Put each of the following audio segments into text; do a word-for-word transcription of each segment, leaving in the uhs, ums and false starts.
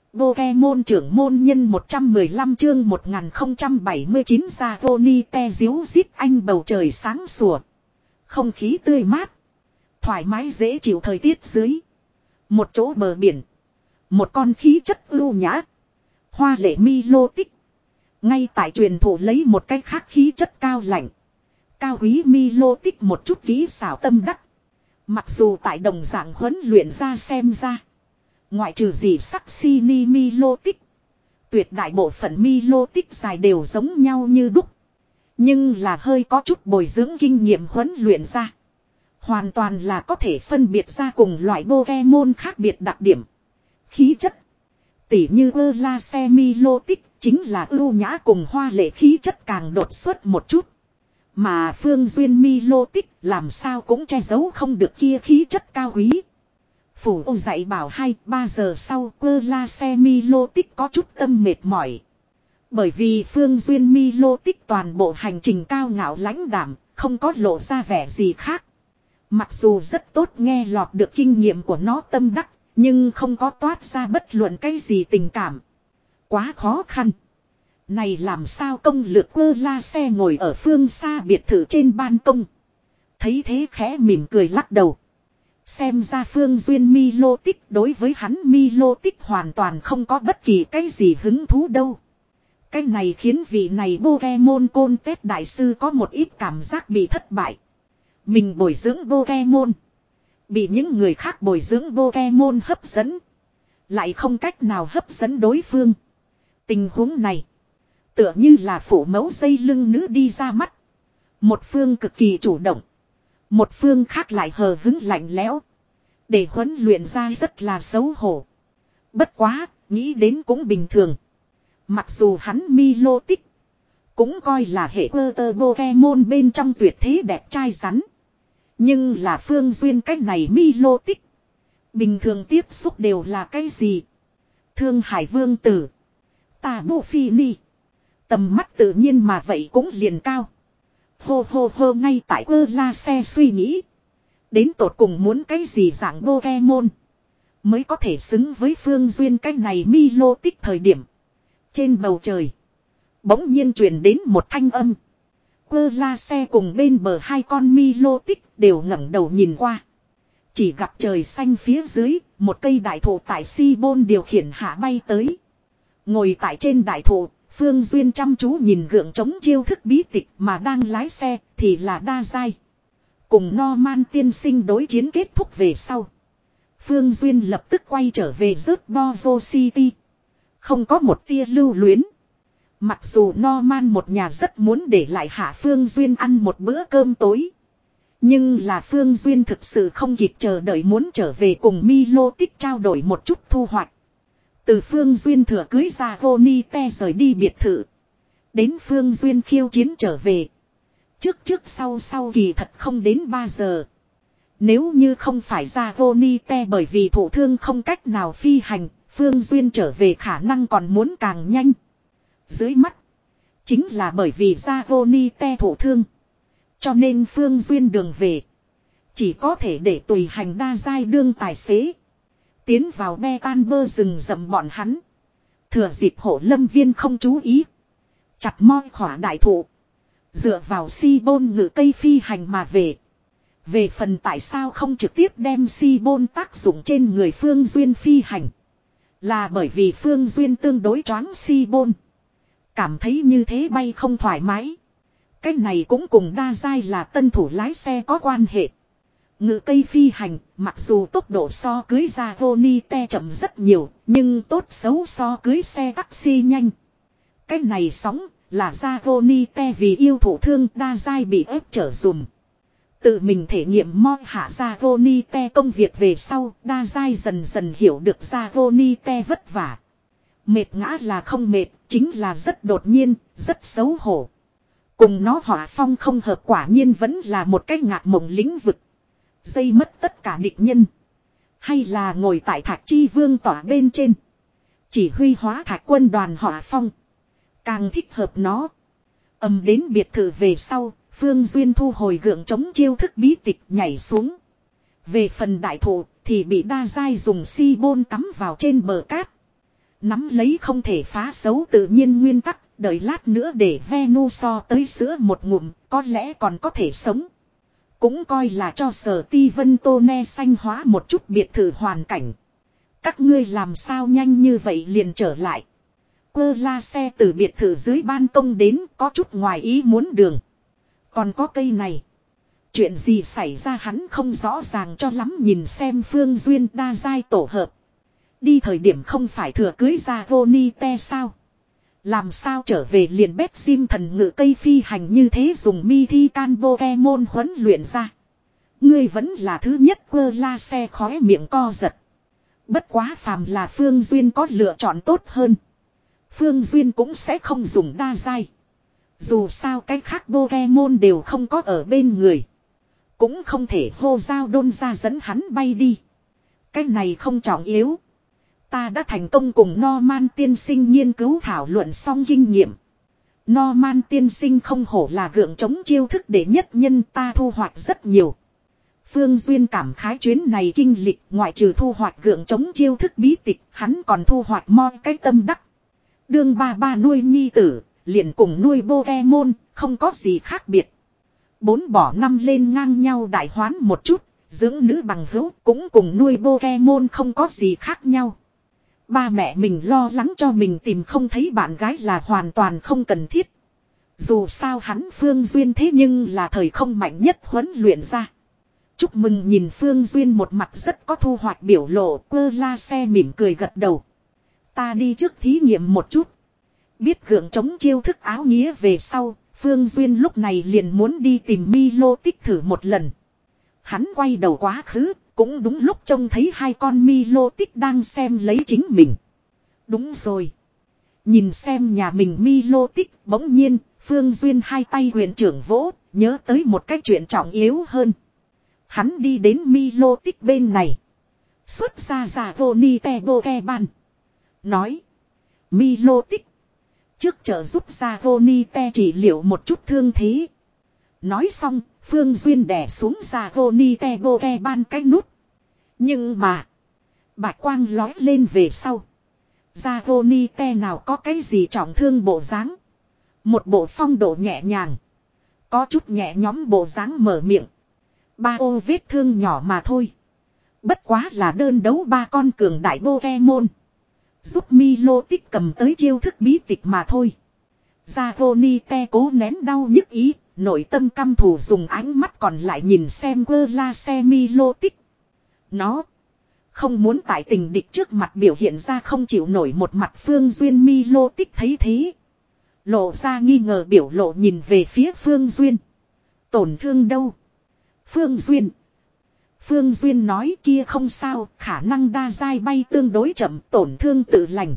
Pokemon trưởng môn nhân một trăm mười lăm chương một nghìn không trăm bảy mươi chín Savonite díu dít anh bầu trời sáng sủa. Không khí tươi mát. Thoải mái dễ chịu thời tiết dưới. Một chỗ bờ biển. Một con khí chất ưu nhã. Hoa lệ Milotic. Ngay tại truyền thụ lấy một cái khác khí chất cao lạnh. Cao quý Milotic một chút kỹ xảo tâm đắc. Mặc dù tại đồng dạng huấn luyện ra xem ra. Ngoại trừ gì sắc Sini Milotic. Tuyệt đại bộ phận Milotic dài đều giống nhau như đúc. Nhưng là hơi có chút bồi dưỡng kinh nghiệm huấn luyện ra. Hoàn toàn là có thể phân biệt ra cùng loại Pokemon khác biệt đặc điểm. Khí chất. Tỉ như Ơ Milotic chính là ưu nhã cùng hoa lệ khí chất càng đột xuất một chút. Mà Phương Duyên Milotic làm sao cũng che giấu không được kia khí chất cao quý. Phủ ô dạy bảo hai ba giờ sau Ơ Milotic có chút tâm mệt mỏi. Bởi vì Phương Duyên Milotic toàn bộ hành trình cao ngạo lãnh đảm, không có lộ ra vẻ gì khác. Mặc dù rất tốt nghe lọt được kinh nghiệm của nó tâm đắc, nhưng không có toát ra bất luận cái gì tình cảm. Quá khó khăn. Này làm sao công lược Ơ ngồi ở phương xa biệt thự trên ban công. Thấy thế khẽ mỉm cười lắc đầu. Xem ra Phương Duyên Milotic đối với hắn Milotic hoàn toàn không có bất kỳ cái gì hứng thú đâu. Cái này khiến vị này Pokemon Contest đại sư có một ít cảm giác bị thất bại. Mình bồi dưỡng Pokemon. Bị những người khác bồi dưỡng Pokemon hấp dẫn. Lại không cách nào hấp dẫn đối phương. Tình huống này. Tựa như là phủ mẫu dây lưng nữ đi ra mắt. Một phương cực kỳ chủ động. Một phương khác lại hờ hứng lạnh lẽo. Để huấn luyện ra rất là xấu hổ. Bất quá, nghĩ đến cũng bình thường. Mặc dù hắn Milotic. Cũng coi là hệ cơ tơ Pokemon bên trong tuyệt thế đẹp trai rắn. Nhưng là Phương Duyên cái này Milotic. Bình thường tiếp xúc đều là cái gì? Thương Hải Vương Tử. Tà Bộ Phi Ni. Tầm mắt tự nhiên mà vậy cũng liền cao. Hô hô hô ngay tại Ơ La Xe suy nghĩ. Đến tột cùng muốn cái gì dạng Pokemon. Mới có thể xứng với Phương Duyên cái này Milotic thời điểm. Trên bầu trời. Bỗng nhiên truyền đến một thanh âm. Ơ La Xe cùng bên bờ hai con Milotic đều ngẩng đầu nhìn qua. Chỉ gặp trời xanh phía dưới. Một cây đại thụ tại Si-Bôn điều khiển hạ bay tới. Ngồi tại trên đại thụ. Phương Duyên chăm chú nhìn gượng chống chiêu thức bí tịch mà đang lái xe thì là đa giai. Cùng Norman tiên sinh đối chiến kết thúc về sau. Phương Duyên lập tức quay trở về rớt Bozo City. Không có một tia lưu luyến. Mặc dù Norman một nhà rất muốn để lại hạ Phương Duyên ăn một bữa cơm tối. Nhưng là Phương Duyên thực sự không kịp chờ đợi muốn trở về cùng Milotic trao đổi một chút thu hoạch. Từ Phương Duyên thừa cưới ra Savonite rời đi biệt thự. Đến Phương Duyên khiêu chiến trở về. Trước trước sau sau kỳ thật không đến ba giờ. Nếu như không phải ra Savonite bởi vì thổ thương không cách nào phi hành, Phương Duyên trở về khả năng còn muốn càng nhanh. Dưới mắt, chính là bởi vì ra Savonite thổ thương. Cho nên Phương Duyên đường về. Chỉ có thể để tùy hành đa giai đương tài xế. Tiến vào be tan bơ rừng rậm bọn hắn. Thừa dịp hộ lâm viên không chú ý. Chặt moi khỏa đại thụ. Dựa vào Si-Bôn ngự cây phi hành mà về. Về phần tại sao không trực tiếp đem Si-Bôn tác dụng trên người Phương Duyên phi hành. Là bởi vì Phương Duyên tương đối choáng Si-Bôn. Cảm thấy như thế bay không thoải mái. Cái này cũng cùng đa giai là tân thủ lái xe có quan hệ. Ngự cây phi hành, mặc dù tốc độ so cưới ra Savonite chậm rất nhiều, nhưng tốt xấu so cưới xe taxi nhanh. Cái này sóng, là ra Savonite vì yêu thủ thương đa giai bị ép trở dùm. Tự mình thể nghiệm moi hạ ra Savonite công việc về sau, đa giai dần dần hiểu được ra Savonite vất vả. Mệt ngã là không mệt, chính là rất đột nhiên, rất xấu hổ. Cùng nó hỏa phong không hợp quả nhiên vẫn là một cái ngạc mộng lĩnh vực. Dây mất tất cả địch nhân. Hay là ngồi tại Thạch Chi Vương tỏa bên trên. Chỉ huy hóa Thạch quân đoàn hỏa phong. Càng thích hợp nó. Ầm đến biệt thự về sau. Phương Duyên thu hồi gượng chống chiêu thức bí tịch nhảy xuống. Về phần đại thụ thì bị đa giai dùng Si-Bôn cắm vào trên bờ cát. Nắm lấy không thể phá xấu tự nhiên nguyên tắc, đợi lát nữa để Venuso tới sữa một ngụm, có lẽ còn có thể sống. Cũng coi là cho Sở Ti Vân Tô Ne xanh hóa một chút biệt thự hoàn cảnh. Các ngươi làm sao nhanh như vậy liền trở lại. Quơ la xe từ biệt thự dưới ban công đến có chút ngoài ý muốn đường. Còn có cây này. Chuyện gì xảy ra hắn không rõ ràng cho lắm nhìn xem Phương Duyên đa giai tổ hợp. Đi thời điểm không phải thừa cưới ra Ronite sao. Làm sao trở về liền bét sim thần ngự cây phi hành như thế dùng mi thi can Pokemon huấn luyện ra. Ngươi vẫn là thứ nhất quơ la xe khóe miệng co giật. Bất quá phàm là Phương Duyên có lựa chọn tốt hơn. Phương Duyên cũng sẽ không dùng đa giai. Dù sao cái khác Pokemon đều không có ở bên người. Cũng không thể hô giao đôn ra dẫn hắn bay đi. Cái này không trọng yếu. Ta đã thành công cùng Norman tiên sinh nghiên cứu thảo luận xong kinh nghiệm. Norman tiên sinh không hổ là gượng chống chiêu thức để nhất nhân ta thu hoạch rất nhiều. Phương Duyên cảm khái chuyến này kinh lịch ngoại trừ thu hoạch gượng chống chiêu thức bí tịch, hắn còn thu hoạch moi cái tâm đắc. Đương ba ba nuôi nhi tử, liền cùng nuôi Pokemon, không có gì khác biệt. Bốn bỏ năm lên ngang nhau đại hoán một chút, dưỡng nữ bằng hữu cũng cùng nuôi Pokemon không có gì khác nhau. Ba mẹ mình lo lắng cho mình tìm không thấy bạn gái là hoàn toàn không cần thiết. Dù sao hắn Phương Duyên thế nhưng là thời không mạnh nhất huấn luyện ra. Chúc mừng nhìn Phương Duyên một mặt rất có thu hoạch biểu lộ, quơ la xe mỉm cười gật đầu. Ta đi trước thí nghiệm một chút. Biết gượng chống chiêu thức áo nghĩa về sau, Phương Duyên lúc này liền muốn đi tìm Milo tích thử một lần. Hắn quay đầu quá khứ, cũng đúng lúc trông thấy hai con Milo tích đang xem lấy chính mình. Đúng rồi. Nhìn xem nhà mình Milo tích, bỗng nhiên, Phương Duyên hai tay huyền trưởng vỗ, nhớ tới một cái chuyện trọng yếu hơn. Hắn đi đến Milo tích bên này. Xuất ra giả vô ni te bô ke ban. Nói. Milo tích. Trước trợ giúp ra vô ni te trị liệu một chút thương thế. Nói xong, Phương Duyên đè xuống ra vô ni te bô ke ban cái nút. Nhưng mà. Bạch quang lói lên về sau. Ra vô ni te nào có cái gì trọng thương bộ dáng. Một bộ phong độ nhẹ nhàng. Có chút nhẹ nhóm bộ dáng mở miệng. Ba ô vết thương nhỏ mà thôi. Bất quá là đơn đấu ba con cường đại Pokemon. Giúp Milo tích cầm tới chiêu thức bí tịch mà thôi. Zagonite cố nén đau nhức ý. Nội tâm căm thù dùng ánh mắt còn lại nhìn xem quơ la xe Milo tích. Nó không muốn tại tình địch trước mặt biểu hiện ra không chịu nổi một mặt Phương Duyên. Milo tích thấy thế. Lộ ra nghi ngờ biểu lộ nhìn về phía Phương Duyên. Tổn thương đâu? Phương Duyên. Phương Duyên nói kia không sao, khả năng đa giai bay tương đối chậm, tổn thương tự lành.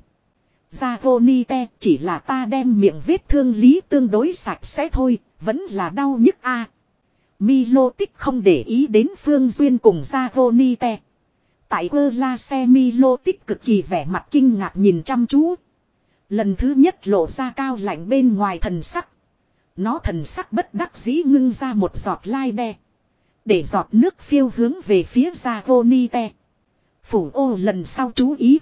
Zagonite chỉ là ta đem miệng vết thương lý tương đối sạch sẽ thôi, vẫn là đau nhức a. À. Milo tích không để ý đến Phương Duyên cùng Zagonite. Tại ơ la xe Milo tích cực kỳ vẻ mặt kinh ngạc nhìn chăm chú. Lần thứ nhất lộ ra cao lạnh bên ngoài thần sắc. Nó thần sắc bất đắc dĩ ngưng ra một giọt lai đe. Để giọt nước phiêu hướng về phía Zagonite. Phủ ô lần sau chú ý.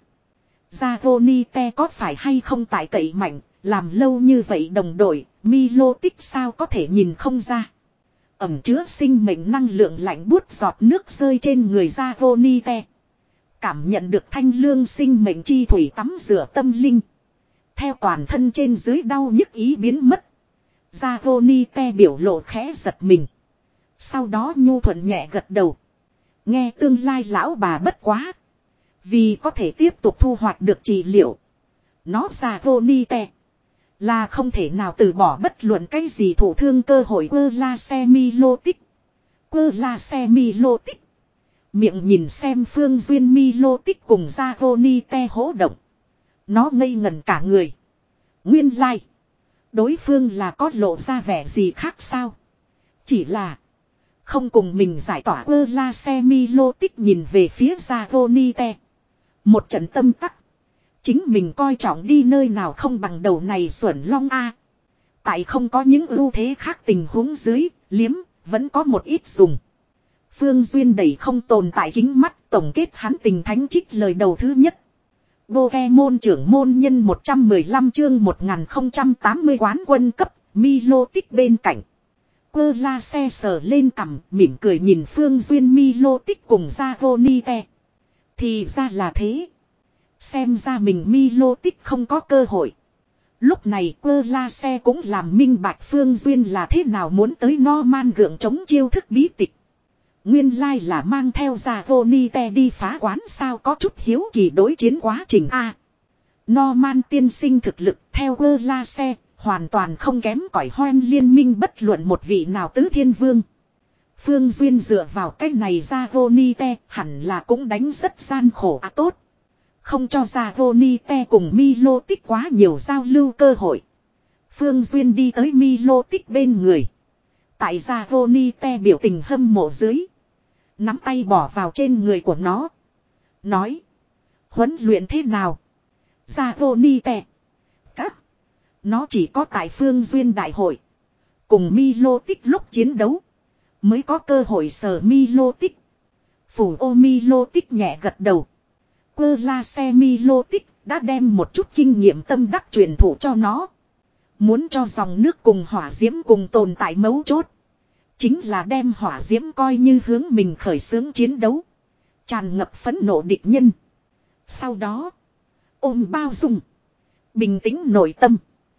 Zagonite có phải hay không tại cậy mạnh, làm lâu như vậy đồng đội, Milo tích sao có thể nhìn không ra. Ẩm chứa sinh mệnh năng lượng lạnh buốt giọt nước rơi trên người Zagonite. Cảm nhận được thanh lương sinh mệnh chi thủy tắm rửa tâm linh. Theo toàn thân trên dưới đau nhức ý biến mất. Zagonite biểu lộ khẽ giật mình. Sau đó nhu thuận nhẹ gật đầu. Nghe tương lai lão bà bất quá. Vì có thể tiếp tục thu hoạch được trị liệu. Nó Zagonite là không thể nào từ bỏ bất luận cái gì thủ thương cơ hội. Quơ la xe Milo tích. Quơ la xe Milo tích. Miệng nhìn xem Phương Duyên Milo tích cùng Zagonite hỗ động. Nó ngây ngẩn cả người. Nguyên lai. Like. Đối phương là có lộ ra vẻ gì khác sao? Chỉ là. Không cùng mình giải tỏa. Quơ la xe Milo tích nhìn về phía Zagonite. Một trận tâm tắc. Chính mình coi trọng đi nơi nào không bằng đầu này xuẩn long a. Tại không có những ưu thế khác tình huống dưới, liếm, vẫn có một ít dùng. Phương Duyên đẩy không tồn tại kính mắt tổng kết hắn tình thánh trích lời đầu thứ nhất. Pokemon trưởng môn nhân một trăm mười lăm chương một nghìn không trăm tám mươi quán quân cấp, Milotic bên cạnh. Quơ la xe sờ lên cằm, mỉm cười nhìn Phương Duyên Milotic cùng Dragonite. Thì ra là thế. Xem ra mình Milotic không có cơ hội. Lúc này Quơ la xe cũng làm minh bạch Phương Duyên là thế nào muốn tới Norman gượng chống chiêu thức bí tịch. Nguyên lai là mang theo Dragonite đi phá quán sao, có chút hiếu kỳ đối chiến quá trình A. Norman tiên sinh thực lực theo Quơ la xe, hoàn toàn không kém cỏi Hoen liên minh bất luận một vị nào tứ thiên vương. Phương Duyên dựa vào cách này Dragonite hẳn là cũng đánh rất gian khổ à tốt. Không cho Dragonite cùng Milotic quá nhiều giao lưu cơ hội. Phương Duyên đi tới Milotic bên người. Tại Dragonite biểu tình hâm mộ dưới. Nắm tay bỏ vào trên người của nó. Nói. Huấn luyện thế nào? Dragonite. Các. Nó chỉ có tại Phương Duyên đại hội. Cùng Milotic lúc chiến đấu. Mới có cơ hội sờ Milotic. Phủ ô Milotic nhẹ gật đầu. Quơ la xe Milotic đã đem một chút kinh nghiệm tâm đắc truyền thụ cho nó. Muốn cho dòng nước cùng hỏa diễm cùng tồn tại mấu chốt. Chính là đem hỏa diễm coi như hướng mình khởi xướng chiến đấu. Tràn ngập phẫn nộ địch nhân. Sau đó. Ôm bao dung. Bình tĩnh nội tâm.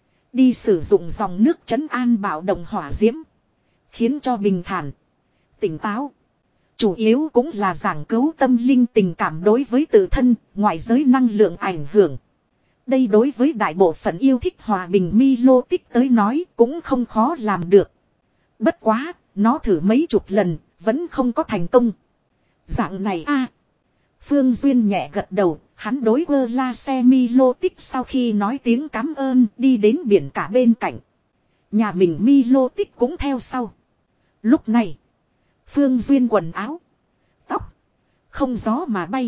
Đi sử dụng dòng nước trấn an bạo động hỏa diễm. Khiến cho bình thản. Tỉnh táo. Chủ yếu cũng là giảng cứu tâm linh tình cảm đối với tự thân, ngoại giới năng lượng ảnh hưởng. Đây đối với đại bộ phận yêu thích hòa bình Milotic tới nói cũng không khó làm được. Bất quá, nó thử mấy chục lần, vẫn không có thành công. Dạng này a. Phương Duyên nhẹ gật đầu, hắn đối Quơ la xe Milotic sau khi nói tiếng cảm ơn đi đến biển cả bên cạnh. Nhà mình Milotic cũng theo sau. Lúc này, Phương Duyên quần áo, tóc, không gió mà bay.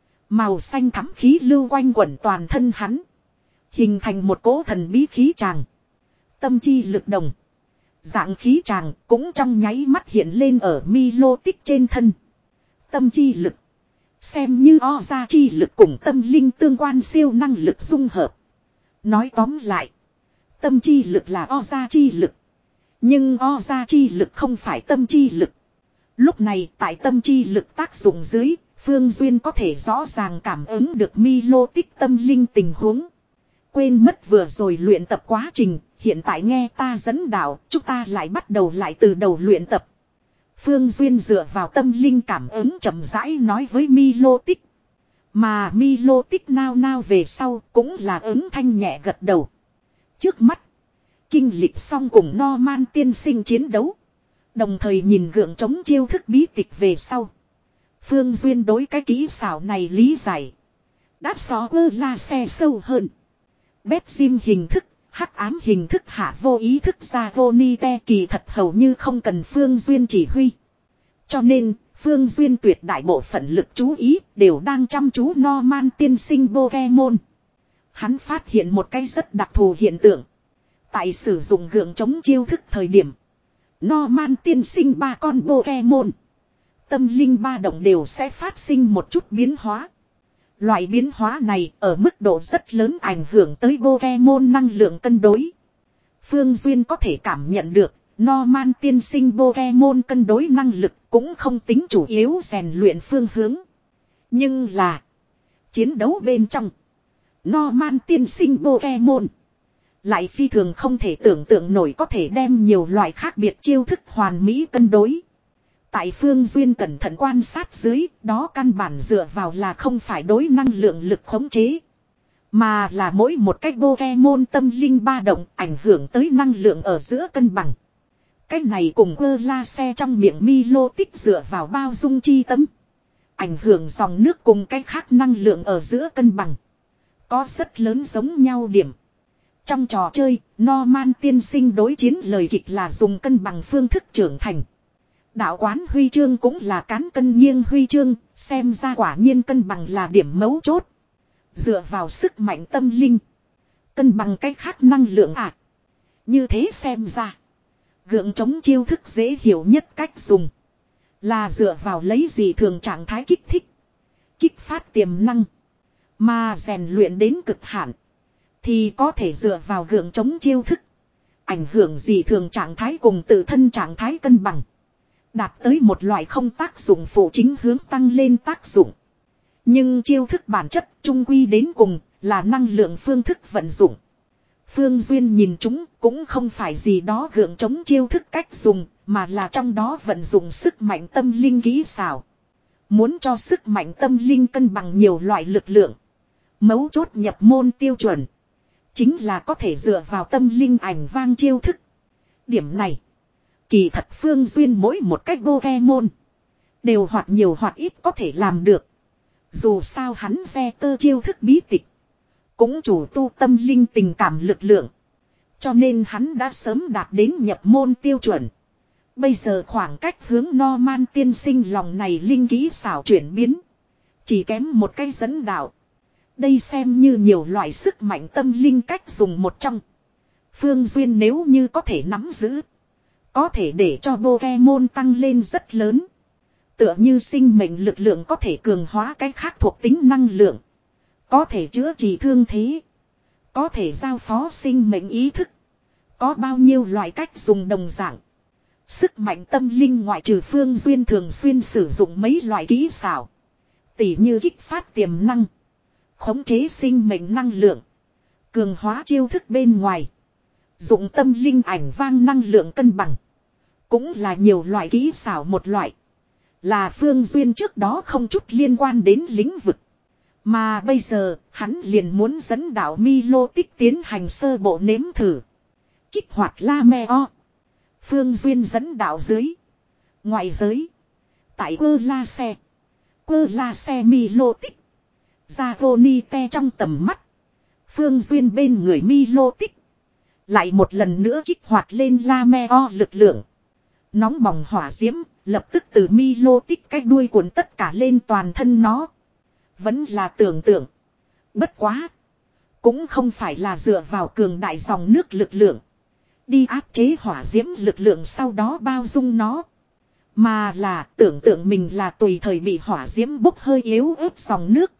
Màu xanh thắm khí lưu quanh quẩn toàn thân hắn. Hình thành một cỗ thần bí khí tràng. Tâm chi lực đồng. Dạng khí tràng cũng trong nháy mắt hiện lên ở Milotic trên thân. Tâm chi lực. Xem như o ra chi lực cùng tâm linh tương quan siêu năng lực dung hợp. Nói tóm lại. Tâm chi lực là o ra chi lực. Nhưng o ra chi lực không phải tâm chi lực. Lúc này tại tâm chi lực tác dụng dưới, Phương Duyên có thể rõ ràng cảm ứng được Milotic tâm linh tình huống. Quên mất vừa rồi luyện tập quá trình, hiện tại nghe ta dẫn đạo, chúng ta lại bắt đầu lại từ đầu luyện tập. Phương Duyên dựa vào tâm linh cảm ứng chậm rãi nói với Milotic. Mà Milotic nao nao về sau cũng là ứng thanh nhẹ gật đầu. Trước mắt, kinh lịch xong cùng Norman tiên sinh chiến đấu. Đồng thời nhìn gượng chống chiêu thức bí tịch về sau. Phương Duyên đối cái kỹ xảo này lý giải. Đã so Quơ la xe sâu hơn. Bét sim hình thức, hắc ám hình thức hạ vô ý thức Dragonite kỳ thật hầu như không cần Phương Duyên chỉ huy. Cho nên, Phương Duyên tuyệt đại bộ phận lực chú ý đều đang chăm chú Norman tiên sinh Pokemon. Hắn phát hiện một cái rất đặc thù hiện tượng. Tại sử dụng gượng chống chiêu thức thời điểm. Norman tiên sinh ba con Pokemon. Tâm linh ba động đều sẽ phát sinh một chút biến hóa. Loại biến hóa này ở mức độ rất lớn ảnh hưởng tới Pokemon năng lượng cân đối. Phương Duyên có thể cảm nhận được Norman tiên sinh Pokemon cân đối năng lực cũng không tính chủ yếu rèn luyện phương hướng. Nhưng là chiến đấu bên trong Norman tiên sinh Pokemon lại phi thường không thể tưởng tượng nổi có thể đem nhiều loại khác biệt chiêu thức hoàn mỹ cân đối. Tại Phương Duyên cẩn thận quan sát dưới, đó căn bản dựa vào là không phải đối năng lượng lực khống chế. Mà là mỗi một cách Pokemon tâm linh ba động ảnh hưởng tới năng lượng ở giữa cân bằng. Cách này cùng Quơ la xe trong miệng Milotic dựa vào bao dung chi tâm. Ảnh hưởng dòng nước cùng cách khác năng lượng ở giữa cân bằng. Có rất lớn giống nhau điểm. Trong trò chơi, Norman tiên sinh đối chiến lời kịch là dùng cân bằng phương thức trưởng thành. Đạo quán huy chương cũng là cán cân nghiêng huy chương, xem ra quả nhiên cân bằng là điểm mấu chốt. Dựa vào sức mạnh tâm linh. Cân bằng cách khác năng lượng à. Như thế xem ra. Gượng chống chiêu thức dễ hiểu nhất cách dùng. Là dựa vào lấy gì thường trạng thái kích thích. Kích phát tiềm năng. Mà rèn luyện đến cực hạn. Thì có thể dựa vào gượng chống chiêu thức. Ảnh hưởng gì thường trạng thái cùng tự thân trạng thái cân bằng. Đạt tới một loại không tác dụng phụ chính hướng tăng lên tác dụng. Nhưng chiêu thức bản chất trung quy đến cùng là năng lượng phương thức vận dụng. Phương Duyên nhìn chúng cũng không phải gì đó gượng chống chiêu thức cách dùng, mà là trong đó vận dụng sức mạnh tâm linh kỹ xảo. Muốn cho sức mạnh tâm linh cân bằng nhiều loại lực lượng. Mấu chốt nhập môn tiêu chuẩn. Chính là có thể dựa vào tâm linh ảnh vang chiêu thức. Điểm này. Kỳ thật Phương Duyên mỗi một cách Pokemon. Đều hoặc nhiều hoặc ít có thể làm được. Dù sao hắn ve tơ chiêu thức bí tịch. Cũng chủ tu tâm linh tình cảm lực lượng. Cho nên hắn đã sớm đạt đến nhập môn tiêu chuẩn. Bây giờ khoảng cách hướng Norman tiên sinh lòng này linh kỹ xảo chuyển biến. Chỉ kém một cái dẫn đạo. Đây xem như nhiều loại sức mạnh tâm linh cách dùng một trong. Phương Duyên nếu như có thể nắm giữ. Có thể để cho Pokemon tăng lên rất lớn. Tựa như sinh mệnh lực lượng có thể cường hóa cái khác thuộc tính năng lượng. Có thể chữa trị thương thế. Có thể giao phó sinh mệnh ý thức. Có bao nhiêu loại cách dùng đồng dạng. Sức mạnh tâm linh ngoại trừ Phương Duyên thường xuyên sử dụng mấy loại kỹ xảo. Tỉ như kích phát tiềm năng. Khống chế sinh mệnh năng lượng. Cường hóa chiêu thức bên ngoài. Dụng tâm linh ảnh vang năng lượng cân bằng. Cũng là nhiều loại kỹ xảo một loại. Là Phương Duyên trước đó không chút liên quan đến lĩnh vực. Mà bây giờ hắn liền muốn dẫn đạo Milotic tiến hành sơ bộ nếm thử. Kích hoạt Lameo. Phương Duyên dẫn đạo dưới. Ngoại giới. Tại ơ la xe. ơ la xe Milotic. Zagonite trong tầm mắt. Phương Duyên bên người Milotic. Lại một lần nữa kích hoạt lên Lameo lực lượng. Nóng bỏng hỏa diễm. Lập tức từ Milotic cách đuôi cuốn tất cả lên toàn thân nó. Vẫn là tưởng tượng. Bất quá. Cũng không phải là dựa vào cường đại dòng nước lực lượng. Đi áp chế hỏa diễm lực lượng sau đó bao dung nó. Mà là tưởng tượng mình là tùy thời bị hỏa diễm bốc hơi yếu ớt dòng nước.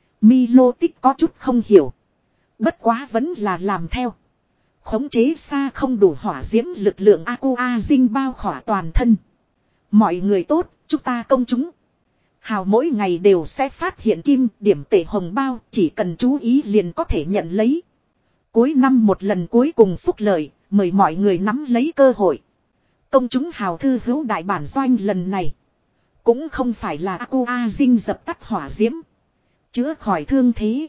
Milotic có chút không hiểu. Bất quá vẫn là làm theo. Khống chế xa không đủ hỏa diễm lực lượng Aqua Dinh bao khỏa toàn thân. Mọi người tốt, chúng ta công chúng. Hào mỗi ngày đều sẽ phát hiện kim điểm tệ hồng bao, chỉ cần chú ý liền có thể nhận lấy. Cuối năm một lần cuối cùng phúc lợi, mời mọi người nắm lấy cơ hội. Công chúng hào thư hữu đại bản doanh lần này. Cũng không phải là Aqua Dinh dập tắt hỏa diễm. Chữa khỏi thương thế.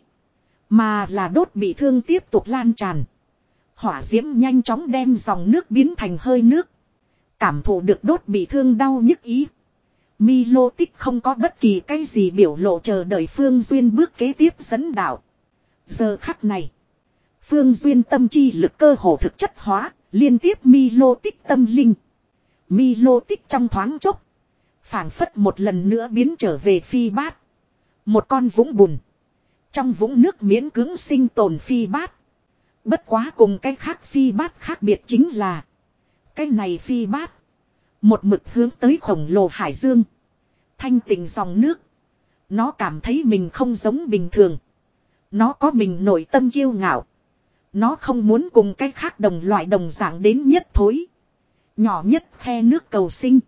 Mà là đốt bị thương tiếp tục lan tràn. Hỏa diễm nhanh chóng đem dòng nước biến thành hơi nước. Cảm thụ được đốt bị thương đau nhức ý. Milotic không có bất kỳ cái gì biểu lộ chờ đợi Phương Duyên bước kế tiếp dẫn đạo. Giờ khắc này. Phương Duyên tâm chi lực cơ hồ thực chất hóa. Liên tiếp Milotic tâm linh. Milotic trong thoáng chốc. Phảng phất một lần nữa biến trở về phi bát. Một con vũng bùn. Trong vũng nước miễn cưỡng sinh tồn phi bát. Bất quá cùng cái khác phi bát khác biệt chính là. Cái này phi bát. Một mực hướng tới khổng lồ hải dương. Thanh tịnh dòng nước. Nó cảm thấy mình không giống bình thường. Nó có mình nội tâm kiêu ngạo. Nó không muốn cùng cái khác đồng loại đồng dạng đến nhất thối. Nhỏ nhất khe nước cầu sinh.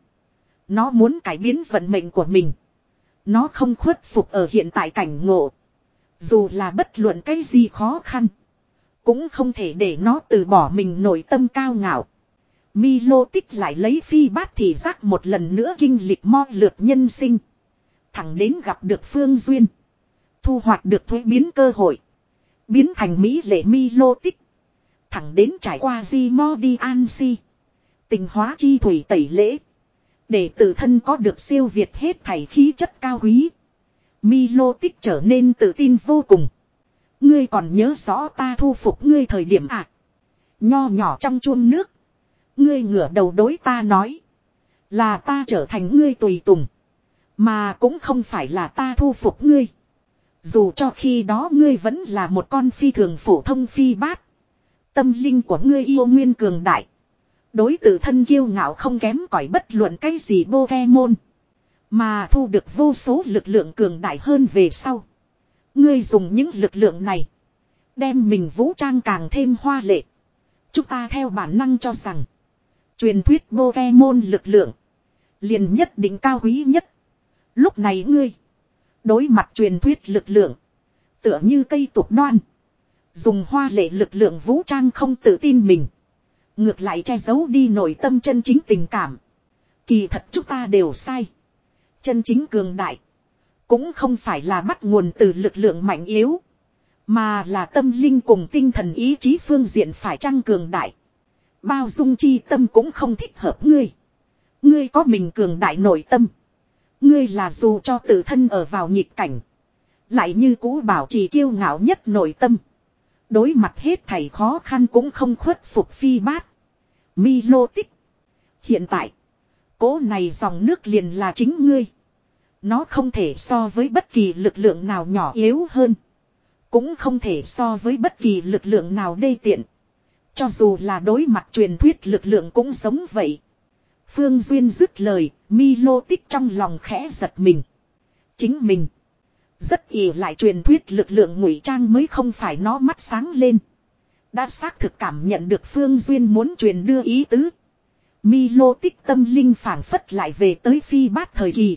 Nó muốn cải biến vận mệnh của mình. Nó không khuất phục ở hiện tại cảnh ngộ. Dù là bất luận cái gì khó khăn. Cũng không thể để nó từ bỏ mình nội tâm cao ngạo. Milotic lại lấy phi bát thì giác một lần nữa kinh lịch mo lượt nhân sinh. Thẳng đến gặp được Phương Duyên. Thu hoạch được thuế biến cơ hội. Biến thành mỹ lệ Milotic. Thẳng đến trải qua di mo đi an si. Tình hóa chi thủy tẩy lễ. Để tự thân có được siêu việt hết thảy khí chất cao quý. Milotic trở nên tự tin vô cùng. Ngươi còn nhớ rõ ta thu phục ngươi thời điểm à? Nho nhỏ trong chuông nước. Ngươi ngửa đầu đối ta nói. Là ta trở thành ngươi tùy tùng. Mà cũng không phải là ta thu phục ngươi. Dù cho khi đó ngươi vẫn là một con phi thường phổ thông phi bát. Tâm linh của ngươi yêu nguyên cường đại. Đối tự thân kiêu ngạo không kém cỏi bất luận cái gì Pokemon. Mà thu được vô số lực lượng cường đại hơn về sau. Ngươi dùng những lực lượng này. Đem mình vũ trang càng thêm hoa lệ. Chúng ta theo bản năng cho rằng. Truyền thuyết Pokemon lực lượng. Liền nhất định cao quý nhất. Lúc này ngươi. Đối mặt truyền thuyết lực lượng. Tựa như cây tục đoan. Dùng hoa lệ lực lượng vũ trang không tự tin mình. Ngược lại che giấu đi nội tâm chân chính tình cảm. Kỳ thật chúng ta đều sai. Chân chính cường đại. Cũng không phải là bắt nguồn từ lực lượng mạnh yếu. Mà là tâm linh cùng tinh thần ý chí phương diện phải chăng cường đại. Bao dung chi tâm cũng không thích hợp ngươi. Ngươi có mình cường đại nội tâm. Ngươi là dù cho tự thân ở vào nghịch cảnh. Lại như cũ bảo trì kiêu ngạo nhất nội tâm. Đối mặt hết thảy khó khăn cũng không khuất phục phi bát. Milotic. Hiện tại. Cố này dòng nước liền là chính ngươi. Nó không thể so với bất kỳ lực lượng nào nhỏ yếu hơn. Cũng không thể so với bất kỳ lực lượng nào đê tiện. Cho dù là đối mặt truyền thuyết lực lượng cũng giống vậy. Phương Duyên dứt lời, Milotic trong lòng khẽ giật mình. Chính mình. Rất ỷ lại truyền thuyết lực lượng ngụy trang mới không phải nó mắt sáng lên. Đã xác thực cảm nhận được Phương Duyên muốn truyền đưa ý tứ. Milotic tâm linh phảng phất lại về tới phi bát thời kỳ.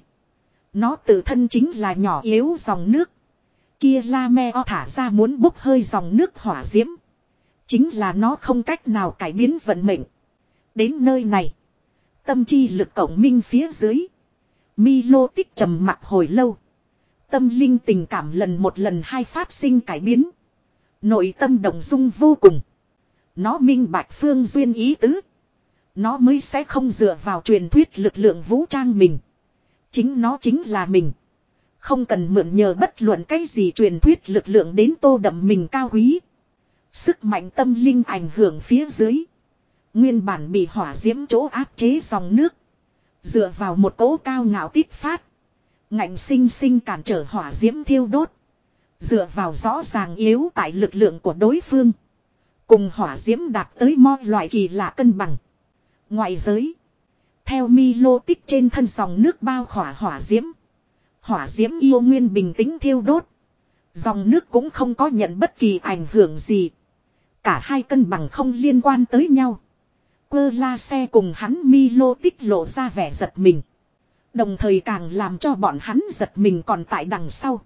Nó tự thân chính là nhỏ yếu dòng nước. Kia la me o thả ra muốn bốc hơi dòng nước hỏa diễm. Chính là nó không cách nào cải biến vận mệnh. Đến nơi này. Tâm chi lực cộng minh phía dưới. Milotic trầm mặc hồi lâu. Tâm linh tình cảm lần một lần hai phát sinh cải biến. Nội tâm động dung vô cùng. Nó minh bạch Phương Duyên ý tứ. Nó mới sẽ không dựa vào truyền thuyết lực lượng vũ trang mình. Chính nó chính là mình. Không cần mượn nhờ bất luận cái gì truyền thuyết lực lượng đến tô đậm mình cao quý. Sức mạnh tâm linh ảnh hưởng phía dưới. Nguyên bản bị hỏa diễm chỗ áp chế dòng nước. Dựa vào một cỗ cao ngạo tít phát. Ngạnh sinh sinh cản trở hỏa diễm thiêu đốt. Dựa vào rõ ràng yếu tại lực lượng của đối phương. Cùng hỏa diễm đạt tới mo loại kỳ lạ cân bằng. Ngoại giới. Theo Milotic trên thân dòng nước bao khỏa hỏa diễm. Hỏa diễm yêu nguyên bình tĩnh thiêu đốt. Dòng nước cũng không có nhận bất kỳ ảnh hưởng gì. Cả hai cân bằng không liên quan tới nhau. Quơ la xe cùng hắn Milotic lộ ra vẻ giật mình. Đồng thời càng làm cho bọn hắn giật mình còn tại đằng sau.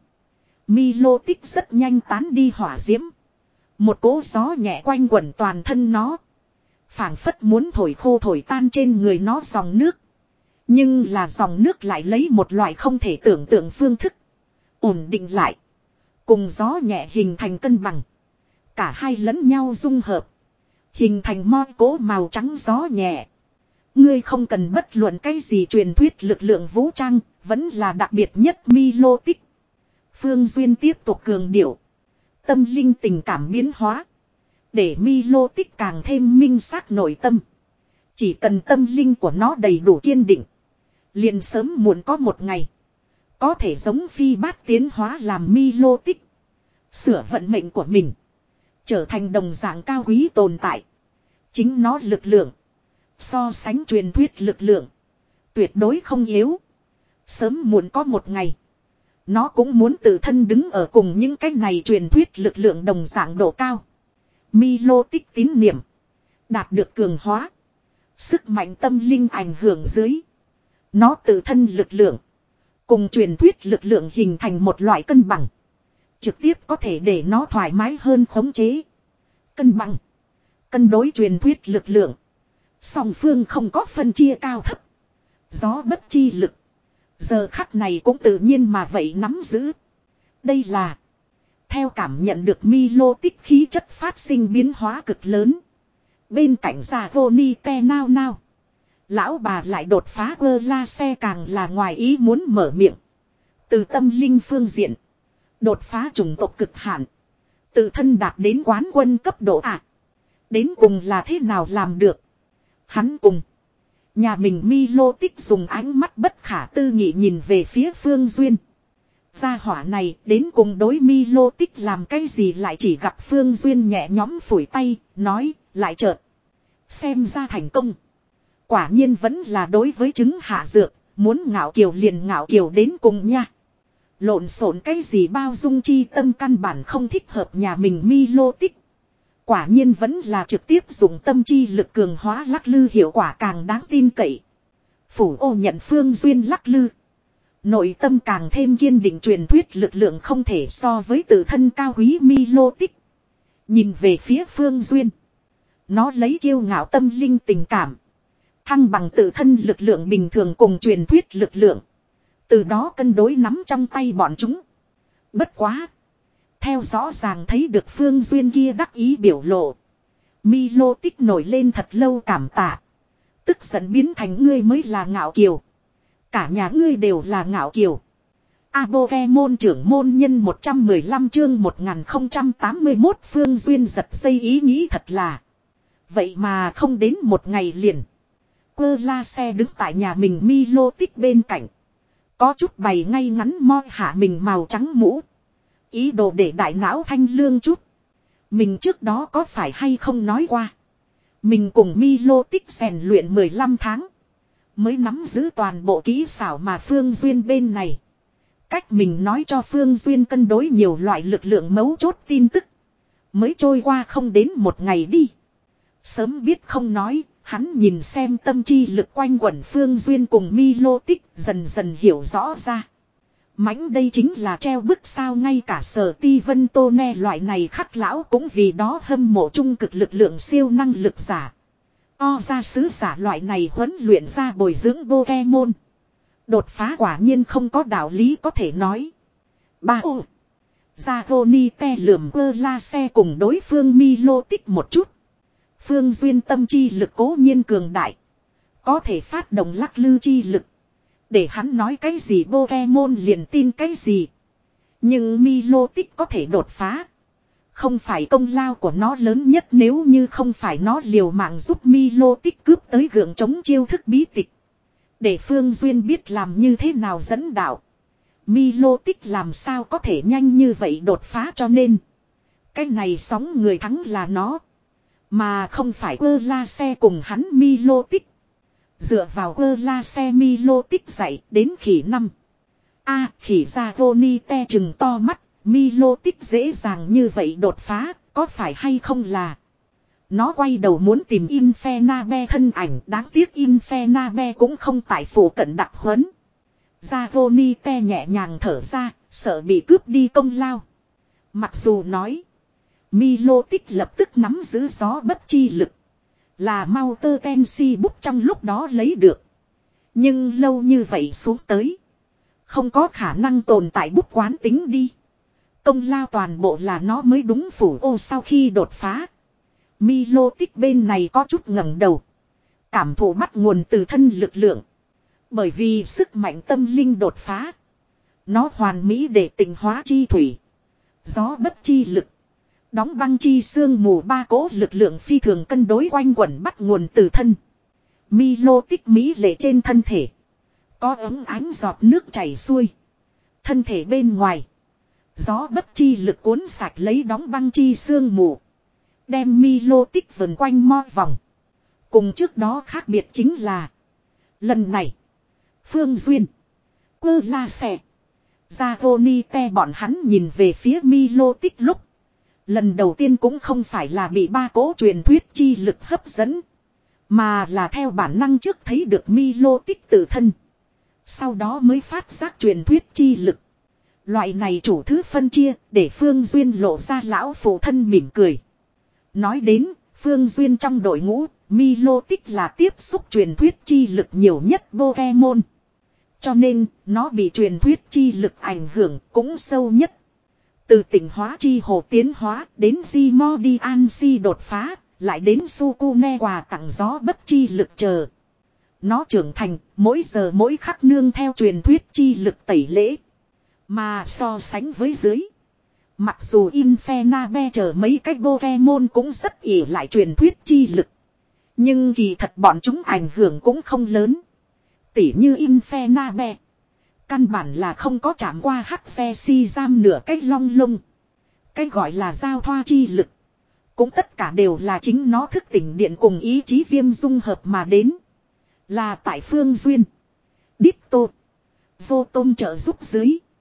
Milotic rất nhanh tán đi hỏa diễm. Một cỗ gió nhẹ quanh quẩn toàn thân nó. Phảng phất muốn thổi khô thổi tan trên người nó dòng nước. Nhưng là dòng nước lại lấy một loại không thể tưởng tượng phương thức. Ổn định lại. Cùng gió nhẹ hình thành cân bằng. Cả hai lẫn nhau dung hợp. Hình thành mo cố màu trắng gió nhẹ. Ngươi không cần bất luận cái gì truyền thuyết lực lượng vũ trang. Vẫn là đặc biệt nhất Milotic. Phương Duyên tiếp tục cường điệu. Tâm linh tình cảm biến hóa. Để Milotic càng thêm minh xác nội tâm. Chỉ cần tâm linh của nó đầy đủ kiên định. Liền sớm muộn có một ngày. Có thể giống phi bát tiến hóa làm Milotic. Sửa vận mệnh của mình. Trở thành đồng dạng cao quý tồn tại. Chính nó lực lượng. So sánh truyền thuyết lực lượng. Tuyệt đối không yếu. Sớm muộn có một ngày. Nó cũng muốn tự thân đứng ở cùng những cái này truyền thuyết lực lượng đồng dạng độ cao. Milotic tín niệm. Đạt được cường hóa. Sức mạnh tâm linh ảnh hưởng dưới. Nó tự thân lực lượng. Cùng truyền thuyết lực lượng hình thành một loại cân bằng. Trực tiếp có thể để nó thoải mái hơn khống chế. Cân bằng. Cân đối truyền thuyết lực lượng. Song phương không có phân chia cao thấp. Gió bất chi lực. Giờ khắc này cũng tự nhiên mà vậy nắm giữ. Đây là. Theo cảm nhận được Milotic khí chất phát sinh biến hóa cực lớn. Bên cạnh già vô ni te nao nao. Lão bà lại đột phá ơ la xe càng là ngoài ý muốn mở miệng. Từ tâm linh phương diện. Đột phá chủng tộc cực hạn. Tự thân đạt đến quán quân cấp độ ạ. À. Đến cùng là thế nào làm được. Hắn cùng. Nhà mình Milotic dùng ánh mắt bất khả tư nghị nhìn về phía Phương Duyên. Gia hỏa này đến cùng đối Milotic làm cái gì lại chỉ gặp Phương Duyên nhẹ nhõm phủi tay, nói, lại chợt. Xem ra thành công. Quả nhiên vẫn là đối với chứng hạ dược, muốn ngạo kiều liền ngạo kiều đến cùng nha. Lộn xộn cái gì bao dung chi tâm căn bản không thích hợp nhà mình Milotic. Quả nhiên vẫn là trực tiếp dùng tâm chi lực cường hóa lắc lư hiệu quả càng đáng tin cậy. Phủ ô nhận Phương Duyên lắc lư. Nội tâm càng thêm kiên định truyền thuyết lực lượng không thể so với tự thân cao quý Milotic. Nhìn về phía Phương Duyên. Nó lấy kiêu ngạo tâm linh tình cảm. Thăng bằng tự thân lực lượng bình thường cùng truyền thuyết lực lượng. Từ đó cân đối nắm trong tay bọn chúng. Bất quá. Theo rõ ràng thấy được Phương Duyên kia đắc ý biểu lộ. Milotic nổi lên thật lâu cảm tạ. Tức giận biến thành ngươi mới là ngạo kiều. Cả nhà ngươi đều là ngạo kiều. Abokemon trưởng môn nhân một trăm mười lăm chương một nghìn không trăm tám mươi mốt Phương Duyên giật dây ý nghĩ thật là. Vậy mà không đến một ngày liền. Quơ la xe đứng tại nhà mình Milotic bên cạnh. Có chút bày ngay ngắn mo hạ mình màu trắng mũ. Ý đồ để đại não thanh lương chút. Mình trước đó có phải hay không nói qua. Mình cùng Milotic rèn luyện mười lăm tháng. Mới nắm giữ toàn bộ kỹ xảo mà Phương Duyên bên này. Cách mình nói cho Phương Duyên cân đối nhiều loại lực lượng mấu chốt tin tức. Mới trôi qua không đến một ngày đi. Sớm biết không nói, hắn nhìn xem tâm chi lực quanh quẩn Phương Duyên cùng Milotic dần dần hiểu rõ ra. Mãnh đây chính là treo bức sao ngay cả Sở Ti Vân Tô Ne loại này khắc lão cũng vì đó hâm mộ trung cực lực lượng siêu năng lực giả. O ra sứ giả loại này huấn luyện ra bồi dưỡng Pokemon. Đột phá quả nhiên không có đạo lý có thể nói. Ba ô. Zagoni te lườm quơ la xe cùng đối phương Milotic một chút. Phương Duyên tâm chi lực cố nhiên cường đại. Có thể phát động lắc lư chi lực. Để hắn nói cái gì Pokemon liền tin cái gì. Nhưng Milotic có thể đột phá. Không phải công lao của nó lớn nhất nếu như không phải nó liều mạng giúp Milotic cướp tới gượng chống chiêu thức bí tịch. Để Phương Duyên biết làm như thế nào dẫn đạo. Milotic làm sao có thể nhanh như vậy đột phá cho nên. Cái này sóng người thắng là nó. Mà không phải quơ la xe cùng hắn Milotic. Dựa vào quơ la xe Milotic dạy đến khỉ năm. A khỉ ra Roni te chừng to mắt. Milotic dễ dàng như vậy đột phá. Có phải hay không là. Nó quay đầu muốn tìm Infernabe thân ảnh. Đáng tiếc Infernabe cũng không tại phủ cận đặc huấn. Zagoni te nhẹ nhàng thở ra. Sợ bị cướp đi công lao. Mặc dù nói. Milotic lập tức nắm giữ gió bất chi lực. Là mau tơ ten si bút trong lúc đó lấy được. Nhưng lâu như vậy xuống tới. Không có khả năng tồn tại bút quán tính đi. Công lao toàn bộ là nó mới đúng phủ ô sau khi đột phá. Milotic bên này có chút ngẩng đầu. Cảm thụ bắt nguồn từ thân lực lượng. Bởi vì sức mạnh tâm linh đột phá. Nó hoàn mỹ để tình hóa chi thủy. Gió bất chi lực. Đóng băng chi xương mù ba cỗ lực lượng phi thường cân đối quanh quẩn bắt nguồn từ thân. Milotic mỹ lệ trên thân thể. Có ấm ánh giọt nước chảy xuôi. Thân thể bên ngoài. Gió bất chi lực cuốn sạch lấy đóng băng chi xương mù. Đem Milotic vần quanh mo vòng. Cùng trước đó khác biệt chính là. Lần này. Phương Duyên. Quơ la xẻ. Zagoni te bọn hắn nhìn về phía Milotic lúc. Lần đầu tiên cũng không phải là bị ba cỗ truyền thuyết chi lực hấp dẫn. Mà là theo bản năng trước thấy được Milotic tự thân. Sau đó mới phát giác truyền thuyết chi lực. Loại này chủ thứ phân chia để Phương Duyên lộ ra lão phụ thân mỉm cười. Nói đến Phương Duyên trong đội ngũ Milotic là tiếp xúc truyền thuyết chi lực nhiều nhất Pokemon. Cho nên nó bị truyền thuyết chi lực ảnh hưởng cũng sâu nhất. Từ tỉnh hóa chi hồ tiến hóa đến Zimodiansi đột phá, lại đến Sukune quà tặng gió bất chi lực chờ. Nó trưởng thành, mỗi giờ mỗi khắc nương theo truyền thuyết chi lực tẩy lễ. Mà so sánh với dưới. Mặc dù Infernabe chờ mấy cái Pokemon cũng rất ỉ lại truyền thuyết chi lực. Nhưng kỳ thật bọn chúng ảnh hưởng cũng không lớn. Tỉ như Infernabe. Căn bản là không có chạm qua hắc xe si giam nửa cái long lông. Cái gọi là giao thoa chi lực. Cũng tất cả đều là chính nó thức tỉnh điện cùng ý chí viêm dung hợp mà đến. Là tại Phương Duyên. Ditto. Vô tôm trợ giúp dưới.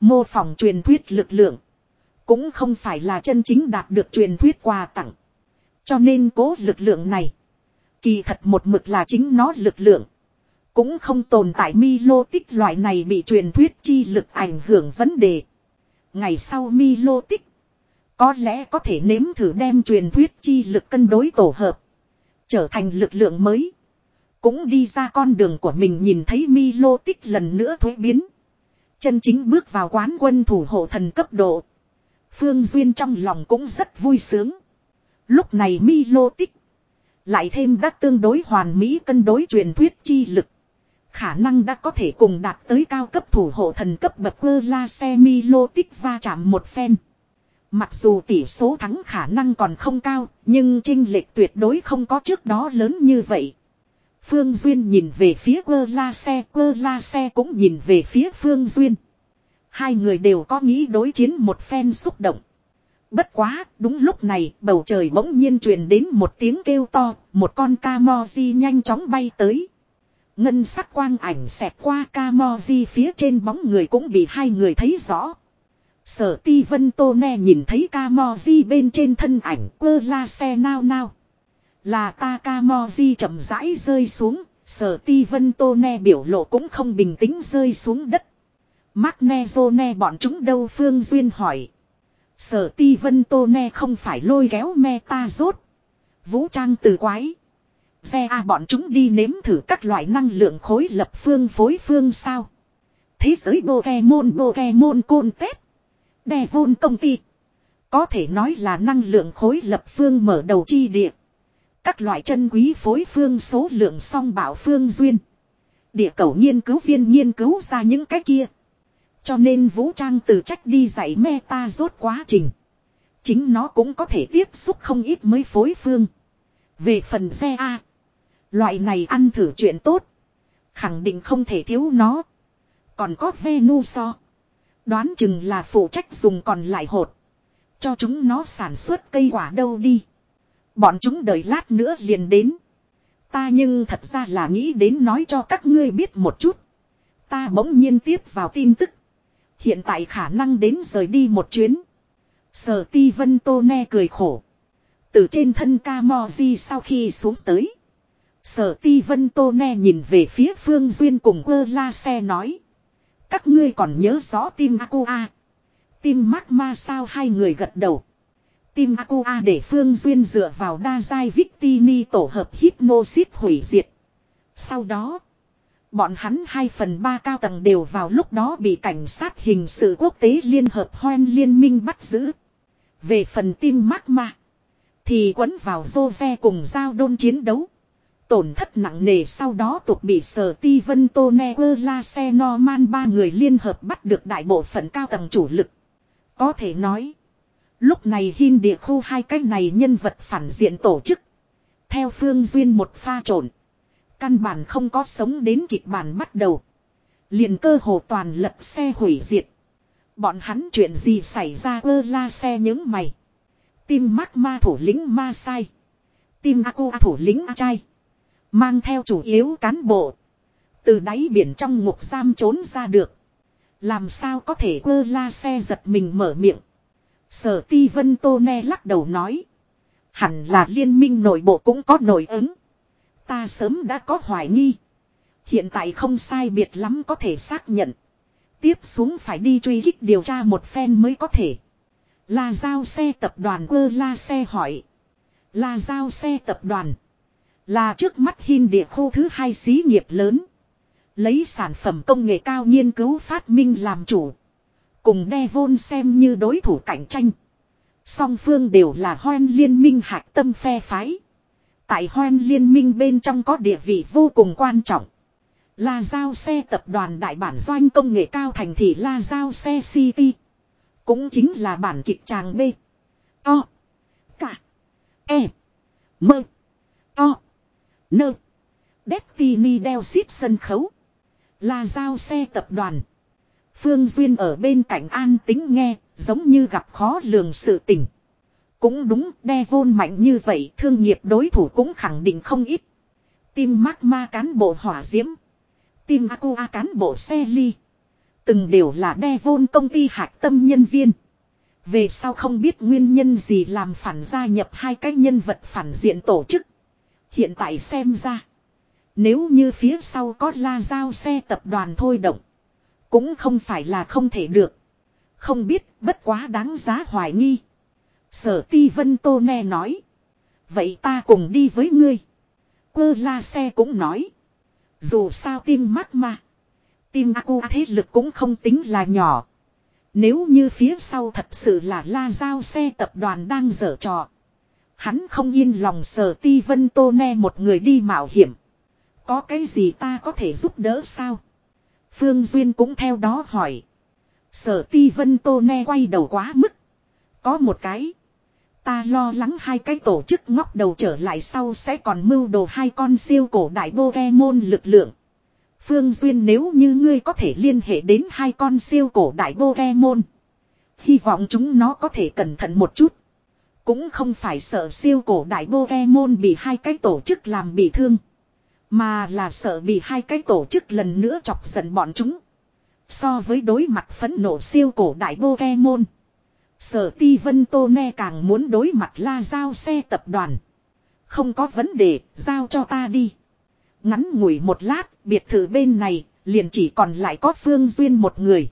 Mô phỏng truyền thuyết lực lượng. Cũng không phải là chân chính đạt được truyền thuyết quà tặng. Cho nên cố lực lượng này. Kỳ thật một mực là chính nó lực lượng. Cũng không tồn tại Milo tích loại này bị truyền thuyết chi lực ảnh hưởng vấn đề. Ngày sau Milo tích. Có lẽ có thể nếm thử đem truyền thuyết chi lực cân đối tổ hợp. Trở thành lực lượng mới. Cũng đi ra con đường của mình nhìn thấy Milo tích lần nữa thuế biến. Chân chính bước vào quán quân thủ hộ thần cấp độ. Phương Duyên trong lòng cũng rất vui sướng. Lúc này Milo tích. Lại thêm đã tương đối hoàn mỹ cân đối truyền thuyết chi lực. Khả năng đã có thể cùng đạt tới cao cấp thủ hộ thần cấp bậc cơ la xe Milo tích va chạm một phen. Mặc dù tỷ số thắng khả năng còn không cao, nhưng chênh lệch tuyệt đối không có trước đó lớn như vậy. Phương Duyên nhìn về phía cơ la xe, cơ la xe cũng nhìn về phía Phương Duyên. Hai người đều có nghĩ đối chiến một phen xúc động. Bất quá, đúng lúc này, bầu trời bỗng nhiên truyền đến một tiếng kêu to, một con Camoji nhanh chóng bay tới. Ngân sắc quang ảnh xẹt qua Camoji phía trên bóng người cũng bị hai người thấy rõ. Sở Ti Vân Tô Ne nhìn thấy Camoji bên trên thân ảnh cơ la xe nao nao. Là ta Camoji chậm rãi rơi xuống, Sở Ti Vân Tô Ne biểu lộ cũng không bình tĩnh rơi xuống đất. Magnezone bọn chúng đâu Phương Duyên hỏi. Sở Ti Vân Tô Ne không phải lôi kéo meta rốt. Vũ trang từ quái. Xe A bọn chúng đi nếm thử các loại năng lượng khối lập phương phối phương sao. Thế giới Pokemon Pokemon Contest. Devon công ty. Có thể nói là năng lượng khối lập phương mở đầu chi địa. Các loại chân quý phối phương số lượng song bảo Phương Duyên. Địa cầu nghiên cứu viên nghiên cứu ra những cái kia. Cho nên vũ trang từ trách đi dạy meta rốt quá trình. Chính nó cũng có thể tiếp xúc không ít mới phối phương. Về phần xe A. Loại này ăn thử chuyện tốt. Khẳng định không thể thiếu nó. Còn có Venusaur. Đoán chừng là phụ trách dùng còn lại hột. Cho chúng nó sản xuất cây quả đâu đi. Bọn chúng đợi lát nữa liền đến. Ta nhưng thật ra là nghĩ đến nói cho các ngươi biết một chút. Ta bỗng nhiên tiếp vào tin tức. Hiện tại khả năng đến rời đi một chuyến. Sở Ti Vân Tô Ne cười khổ. Từ trên thân Camoji sau khi xuống tới. Sở Ti Vân Tô Ne nhìn về phía Phương Duyên cùng Quơ La Xe nói. Các ngươi còn nhớ rõ Team Aqua. Team Magma sao hai người gật đầu. Team Aqua để Phương Duyên dựa vào đa giai Victini tổ hợp Hypnosis hủy diệt. Sau đó. Bọn hắn hai phần ba cao tầng đều vào lúc đó bị cảnh sát hình sự quốc tế liên hợp Hoen liên minh bắt giữ. Về phần Team Magma. Thì quấn vào Jose cùng giao đôn chiến đấu. Tổn thất nặng nề sau đó tục bị Sở Ti Vân Tô Ne La Xe Norman ba người liên hợp bắt được đại bộ phận cao tầng chủ lực. Có thể nói. Lúc này Hin địa khu hai cái này nhân vật phản diện tổ chức. Theo Phương Duyên một pha trộn. Căn bản không có sống đến kịch bản bắt đầu. Liền cơ hồ toàn lật xe hủy diệt. Bọn hắn chuyện gì xảy ra ơ la xe những mày. Team Magma thủ lĩnh Ma Sai. Team Aqua thủ lĩnh A Trai. Mang theo chủ yếu cán bộ. Từ đáy biển trong ngục giam trốn ra được. Làm sao có thể ơ la xe giật mình mở miệng. Sở Ti Vân Tô Ne lắc đầu nói. Hẳn là liên minh nội bộ cũng có nội ứng. Ta sớm đã có hoài nghi. Hiện tại không sai biệt lắm có thể xác nhận. Tiếp xuống phải đi truy kích điều tra một phen mới có thể. Là giao xe tập đoàn ơ la xe hỏi. Là giao xe tập đoàn. Là trước mắt Hin địa khu thứ hai xí nghiệp lớn. Lấy sản phẩm công nghệ cao nghiên cứu phát minh làm chủ. Cùng Devon xem như đối thủ cạnh tranh. Song phương đều là Hoen liên minh hạch tâm phe phái. Tại Hoen liên minh bên trong có địa vị vô cùng quan trọng. Là giao xe tập đoàn đại bản doanh công nghệ cao thành thị là giao xe City. Cũng chính là bản kịch tràng B. To. Cả. E. Mơ. To. Nơ. Destiny Delsit sân khấu. Là giao xe tập đoàn. Phương Duyên ở bên cạnh an tính nghe, giống như gặp khó lường sự tình. Cũng đúng, Devon mạnh như vậy, thương nghiệp đối thủ cũng khẳng định không ít. Team Magma cán bộ hỏa diễm. Team Aqua cán bộ xe ly. từng đều là Devon công ty hạch tâm nhân viên. Về sau không biết nguyên nhân gì làm phản gia nhập hai cái nhân vật phản diện tổ chức. Hiện tại xem ra, nếu như phía sau có La Giao xe tập đoàn thôi động, cũng không phải là không thể được. Không biết, bất quá đáng giá hoài nghi. Sở Ti Vân Tô Ne nói. Vậy ta cùng đi với ngươi. Quơ La Xe cũng nói. Dù sao Team Magma, Team Aku thế lực cũng không tính là nhỏ. Nếu như phía sau thật sự là La Giao xe tập đoàn đang dở trò, hắn không yên lòng Sở Ti Vân Tô Ne một người đi mạo hiểm. Có cái gì ta có thể giúp đỡ sao? Phương Duyên cũng theo đó hỏi. Sở Ti Vân Tô Ne quay đầu quá mức. Có một cái. Ta lo lắng hai cái tổ chức ngóc đầu trở lại sau sẽ còn mưu đồ hai con siêu cổ đại Pokemon lực lượng. Phương Duyên, nếu như ngươi có thể liên hệ đến hai con siêu cổ đại Pokemon, hy vọng chúng nó có thể cẩn thận một chút. Cũng không phải sợ siêu cổ đại Pokemon bị hai cái tổ chức làm bị thương, mà là sợ bị hai cái tổ chức lần nữa chọc giận bọn chúng. So với đối mặt phẫn nộ siêu cổ đại Pokemon, Sở Ti Vân Tô Ne càng muốn đối mặt La Giao xe tập đoàn. Không có vấn đề, giao cho ta đi. Ngắn ngủi một lát, biệt thự bên này liền chỉ còn lại có Phương Duyên một người.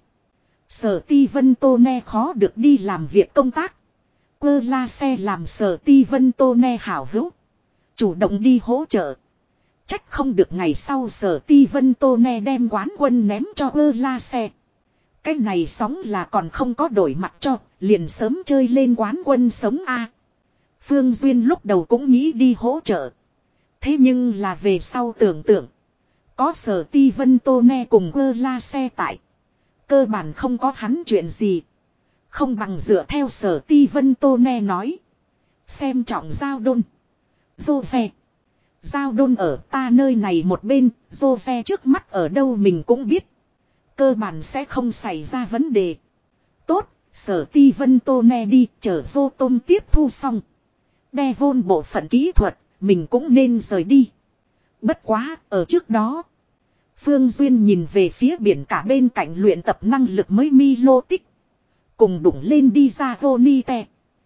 Sở Ti Vân Tô Ne khó được đi làm việc công tác. Quơ La Xe làm Sở Ti Vân Tô Ne hảo hữu, chủ động đi hỗ trợ. Trách không được ngày sau Sở Ti Vân Tô Ne đem quán quân ném cho Quơ La Xe. Cái này sóng là còn không có đổi mặt cho, liền sớm chơi lên quán quân sống a. Phương Duyên lúc đầu cũng nghĩ đi hỗ trợ. Thế nhưng là về sau tưởng tượng, có Sở Ti Vân Tô Ne cùng Quơ La Xe tại, cơ bản không có hắn chuyện gì. Không bằng dựa theo Sở Ti Vân Tô Ne nói, xem trọng Giao Đôn, Dô Ve. Giao Đôn ở ta nơi này một bên, Dô Ve trước mắt ở đâu mình cũng biết. Cơ bản sẽ không xảy ra vấn đề. Tốt, Sở Ti Vân Tô Ne đi, chờ vô tôm tiếp thu xong. Devon bộ phận kỹ thuật, mình cũng nên rời đi. Bất quá, ở trước đó, Phương Duyên nhìn về phía biển cả bên cạnh luyện tập năng lực mới Milo Tích. Cùng đụng lên đi ra Vonite.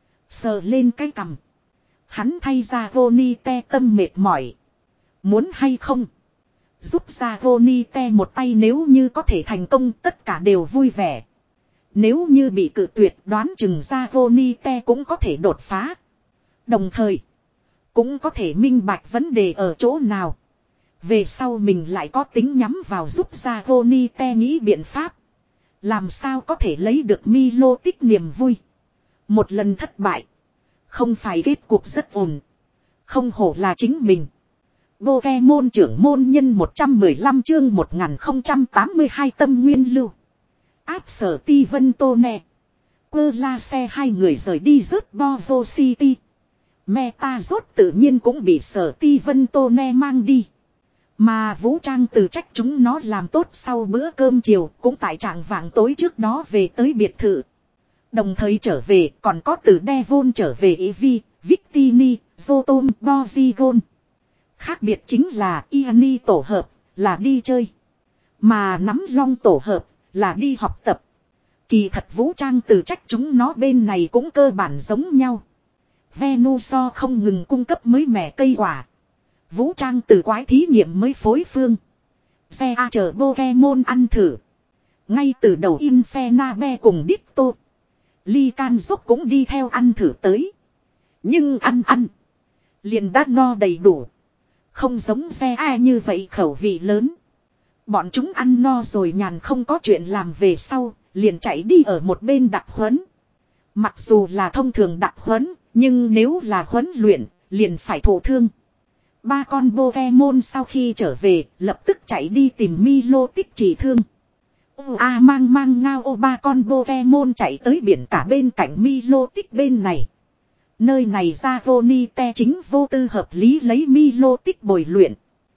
Sờ lên cái cằm. Hắn thay ra Vonite tâm mệt mỏi. Muốn hay không? Giúp ra Vonite một tay, nếu như có thể thành công tất cả đều vui vẻ. Nếu như bị cự tuyệt, đoán chừng ra Vonite cũng có thể đột phá. Đồng thời, cũng có thể minh bạch vấn đề ở chỗ nào. Về sau mình lại có tính nhắm vào giúp ra Vonite nghĩ biện pháp. Làm sao có thể lấy được Milo Tích niềm vui. Một lần thất bại, không phải kết cuộc rất ổn. Không hổ là chính mình. Pokemon trưởng môn nhân một trăm mười lăm chương một nghìn không trăm tám mươi hai tâm nguyên lưu. Áp Sở Ti Vân Tô Ne, Quơ La Xe hai người rời đi rớt Bozo City. Meta rốt tự nhiên cũng bị Sở Ti Vân Tô Ne mang đi. Mà Vũ Trang từ trách chúng nó làm tốt sau bữa cơm chiều cũng tại trạng vạng tối trước đó về tới biệt thự. Đồng thời trở về còn có từ Devon trở về Eevee, Victini, Zotom, Bozigon. Khác biệt chính là Iani tổ hợp là đi chơi, mà nắm long tổ hợp là đi học tập. Kỳ thật Vũ Trang từ trách chúng nó bên này cũng cơ bản giống nhau. Venusaur không ngừng cung cấp mới mẻ cây quả. Vũ Trang từ quái thí nghiệm mới phối phương. Xe A chờ Pokemon ăn thử. Ngay từ đầu Infernape cùng Ditto, Lycan dốc cũng đi theo ăn thử tới. Nhưng ăn ăn liền đã no đầy đủ. Không giống xe A như vậy khẩu vị lớn. Bọn chúng ăn no rồi nhàn không có chuyện làm về sau, liền chạy đi ở một bên đặc huấn. Mặc dù là thông thường đặc huấn, nhưng nếu là huấn luyện, liền phải thụ thương. Ba con Pokemon sau khi trở về, lập tức chạy đi tìm Milo Tích trị thương. Ua à, mang mang ngao ô ba con Pokemon chạy tới biển cả bên cạnh Milo Tích bên này. Nơi này ra Vonite chính vô tư hợp lý lấy Milo Tích bồi luyện.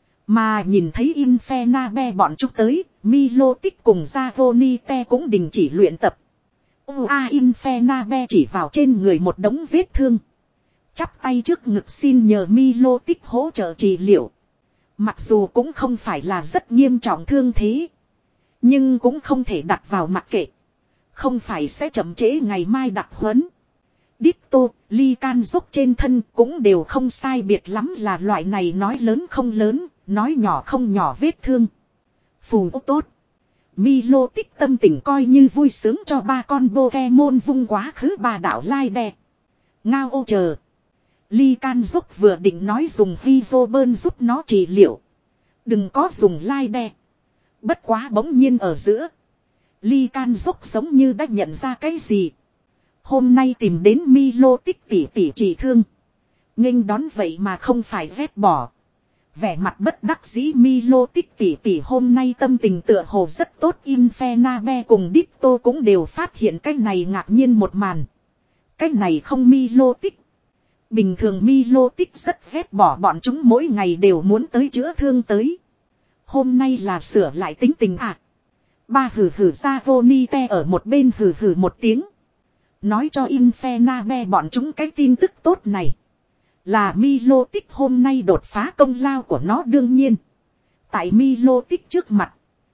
Mà nhìn thấy Infernape bọn chúng tới, Milo Tích cùng ra Vonite cũng đình chỉ luyện tập. Ua à, Infernape chỉ vào trên người một đống vết thương. Chắp tay trước ngực xin nhờ Milo Tích hỗ trợ trị liệu. Mặc dù cũng không phải là rất nghiêm trọng thương thế, Nhưng cũng không thể đặt vào mặc kệ. Không phải sẽ chậm trễ ngày mai đặt huấn. Ditto, ly can dốc trên thân cũng đều không sai biệt lắm là loại này nói lớn không lớn, nói nhỏ không nhỏ vết thương. Phù tốt. Milo tích tâm tình coi như vui sướng cho ba con Pokemon vung quá khứ ba đảo lai đè. Ngao ô chờ. Ly can dốc vừa định nói dùng Hydroburn giúp nó trị liệu. Đừng có dùng lai đè. Bất quá bỗng nhiên ở giữa. Ly can dốc giống như đã nhận ra cái gì. Hôm nay tìm đến Milo tích tỉ tỉ trị thương. Nghênh đón vậy mà không phải ghét bỏ. Vẻ mặt bất đắc dĩ Milo tích tỉ tỉ hôm nay tâm tình tựa hồ rất tốt. Infernabe cùng Ditto cũng đều phát hiện cái này ngạc nhiên một màn. Cái này không Milo tích. Bình thường Milo tích rất ghét bỏ bọn chúng mỗi ngày đều muốn tới chữa thương tới. Hôm nay là sửa lại tính tình à. Ba hử hử ra Vonite ở một bên hử hử một tiếng. Nói cho Infernabe bọn chúng cái tin tức tốt này. Là Milo tích hôm nay đột phá công lao của nó đương nhiên. Tại Milo tích trước mặt.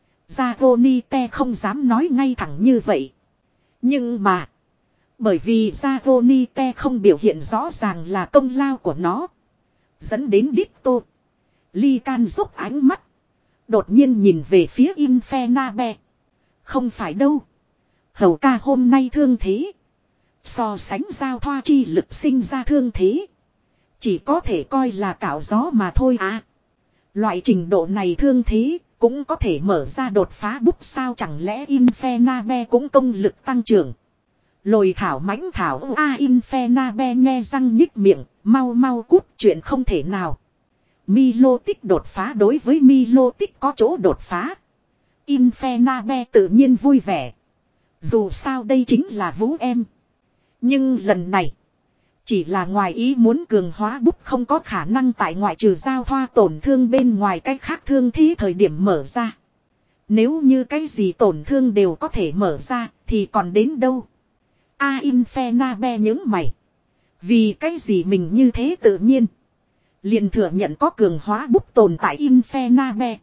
Zagonite không dám nói ngay thẳng như vậy. Nhưng mà. Bởi vì Zagonite không biểu hiện rõ ràng là công lao của nó. Dẫn đến Ditto. Ly can dốc ánh mắt. Đột nhiên nhìn về phía Infernabe. Không phải đâu. Hầu ca hôm nay thương thế. So sánh giao thoa chi lực sinh ra thương thế. Chỉ có thể coi là cạo gió mà thôi à. Loại trình độ này thương thế cũng có thể mở ra đột phá bút sao chẳng lẽ Infernabe cũng công lực tăng trưởng. Lồi thảo mãnh thảo a à, Infernabe nghe răng nhích miệng, mau mau cút chuyện không thể nào. Milo tích đột phá đối với Milo tích có chỗ đột phá. Infernabe tự nhiên vui vẻ. Dù sao đây chính là vũ em. Nhưng lần này. Chỉ là ngoài ý muốn cường hóa bút không có khả năng tại ngoại trừ giao thoa tổn thương bên ngoài cách khác thương thế thời điểm mở ra. Nếu như cái gì tổn thương đều có thể mở ra thì còn đến đâu. A Infernabe những mày. Vì cái gì mình như thế tự nhiên. Liền thừa nhận có cường hóa bút tồn tại Infernabe.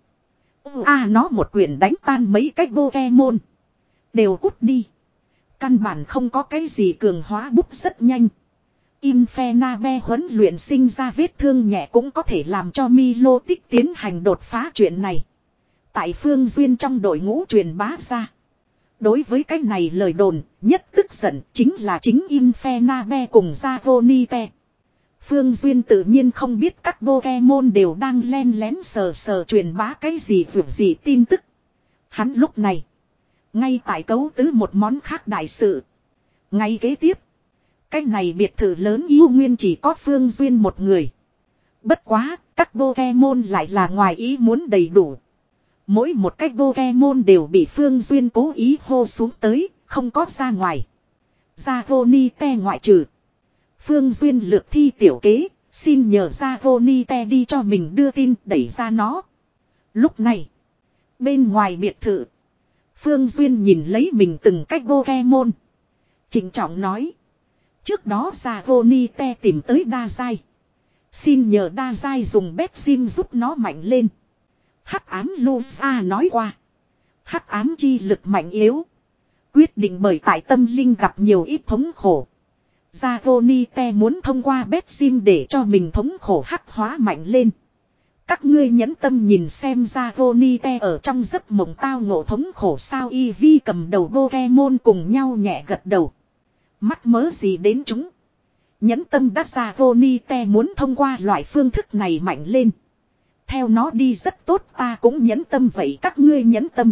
A nó một quyền đánh tan mấy cái Pokemon. Đều cút đi. Căn bản không có cái gì cường hóa bút rất nhanh. Infernabe huấn luyện sinh ra vết thương nhẹ cũng có thể làm cho Milo tích tiến hành đột phá chuyện này. Tại Phương Duyên trong đội ngũ truyền bá ra. Đối với cái này lời đồn nhất tức giận chính là chính Infernabe cùng Zagonite. Phương Duyên tự nhiên không biết các Pokemon đều đang len lén sờ sờ truyền bá cái gì vượt gì tin tức. Hắn lúc này. Ngay tại cấu tứ một món khác đại sự. Ngay kế tiếp. Cái này biệt thự lớn yêu nguyên chỉ có Phương Duyên một người. Bất quá, các Pokemon lại là ngoài ý muốn đầy đủ. Mỗi một cái Pokemon đều bị Phương Duyên cố ý hô xuống tới, không có ra ngoài. Zagonite ngoại trừ. Phương Duyên lược thi tiểu kế, xin nhờ Zagonite đi cho mình đưa tin đẩy ra nó. Lúc này, bên ngoài biệt thự, Phương Duyên nhìn lấy mình từng cách Pokemon. Trịnh trọng nói. Trước đó Zagonite tìm tới Đa Giai. Xin nhờ Đa Giai dùng bếp sim giúp nó mạnh lên. Hắc ám Lusa nói qua. Hắc ám chi lực mạnh yếu. Quyết định bởi tại tâm linh gặp nhiều ít thống khổ. Zagonite muốn thông qua bếp sim để cho mình thống khổ hắc hóa mạnh lên. Các ngươi nhẫn tâm nhìn xem Zagonite ở trong giấc mộng tao ngộ thống khổ sao Eevee cầm đầu Pokemon cùng nhau nhẹ gật đầu. Mắc mớ gì đến chúng. Nhẫn tâm đắc Zagonite muốn thông qua loại phương thức này mạnh lên. Theo nó đi rất tốt ta cũng nhẫn tâm vậy các ngươi nhẫn tâm.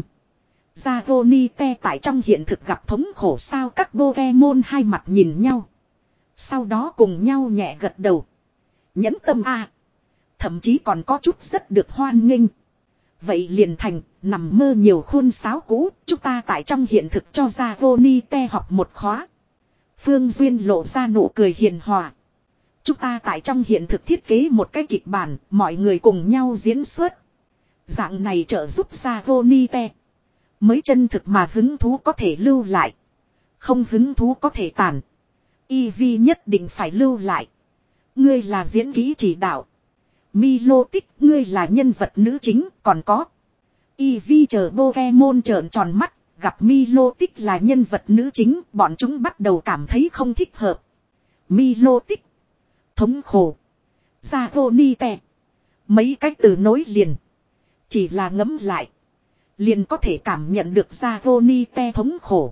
Zagonite tại trong hiện thực gặp thống khổ sao các Pokemon hai mặt nhìn nhau. Sau đó cùng nhau nhẹ gật đầu. Nhẫn tâm à. Thậm chí còn có chút rất được hoan nghênh. Vậy liền thành, nằm mơ nhiều khuôn sáo cũ, chúng ta tại trong hiện thực cho Zagonite học một khóa. Phương Duyên lộ ra nụ cười hiền hòa. Chúng ta tại trong hiện thực thiết kế một cái kịch bản, mọi người cùng nhau diễn xuất. Dạng này trợ giúp Zagonite. Mới chân thực mà hứng thú có thể lưu lại. Không hứng thú có thể tàn. Eevee nhất định phải lưu lại. Ngươi là diễn kỹ chỉ đạo. Milo tích ngươi là nhân vật nữ chính còn có. Eevee chờ Pokemon trợn tròn mắt, gặp Milotic là nhân vật nữ chính, bọn chúng bắt đầu cảm thấy không thích hợp. Milotic, thống khổ, Zagonite, mấy cái từ nối liền. Chỉ là ngấm lại, liền có thể cảm nhận được Zagonite thống khổ.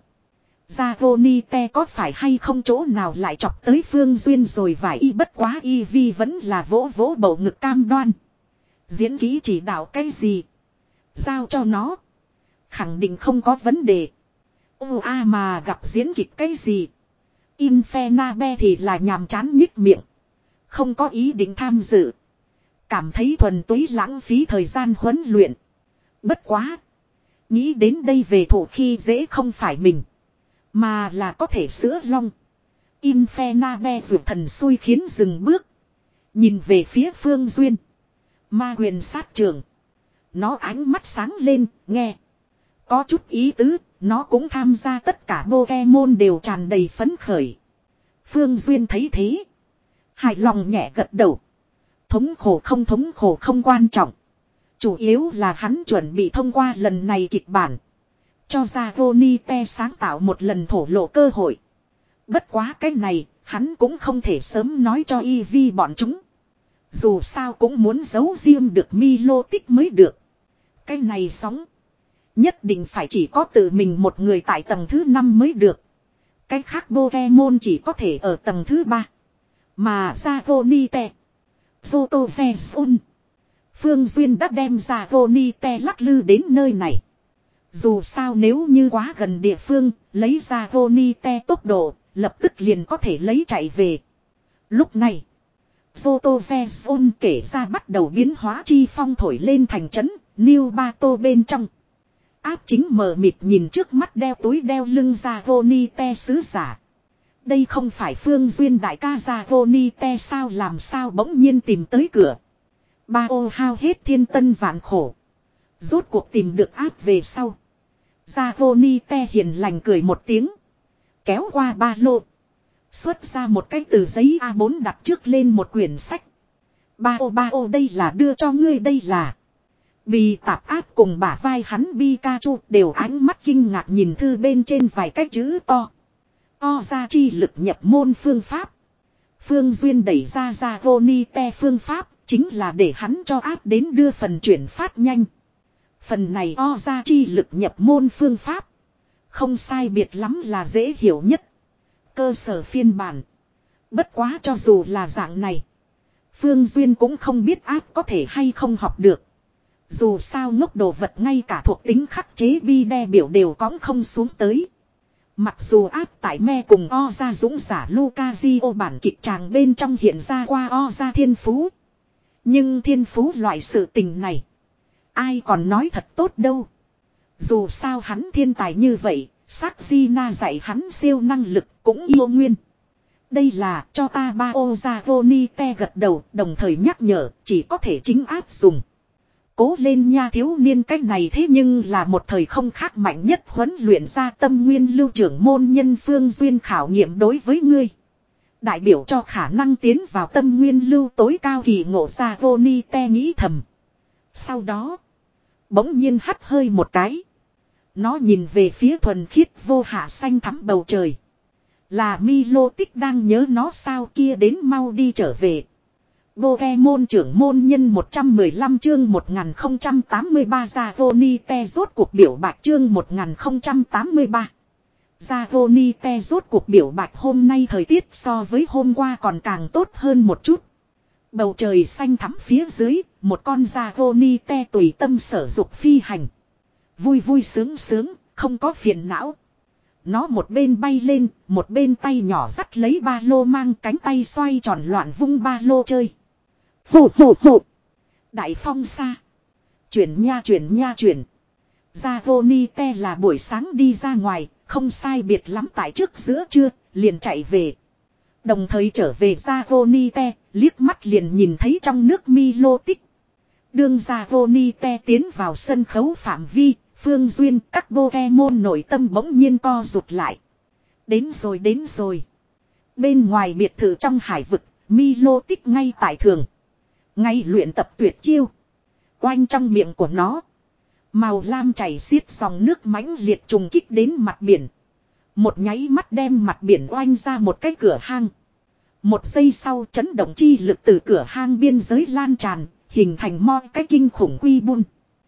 Zagonite có phải hay không chỗ nào lại chọc tới Phương Duyên rồi vài y, bất quá Eevee vẫn là vỗ vỗ bầu ngực cam đoan. Diễn kỹ chỉ đạo cái gì? Giao cho nó. Khẳng định không có vấn đề. Ô a mà gặp diễn kịch cái gì? Infernabe thì là nhàm chán nhích miệng. Không có ý định tham dự. Cảm thấy thuần túy lãng phí thời gian huấn luyện. Bất quá. Nghĩ đến đây về thủ khi dễ không phải mình. Mà là có thể sữa long. Infernabe vượt thần xui khiến dừng bước. Nhìn về phía Phương Duyên. Ma quyền sát trường. Nó ánh mắt sáng lên, nghe. Có chút ý tứ, nó cũng tham gia tất cả Pokemon đều tràn đầy phấn khởi. Phương Duyên thấy thế. Hài lòng nhẹ gật đầu. Thống khổ không thống khổ không quan trọng. Chủ yếu là hắn chuẩn bị thông qua lần này kịch bản. Cho Zagonite sáng tạo một lần thổ lộ cơ hội. Bất quá cái này, hắn cũng không thể sớm nói cho Eevee bọn chúng. Dù sao cũng muốn giấu riêng được Milotic mới được. Cái này sóng. Nhất định phải chỉ có tự mình một người tại tầng thứ năm mới được. Cái khác Pokemon chỉ có thể ở tầng thứ ba. Mà Zagonite, Photophazone, Phương Duyên đã đem Zagonite lắc lư đến nơi này. Dù sao nếu như quá gần địa phương, lấy Zagonite tốc độ, lập tức liền có thể lấy chạy về. Lúc này, Photophazone kể ra bắt đầu biến hóa chi phong thổi lên thành trấn, New Bato bên trong. Áp chính mờ mịt nhìn trước mắt đeo túi đeo lưng Zagonite sứ giả. Đây không phải Phương Duyên đại ca Zagonite sao, làm sao bỗng nhiên tìm tới cửa. Ba ô hao hết thiên tân vạn khổ. Rốt cuộc tìm được áp về sau. Zagonite hiền lành cười một tiếng. Kéo qua ba lô. Xuất ra một cái từ giấy a bốn đặt trước lên một quyển sách. Ba ô ba ô đây là đưa cho ngươi, đây là. Bì tạp áp cùng bả vai hắn Pikachu đều ánh mắt kinh ngạc nhìn thư bên trên vài cái chữ to. O ra chi lực nhập môn phương pháp. Phương Duyên đẩy ra Zagonite phương pháp, chính là để hắn cho áp đến đưa phần chuyển phát nhanh. Phần này O ra chi lực nhập môn phương pháp. Không sai biệt lắm là dễ hiểu nhất. Cơ sở phiên bản. Bất quá cho dù là dạng này. Phương Duyên cũng không biết áp có thể hay không học được. Dù sao ngốc đồ vật ngay cả thuộc tính khắc chế bi đe biểu đều cõng không xuống tới. Mặc dù áp tại me cùng O ra dũng giả Lucazio bản kịch tràng bên trong hiện ra qua O ra thiên phú. Nhưng thiên phú loại sự tình này. Ai còn nói thật tốt đâu. Dù sao hắn thiên tài như vậy, sắc Gina dạy hắn siêu năng lực cũng yêu nguyên. Đây là cho ta ba ô Zagonite gật đầu, đồng thời nhắc nhở chỉ có thể chính áp dùng. Cố lên nha thiếu niên, cách này thế nhưng là một thời không khác mạnh nhất huấn luyện ra tâm nguyên lưu trưởng môn nhân Phương Duyên khảo nghiệm đối với ngươi. Đại biểu cho khả năng tiến vào tâm nguyên lưu tối cao kỳ ngộ Zagonite nghĩ thầm. Sau đó, bỗng nhiên hắt hơi một cái. Nó nhìn về phía thuần khiết vô hạ xanh thắm bầu trời. Là Milotic đang nhớ nó sao, kia đến mau đi trở về. Pokemon trưởng môn nhân một trăm mười lăm chương một nghìn không trăm tám mươi ba Zagonite rốt cuộc biểu bạch chương một nghìn không trăm tám mươi ba. Zagonite rốt cuộc biểu bạch, hôm nay thời tiết so với hôm qua còn càng tốt hơn một chút. Bầu trời xanh thắm phía dưới, một con Zagonite tùy tâm sở dục phi hành. Vui vui sướng sướng, không có phiền não. Nó một bên bay lên, một bên tay nhỏ dắt lấy ba lô, mang cánh tay xoay tròn loạn vung ba lô chơi. Phù phù phù. Đại phong xa. Chuyển nha chuyển nha chuyển. Zagonite là buổi sáng đi ra ngoài, không sai biệt lắm tại trước giữa trưa, liền chạy về. Đồng thời trở về Zagonite, liếc mắt liền nhìn thấy trong nước Milotic. Đương Zagonite tiến vào sân khấu phạm vi, Phương Duyên các Pokemon nội tâm bỗng nhiên co rụt lại. Đến rồi đến rồi. Bên ngoài biệt thự trong hải vực, Milotic ngay tại thường. Ngay luyện tập tuyệt chiêu. Oanh trong miệng của nó. Màu lam chảy xiết dòng nước mãnh liệt trùng kích đến mặt biển. Một nháy mắt đem mặt biển oanh ra một cái cửa hang. Một giây sau chấn động chi lực từ cửa hang biên giới lan tràn, hình thành mo cái kinh khủng quy bun.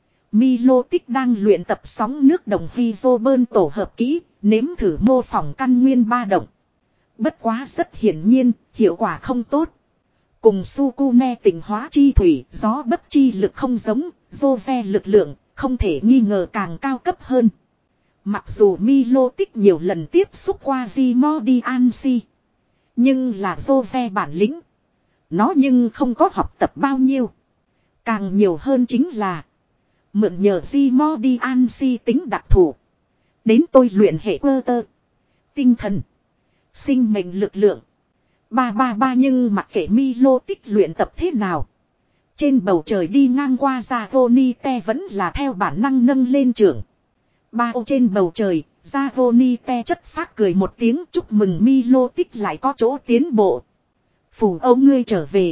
Milotic đang luyện tập sóng nước đồng Hydroburn tổ hợp kỹ, nếm thử mô phỏng căn nguyên ba động. Bất quá rất hiển nhiên, hiệu quả không tốt. Cùng Sukune tỉnh hóa chi thủy, gió bấc chi lực không giống, Jove lực lượng, không thể nghi ngờ càng cao cấp hơn. Mặc dù Milotic nhiều lần tiếp xúc qua Vimodiansi, nhưng là Jove bản lĩnh. Nó nhưng không có học tập bao nhiêu. Càng nhiều hơn chính là mượn nhờ Vimodiansi tính đặc thù. Đến tôi luyện hệ quơ tơ. Tinh thần. Sinh mệnh lực lượng. Ba ba ba nhưng mặc kệ Milotic luyện tập thế nào. Trên bầu trời đi ngang qua Zagonite vẫn là theo bản năng nâng lên trưởng. Ba ô trên bầu trời, Zagonite chất phát cười một tiếng chúc mừng Milotic lại có chỗ tiến bộ. Phù Âu ngươi trở về.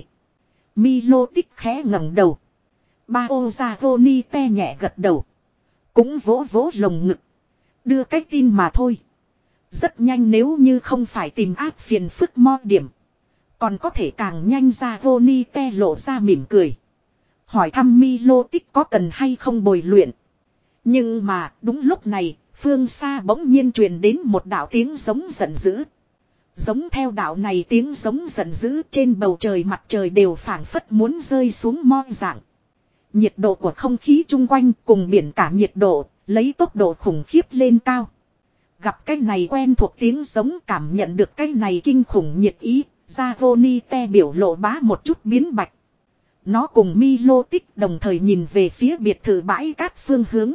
Milotic khẽ ngẩng đầu. Ba ô Zagonite nhẹ gật đầu. Cũng vỗ vỗ lồng ngực. Đưa cái tin mà thôi. Rất nhanh nếu như không phải tìm ác phiền phức mo điểm. Còn có thể càng nhanh Zagonite lộ ra mỉm cười. Hỏi thăm Milotic có cần hay không bồi luyện. Nhưng mà đúng lúc này, phương xa bỗng nhiên truyền đến một đạo tiếng giống giận dữ. Giống theo đạo này tiếng giống giận dữ trên bầu trời mặt trời đều phảng phất muốn rơi xuống mo dạng. Nhiệt độ của không khí chung quanh cùng biển cả nhiệt độ, lấy tốc độ khủng khiếp lên cao. Gặp cái này quen thuộc tiếng giống cảm nhận được cái này kinh khủng nhiệt ý, Zagonite biểu lộ bá một chút biến bạch. Nó cùng Milotic đồng thời nhìn về phía biệt thự bãi cát phương hướng.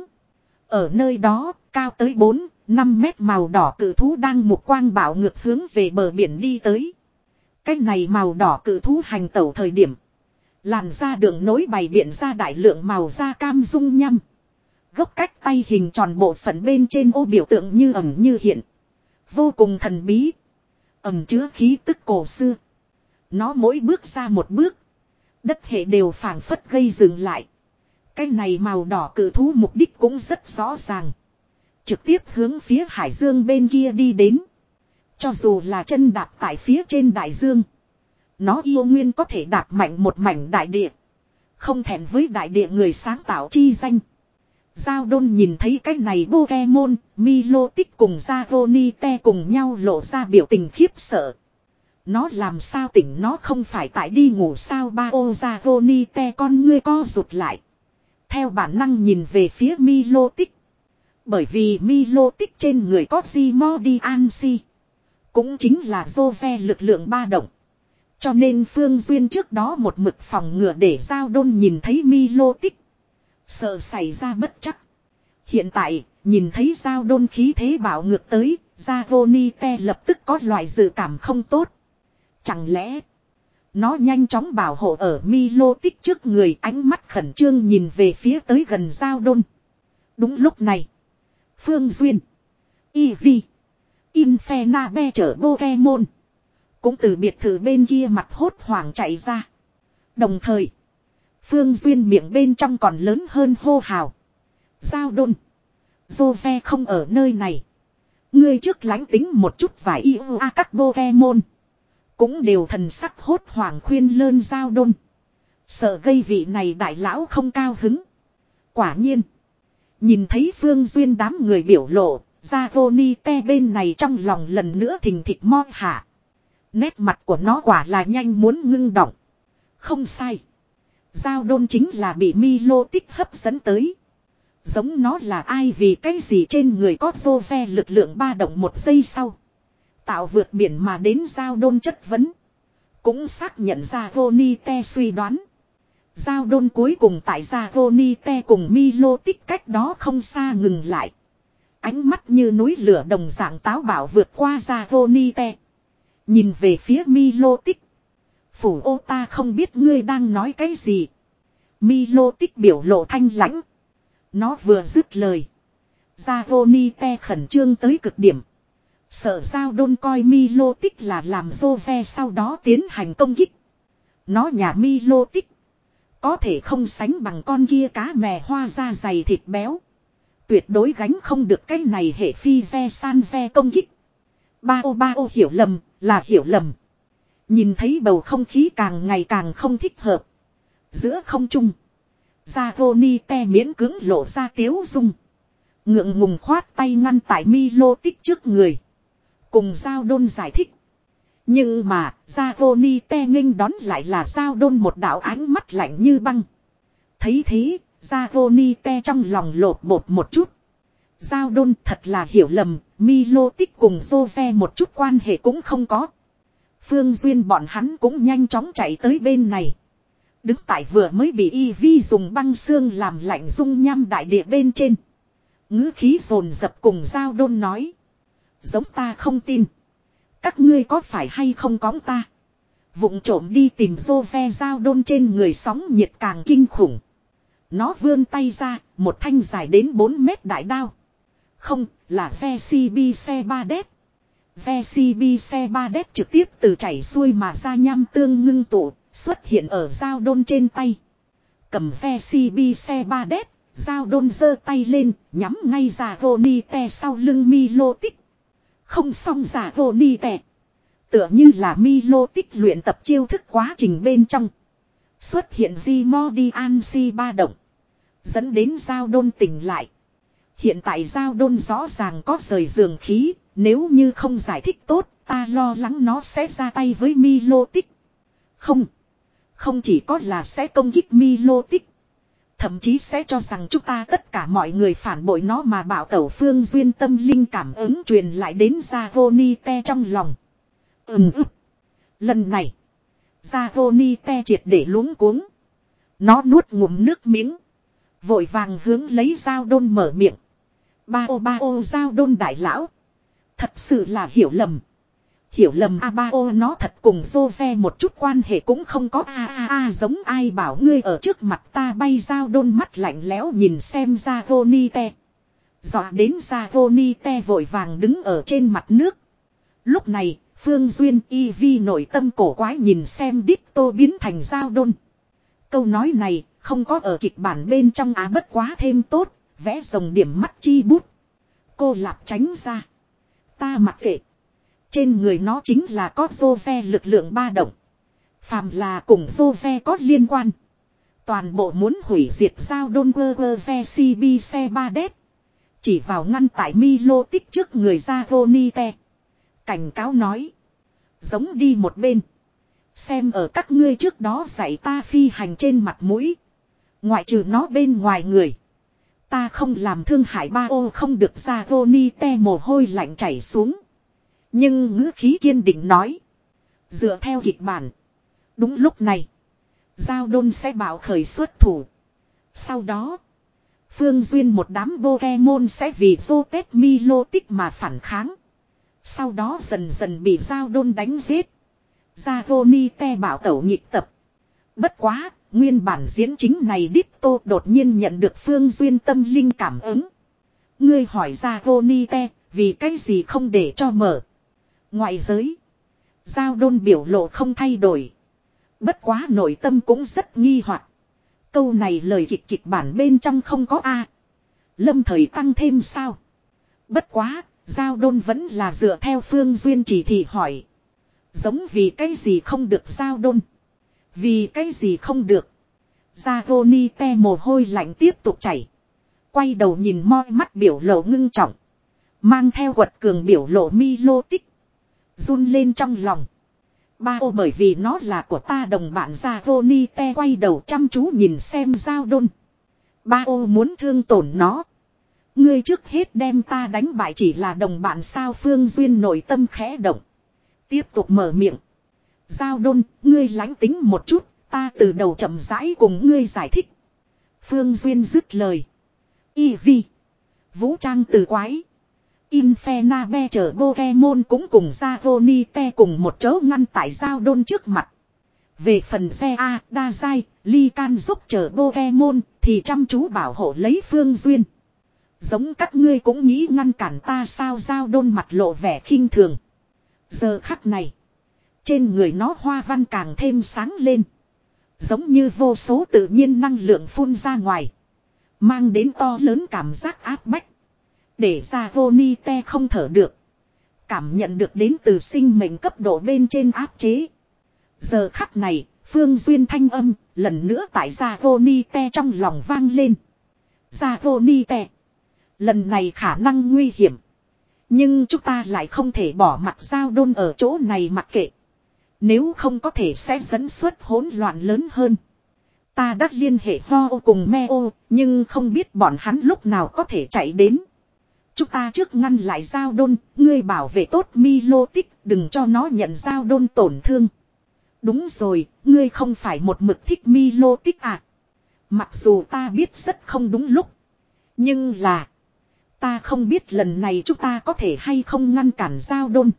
Ở nơi đó, cao tới bốn, năm mét màu đỏ cự thú đang một quang bạo ngược hướng về bờ biển đi tới. Cái này màu đỏ cự thú hành tẩu thời điểm. Làn da đường nối bày biện ra đại lượng màu da cam dung nhăm. Gốc cách tay hình tròn bộ phận bên trên ô biểu tượng như ẩn như hiện. Vô cùng thần bí. Ẩm chứa khí tức cổ xưa. Nó mỗi bước ra một bước. Đất hệ đều phảng phất gây dừng lại. Cái này màu đỏ cự thú mục đích cũng rất rõ ràng. Trực tiếp hướng phía hải dương bên kia đi đến. Cho dù là chân đạp tại phía trên đại dương. Nó yêu nguyên có thể đạp mạnh một mảnh đại địa. Không thẹn với đại địa người sáng tạo chi danh. Giao Đôn nhìn thấy cái này Pokemon, Milotic cùng Zagonite cùng nhau lộ ra biểu tình khiếp sợ. Nó làm sao tỉnh nó không phải tại đi ngủ sao ba ô Zagonite con ngươi co rụt lại. Theo bản năng nhìn về phía Milotic. Bởi vì Milotic trên người có Vimodiansi. Cũng chính là Jove lực lượng ba động. Cho nên Phương Duyên trước đó một mực phòng ngừa để Giao Đôn nhìn thấy Milotic. Sợ xảy ra bất chắc. Hiện tại, nhìn thấy Giao Đôn khí thế bạo ngược tới, Zagonite lập tức có loại dự cảm không tốt. Chẳng lẽ, nó nhanh chóng bảo hộ ở Milotic trước người ánh mắt khẩn trương nhìn về phía tới gần Giao Đôn. Đúng lúc này, Phương Duyên, Eevee, Infernape chở Pokemon. Cũng từ biệt thự bên kia mặt hốt hoảng chạy ra. Đồng thời, Phương Duyên miệng bên trong còn lớn hơn hô hào. Giao Đôn, Jove không ở nơi này. Ngươi trước lánh tính một chút vài yêu a các Pokemon. Cũng đều thần sắc hốt hoảng khuyên lơn Giao Đôn. Sợ gây vị này đại lão không cao hứng. Quả nhiên, nhìn thấy Phương Duyên đám người biểu lộ, Zagonite bên này trong lòng lần nữa thình thịch mo hạ. Nét mặt của nó quả là nhanh muốn ngưng động. Không sai. Giao Đôn chính là bị Milotic hấp dẫn tới. Giống nó là ai vì cái gì trên người có Jove lực lượng ba động một giây sau. Tạo vượt biển mà đến Giao Đôn chất vấn. Cũng xác nhận ra Zagonite suy đoán. Giao Đôn cuối cùng tại Zagonite cùng Milotic cách đó không xa ngừng lại. Ánh mắt như núi lửa đồng dạng táo bạo vượt qua Zagonite. Nhìn về phía Milotic. Phủ ô ta không biết ngươi đang nói cái gì. Milotic biểu lộ thanh lãnh. Nó vừa dứt lời. Zagonite khẩn trương tới cực điểm. Sợ Giao Đôn coi Milotic là làm Jove sau đó tiến hành công kích. Nó nhà Milotic. Có thể không sánh bằng con kia cá mè hoa da dày thịt béo. Tuyệt đối gánh không được cái này hệ phi ve san ve công kích. Ba ô ba ô hiểu lầm, là hiểu lầm. Nhìn thấy bầu không khí càng ngày càng không thích hợp. Giữa không trung. Zagonite miễn cưỡng lộ ra tiếu dung. Ngượng ngùng khoát tay ngăn tại Milo tích trước người. Cùng Giao Đôn giải thích. Nhưng mà, Zagonite nghênh đón lại là Giao Đôn một đạo ánh mắt lạnh như băng. Thấy thế, Zagonite trong lòng lột bột một chút. Giao Đôn thật là hiểu lầm, Milo tích cùng Jose một chút quan hệ cũng không có. Phương Duyên bọn hắn cũng nhanh chóng chạy tới bên này. Đứng tại vừa mới bị y vi dùng băng xương làm lạnh dung nham đại địa bên trên. Ngữ khí dồn dập cùng Giao Đôn nói. Giống ta không tin. Các ngươi có phải hay không cõng ta? Vụng trộm đi tìm Jose. Giao Đôn trên người sóng nhiệt càng kinh khủng. Nó vươn tay ra, một thanh dài đến bốn mét đại đao. Không, là ve xê bê xe ba đét. Ve xê bê xe ba đét trực tiếp từ chảy xuôi mà ra nham tương ngưng tụ, xuất hiện ở Giao Đôn trên tay. Cầm ve xê bê xe ba đét, Giao Đôn giơ tay lên, nhắm ngay Zagonite sau lưng Milo tích. Không xong Zagonite. Tựa như là Milo tích luyện tập chiêu thức quá trình bên trong. Xuất hiện Dimordiansi ba động. Dẫn đến Giao Đôn tỉnh lại. Hiện tại Giao Đôn rõ ràng có rời giường khí. Nếu như không giải thích tốt, ta lo lắng nó sẽ ra tay với Milo tích. Không. Không chỉ có là sẽ công kích Milo tích. Thậm chí sẽ cho rằng chúng ta tất cả mọi người phản bội nó mà bảo tẩu. Phương Duyên tâm linh cảm ứng truyền lại đến Zagonite trong lòng. Ừm ức. Lần này. Zagonite triệt để luống cuống. Nó nuốt ngụm nước miếng. Vội vàng hướng lấy Giao Đôn mở miệng. Ba ô ba ô Giao Đôn đại lão. Thật sự là hiểu lầm. Hiểu lầm a ba ô nó thật cùng Jose một chút quan hệ cũng không có a a a giống ai bảo ngươi ở trước mặt ta bay. Giao Đôn mắt lạnh lẽo nhìn xem Zagonite. Dọa đến Zagonite vội vàng đứng ở trên mặt nước. Lúc này, Phương Duyên y vi nội tâm cổ quái nhìn xem Ditto biến thành Giao Đôn. Câu nói này không có ở kịch bản bên trong á bất quá thêm tốt, vẽ rồng điểm mắt chi bút. Cô lạp tránh ra. Ta mặc kệ. Trên người nó chính là có Jose lực lượng ba động. Phàm là cùng Jose có liên quan. Toàn bộ muốn hủy diệt Giao Đôn quơ quơ ve xê bê xe ba đét. Chỉ vào ngăn tại Milo tích trước người Zagonite. Cảnh cáo nói. Giống đi một bên. Xem ở các ngươi trước đó dạy ta phi hành trên mặt mũi. Ngoại trừ nó bên ngoài người. Ta không làm thương hại ba ô không được. Zagonite mồ hôi lạnh chảy xuống. Nhưng ngữ khí kiên định nói. Dựa theo kịch bản. Đúng lúc này. Giao Đôn sẽ bảo khởi xuất thủ. Sau đó. Phương Duyên một đám Pokemon sẽ vì vô tết Milo tích mà phản kháng. Sau đó dần dần bị Giao Đôn đánh giết. Zagonite bảo tẩu nhịp tập. Bất quá, nguyên bản diễn chính này Ditto đột nhiên nhận được Phương Duyên tâm linh cảm ứng. Ngươi hỏi Zagonite, vì cái gì không để cho mở. Ngoại giới. Giao Đôn biểu lộ không thay đổi. Bất quá nội tâm cũng rất nghi hoặc. Câu này lời kịch kịch bản bên trong không có A. Lâm thời tăng thêm sao. Bất quá, Giao Đôn vẫn là dựa theo Phương Duyên chỉ thị hỏi. Giống vì cái gì không được Giao Đôn. Vì cái gì không được. Zagonite mồ hôi lạnh tiếp tục chảy. Quay đầu nhìn moi mắt biểu lộ ngưng trọng. Mang theo quật cường biểu lộ Milo tích. Run lên trong lòng. Ba ô bởi vì nó là của ta đồng bạn. Zagonite quay đầu chăm chú nhìn xem Giao Đôn. Ba ô muốn thương tổn nó. Ngươi trước hết đem ta đánh bại chỉ là đồng bạn sao. Phương Duyên nội tâm khẽ động. Tiếp tục mở miệng. Giao Đôn, ngươi lánh tính một chút. Ta từ đầu chậm rãi cùng ngươi giải thích. Phương Duyên dứt lời. Y vi. Vũ trang từ quái. Infenabe chở Pokemon cũng cùng Zagonite cùng một chỗ ngăn tại Giao Đôn trước mặt. Về phần xe A, đa giai, ly can giúp chở Pokemon thì chăm chú bảo hộ lấy Phương Duyên. Giống các ngươi cũng nghĩ ngăn cản ta sao. Giao Đôn mặt lộ vẻ khinh thường. Giờ khắc này. Trên người nó hoa văn càng thêm sáng lên. Giống như vô số tự nhiên năng lượng phun ra ngoài. Mang đến to lớn cảm giác áp bách. Để ra Ronite không thở được. Cảm nhận được đến từ sinh mệnh cấp độ bên trên áp chế. Giờ khắc này, Phương Duyên thanh âm, lần nữa tại ra Ronite trong lòng vang lên. Ra Ronite. Lần này khả năng nguy hiểm. Nhưng chúng ta lại không thể bỏ mặt Giao Đôn ở chỗ này mặc kệ. Nếu không có thể sẽ dẫn xuất hỗn loạn lớn hơn. Ta đã liên hệ Ho cùng Meo, nhưng không biết bọn hắn lúc nào có thể chạy đến. Chúng ta trước ngăn lại Giao Đôn, ngươi bảo vệ tốt Milotic, đừng cho nó nhận Giao Đôn tổn thương. Đúng rồi, ngươi không phải một mực thích Milotic à? Mặc dù ta biết rất không đúng lúc. Nhưng là, ta không biết lần này chúng ta có thể hay không ngăn cản Giao Đôn.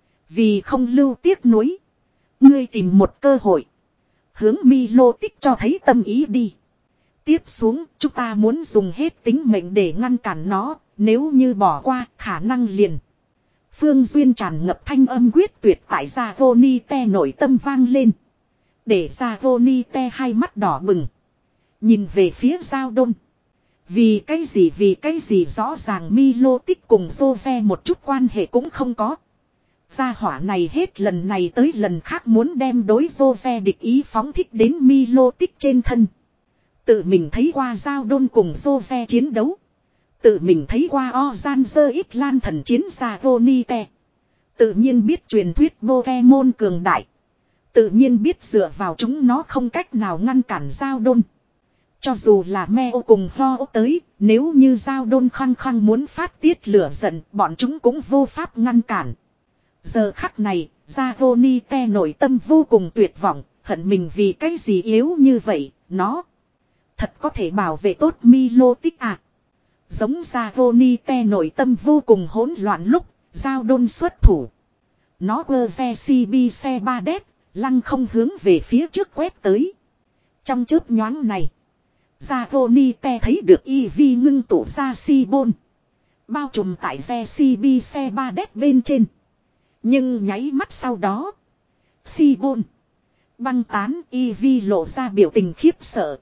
Vì không lưu tiếc nuối. Ngươi tìm một cơ hội. Hướng Milotic cho thấy tâm ý đi. Tiếp xuống, chúng ta muốn dùng hết tính mệnh để ngăn cản nó. Nếu như bỏ qua, khả năng liền. Phương Duyên tràn ngập thanh âm quyết tuyệt tại Zavonite nội tâm vang lên. Để Zavonite hai mắt đỏ bừng. Nhìn về phía Giao Đôn. Vì cái gì vì cái gì rõ ràng Milotic cùng Jose một chút quan hệ cũng không có. Gia hỏa này hết lần này tới lần khác muốn đem đối Jose địch ý phóng thích đến Milotic trên thân. Tự mình thấy qua Giao Đôn cùng Jose chiến đấu. Tự mình thấy qua Ozan ít lan thần chiến gia Ronite. Tự nhiên biết truyền thuyết Pokemon cường đại. Tự nhiên biết dựa vào chúng nó không cách nào ngăn cản Giao Đôn. Cho dù là Meo cùng Ho tới, nếu như Giao Đôn khăng khăng muốn phát tiết lửa giận, bọn chúng cũng vô pháp ngăn cản. Giờ khắc này, Zavonite nội tâm vô cùng tuyệt vọng, hận mình vì cái gì yếu như vậy, nó thật có thể bảo vệ tốt Milotic à. Giống Zavonite nội tâm vô cùng hỗn loạn lúc, Giao Đôn xuất thủ. Nó quơ ve xê bê xe ba đét, lăng không hướng về phía trước quét tới. Trong chớp nhoáng này, Zavonite thấy được e vê ngưng tụ ra Sibon. Bao trùm tại ve xê bê xe ba đét bên trên. Nhưng nháy mắt sau đó, Sibon băng tán e vê lộ ra biểu tình khiếp sợ.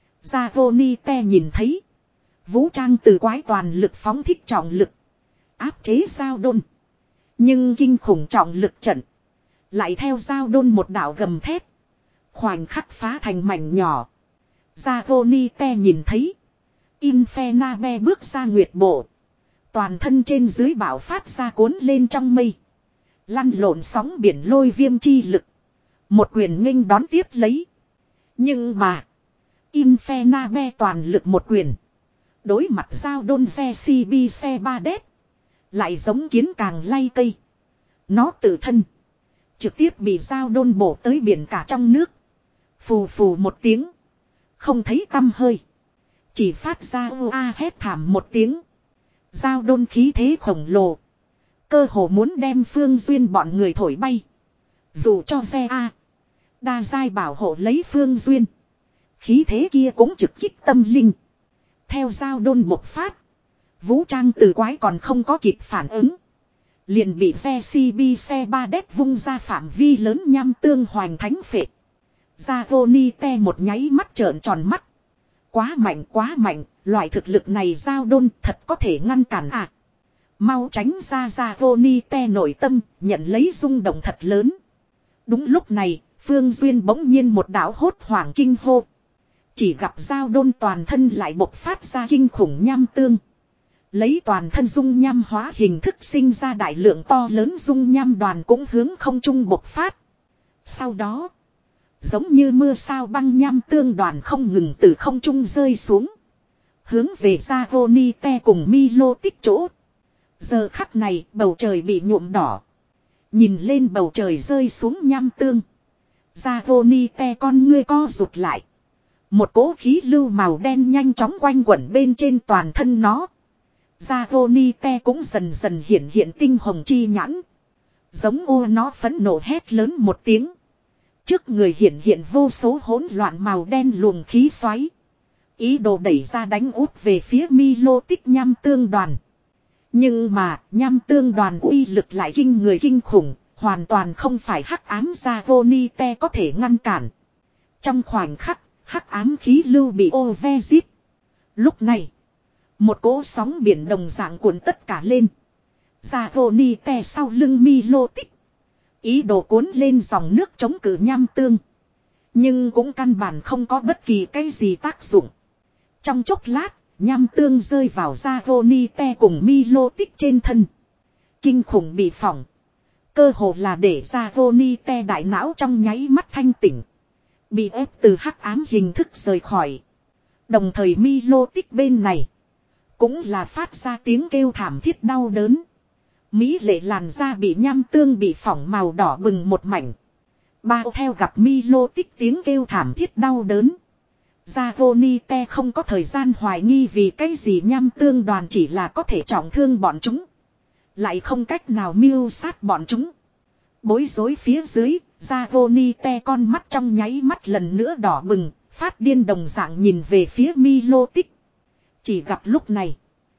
Zavonite nhìn thấy vũ trang từ quái toàn lực phóng thích trọng lực, áp chế Giao Đôn. Nhưng kinh khủng trọng lực trận lại theo Giao Đôn một đạo gầm thép, khoảnh khắc phá thành mảnh nhỏ. Zavonite nhìn thấy Infernabe bước ra nguyệt bộ, toàn thân trên dưới bạo phát ra cuốn lên trong mây, lăn lộn sóng biển lôi viêm chi lực, một quyền nghênh đón tiếp lấy. Nhưng mà Infernabe toàn lực một quyền, đối mặt Giao Đôn ve xê bê xe ba đét, lại giống kiến càng lay cây. Nó tự thân trực tiếp bị Giao Đôn bổ tới biển cả trong nước. Phù phù một tiếng, không thấy tăm hơi, chỉ phát ra u a hét thảm một tiếng. Giao Đôn khí thế khổng lồ, cơ hồ muốn đem Phương Duyên bọn người thổi bay. Dù cho xe A đa giai bảo hộ lấy Phương Duyên, khí thế kia cũng trực kích tâm linh. Theo Giao Đôn bộc phát, vũ trang từ quái còn không có kịp phản ứng, liền bị ve xê bê xe ba đét vung ra phạm vi lớn nham tương hoành thánh phệ. Zavonite một nháy mắt trợn tròn mắt. Quá mạnh quá mạnh, loại thực lực này Giao Đôn thật có thể ngăn cản à. Mau tránh ra Zavonite nội tâm, nhận lấy rung động thật lớn. Đúng lúc này, Phương Duyên bỗng nhiên một đạo hốt hoảng kinh hô. Chỉ gặp Giao Đôn toàn thân lại bộc phát ra kinh khủng nham tương. Lấy toàn thân dung nham hóa hình thức sinh ra đại lượng to lớn dung nham đoàn cũng hướng không trung bộc phát. Sau đó, giống như mưa sao băng nham tương đoàn không ngừng từ không trung rơi xuống, hướng về Zavonite cùng Milotic chỗ. Giờ khắc này bầu trời bị nhuộm đỏ. Nhìn lên bầu trời rơi xuống nham tương, Zavonite con ngươi co rụt lại. Một cỗ khí lưu màu đen nhanh chóng quanh quẩn bên trên toàn thân nó. Zavonite cũng dần dần hiện hiện tinh hồng chi nhãn. Giống ô nó phẫn nộ hét lớn một tiếng. Trước người hiện hiện vô số hỗn loạn màu đen luồng khí xoáy. Ý đồ đẩy ra đánh úp về phía Milotic nham tương đoàn. Nhưng mà nham tương đoàn uy lực lại kinh người kinh khủng. Hoàn toàn không phải hắc ám Zavonite có thể ngăn cản. Trong khoảnh khắc, hắc ám khí lưu bị ô ve giết. Lúc này, một cỗ sóng biển đồng dạng cuốn tất cả lên. Zagoni sau lưng Milotic. Ý đồ cuốn lên dòng nước chống cự nham tương. Nhưng cũng căn bản không có bất kỳ cái gì tác dụng. Trong chốc lát, nham tương rơi vào Zagoni cùng Milotic trên thân. Kinh khủng bị phỏng. Cơ hồ là để Zagoni đại não trong nháy mắt thanh tỉnh. Bị ép từ hắc ám hình thức rời khỏi. Đồng thời Milotic bên này cũng là phát ra tiếng kêu thảm thiết đau đớn. Mỹ lệ làn da bị nham tương bị phỏng màu đỏ bừng một mảnh. Bao theo gặp Milotic tiếng kêu thảm thiết đau đớn. Zagoni không có thời gian hoài nghi vì cái gì nham tương đoàn chỉ là có thể trọng thương bọn chúng. Lại không cách nào mưu sát bọn chúng. Bối rối phía dưới, Zagoni con mắt trong nháy mắt lần nữa đỏ bừng, phát điên đồng dạng nhìn về phía Milotic. Chỉ gặp lúc này,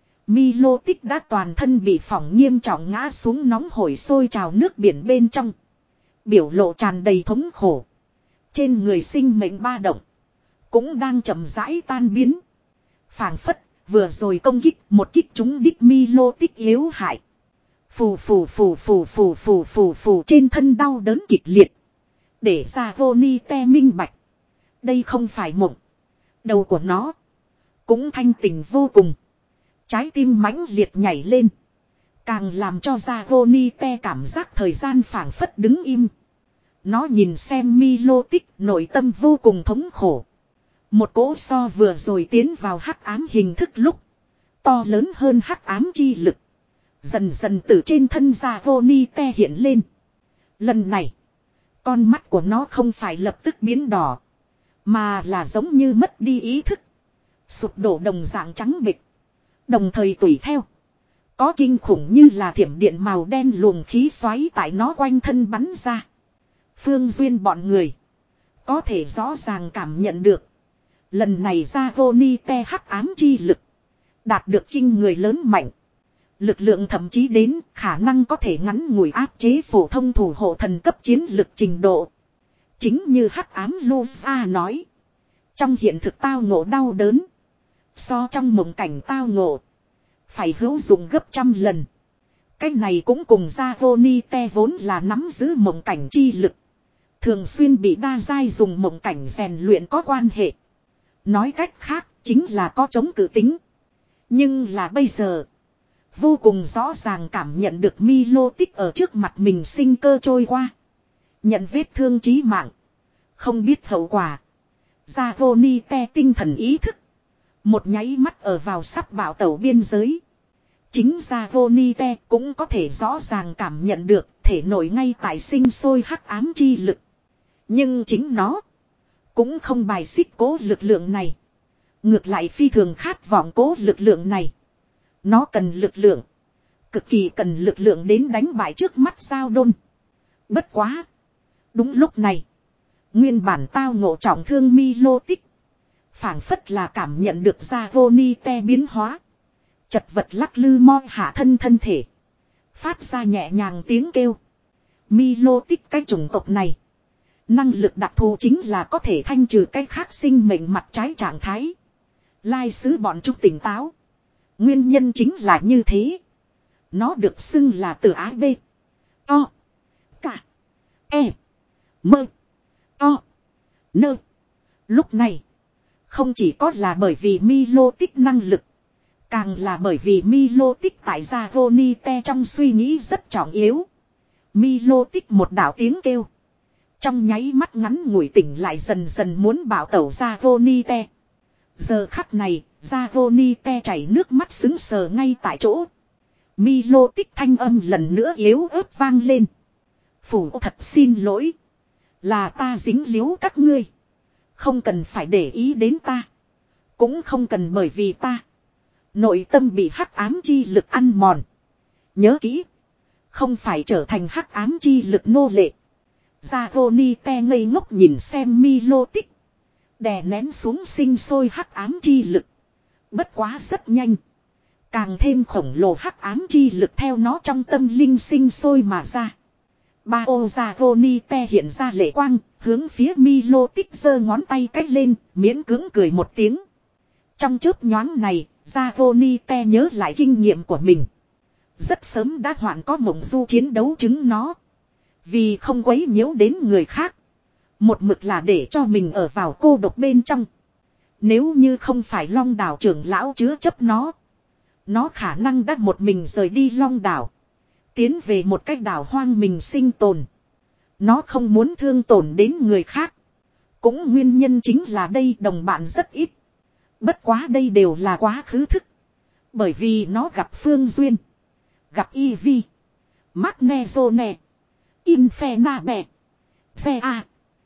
Milotic đã toàn thân bị phỏng nghiêm trọng ngã xuống nóng hổi sôi trào nước biển bên trong. Biểu lộ tràn đầy thống khổ. Trên người sinh mệnh ba động cũng đang chậm rãi tan biến. Phảng phất, vừa rồi công kích một kích trúng đích Milotic yếu hại. Phù phù phù phù phù phù phù phù trên thân đau đớn kịch liệt. Để ra Zagoni minh bạch. Đây không phải mộng. Đầu của nó cũng thanh tỉnh vô cùng. Trái tim mãnh liệt nhảy lên. Càng làm cho Zagoni cảm giác thời gian phảng phất đứng im. Nó nhìn xem Milotic nội tâm vô cùng thống khổ. Một cỗ so vừa rồi tiến vào hắc ám hình thức lúc. To lớn hơn hắc ám chi lực. Dần dần từ trên thân Zagoni hiện lên. Lần này, con mắt của nó không phải lập tức biến đỏ. Mà là giống như mất đi ý thức. Sụp đổ đồng dạng trắng bệch. Đồng thời tùy theo. Có kinh khủng như là thiểm điện màu đen luồng khí xoáy tại nó quanh thân bắn ra. Phương Duyên bọn người có thể rõ ràng cảm nhận được. Lần này Zagoni hắc ám chi lực đạt được kinh người lớn mạnh. Lực lượng thậm chí đến khả năng có thể ngắn ngủi áp chế phổ thông thủ hộ thần cấp chiến lực trình độ. Chính như hắc ám Lusa nói. Trong hiện thực tao ngộ đau đớn. So trong mộng cảnh tao ngộ. Phải hữu dụng gấp trăm lần. Cái này cũng cùng Zagoni vốn là nắm giữ mộng cảnh chi lực. Thường xuyên bị đa giai dùng mộng cảnh rèn luyện có quan hệ. Nói cách khác chính là có chống cự tính. Nhưng là bây giờ. Vô cùng rõ ràng cảm nhận được Milotic ở trước mặt mình sinh cơ trôi qua. Nhận vết thương chí mạng. Không biết hậu quả. Zagoni tinh thần ý thức. Một nháy mắt ở vào sắp bạo tẩu biên giới. Chính Zagoni cũng có thể rõ ràng cảm nhận được thể nội ngay tại sinh sôi hắc ám chi lực. Nhưng chính nó cũng không bài xích cố lực lượng này. Ngược lại phi thường khát vọng cố lực lượng này. Nó cần lực lượng. Cực kỳ cần lực lượng đến đánh bại trước mắt Giao Đôn. Bất quá. Đúng lúc này. Nguyên bản tao ngộ trọng thương Milotic. Phảng phất là cảm nhận được Zagoni biến hóa. Chật vật lắc lư mo hạ thân thân thể. Phát ra nhẹ nhàng tiếng kêu. Milotic cái chủng tộc này. Năng lực đặc thù chính là có thể thanh trừ cái khác sinh mệnh mặt trái trạng thái. Lai sứ bọn chúng tỉnh táo. Nguyên nhân chính là như thế. Nó được xưng là từ ái B. To. Cả. E. Mơ. To. Nơ. Lúc này. Không chỉ có là bởi vì Milotic năng lực. Càng là bởi vì Milotic tại Zagoni trong suy nghĩ rất trọng yếu. Milotic một đạo tiếng kêu. Trong nháy mắt ngắn ngủi tỉnh lại dần dần muốn bảo tẩu Zagoni. Giờ khắc này, Zagoni chảy nước mắt sững sờ ngay tại chỗ. Milotic thanh âm lần nữa yếu ớt vang lên. Phủ thật xin lỗi. Là ta dính líu các ngươi. Không cần phải để ý đến ta. Cũng không cần bởi vì ta. Nội tâm bị hắc ám chi lực ăn mòn. Nhớ kỹ. Không phải trở thành hắc ám chi lực nô lệ. Zagoni ngây ngốc nhìn xem Milotic. Đè nén xuống sinh sôi hắc ám chi lực. Bất quá rất nhanh. Càng thêm khổng lồ hắc ám chi lực theo nó trong tâm linh sinh sôi mà ra. Ba ô ra Ronite hiện ra lệ quang, hướng phía Milotic giơ ngón tay cách lên, miễn cưỡng cười một tiếng. Trong chớp nhoáng này, ra Ronite nhớ lại kinh nghiệm của mình. Rất sớm đã hoạn có mộng du chiến đấu chứng nó. Vì không quấy nhiễu đến người khác. Một mực là để cho mình ở vào cô độc bên trong. Nếu như không phải Long đảo trưởng lão chứa chấp nó. Nó khả năng đã một mình rời đi Long đảo. Tiến về một cách đảo hoang mình sinh tồn. Nó không muốn thương tổn đến người khác. Cũng nguyên nhân chính là đây đồng bạn rất ít. Bất quá đây đều là quá khứ thức. Bởi vì nó gặp Phương Duyên. Gặp Eevee. Magnezone. Infernabẹ. Xe A.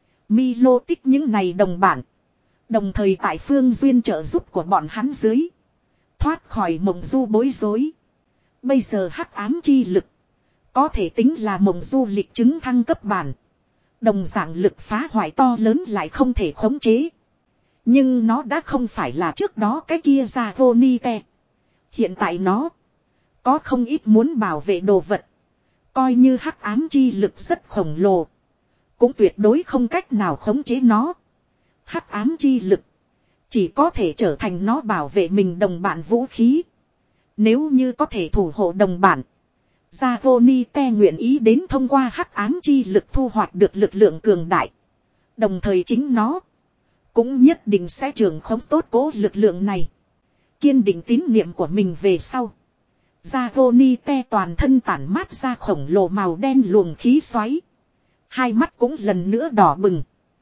Milotic những này đồng bản. Đồng thời tại Phương Duyên trợ giúp của bọn hắn dưới. Thoát khỏi mộng du bối rối. Bây giờ hắc ám chi lực. Có thể tính là mộng du lịch chứng thăng cấp bản. Đồng dạng lực phá hoại to lớn lại không thể khống chế. Nhưng nó đã không phải là trước đó cái kia ra Ronite. Hiện tại nó. Có không ít muốn bảo vệ đồ vật. Coi như hắc ám chi lực rất khổng lồ. Cũng tuyệt đối không cách nào khống chế nó. Hắc ám chi lực. Chỉ có thể trở thành nó bảo vệ mình đồng bạn vũ khí. Nếu như có thể thủ hộ đồng bạn. Gia Ronite nguyện ý đến thông qua hắc ám chi lực thu hoạch được lực lượng cường đại. Đồng thời chính nó. Cũng nhất định sẽ trường khống tốt cố lực lượng này. Kiên định tín niệm của mình về sau. Gia Ronite toàn thân tản mát ra khổng lồ màu đen luồng khí xoáy. Hai mắt cũng lần nữa đỏ bừng.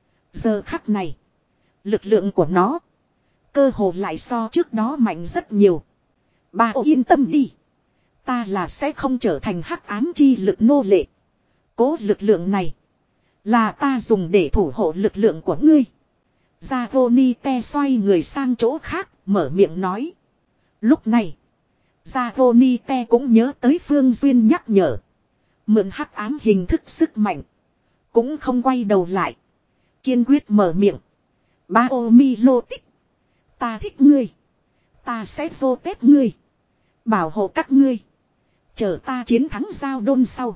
Giờ khắc này. Lực lượng của nó. Cơ hồ lại so trước đó mạnh rất nhiều. Ba ô yên tâm đi. Ta là sẽ không trở thành hắc ám chi lực nô lệ. Cố lực lượng này. Là ta dùng để thủ hộ lực lượng của ngươi. Gia Ronite xoay người sang chỗ khác. Mở miệng nói. Lúc này. Gia Ronite cũng nhớ tới Phương Duyên nhắc nhở. Mượn hắc ám hình thức sức mạnh. Cũng không quay đầu lại. Kiên quyết mở miệng. Ba ô Milotic. Ta thích ngươi. Ta sẽ vô tết ngươi. Bảo hộ các ngươi. Chờ ta chiến thắng giao đôn sau.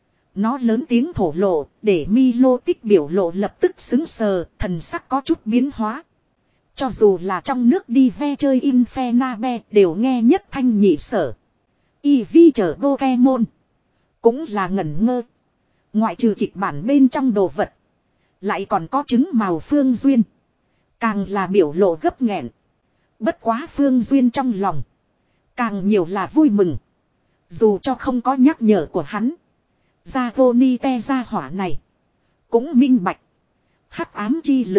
Nó lớn tiếng thổ lộ. Để Milotic biểu lộ lập tức xứng sờ. Thần sắc có chút biến hóa. Cho dù là trong nước đi ve chơi Infernabẹ đều nghe nhất thanh nhị sở. Eevee chở Pokemon. Cũng là ngẩn ngơ. Ngoại trừ kịch bản bên trong đồ vật. Lại còn có chứng màu Phương Duyên. Càng là biểu lộ gấp nghẹn. Bất quá Phương Duyên trong lòng. Càng nhiều là vui mừng. Dù cho không có nhắc nhở của hắn. Gia Ronite gia hỏa này. Cũng minh bạch. Hắc ám chi lực.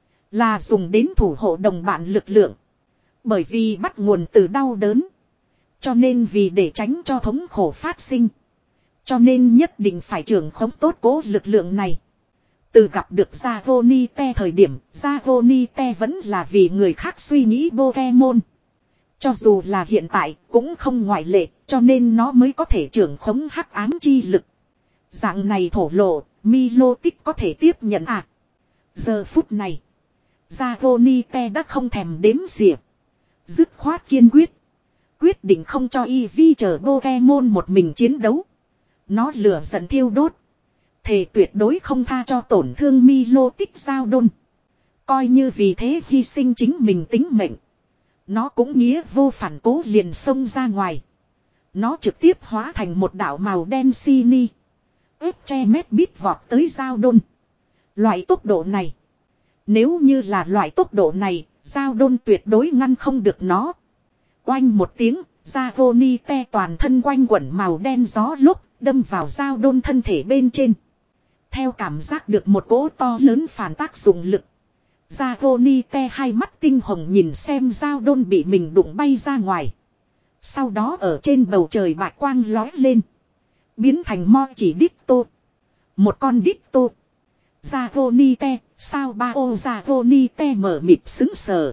Là dùng đến thủ hộ đồng bạn lực lượng. Bởi vì bắt nguồn từ đau đớn. Cho nên vì để tránh cho thống khổ phát sinh. Cho nên nhất định phải trưởng khống tốt cố lực lượng này. Từ gặp được Gia Ronite thời điểm, Gia Ronite vẫn là vì người khác suy nghĩ Pokemon. Cho dù là hiện tại cũng không ngoại lệ, cho nên nó mới có thể trưởng khống hắc ám chi lực. Dạng này thổ lộ, Milotic có thể tiếp nhận à? Giờ phút này, Gia Ronite đã không thèm đếm xỉa. Dứt khoát kiên quyết. Quyết định không cho Eevee chờ Pokemon một mình chiến đấu. Nó lửa giận thiêu đốt. Thề tuyệt đối không tha cho tổn thương Milotic giao đôn. Coi như vì thế hy sinh chính mình tính mệnh. Nó cũng nghĩa vô phản cố liền xông ra ngoài. Nó trực tiếp hóa thành một đạo màu đen Sini. Ép che mét bít vọt tới giao đôn. Loại tốc độ này. Nếu như là loại tốc độ này, giao đôn tuyệt đối ngăn không được nó. Oanh một tiếng, Gia Ronite toàn thân quanh quẩn màu đen gió lúc, đâm vào giao đôn thân thể bên trên. Theo cảm giác được một cỗ to lớn phản tác dụng lực. Gia Ronite hai mắt tinh hồng nhìn xem giao đôn bị mình đụng bay ra ngoài. Sau đó ở trên bầu trời bạch quang lói lên. Biến thành mo chỉ đít tô. Một con đít tô. Gia Ronite, sao ba ô Gia Ronite mở mịt xứng sờ.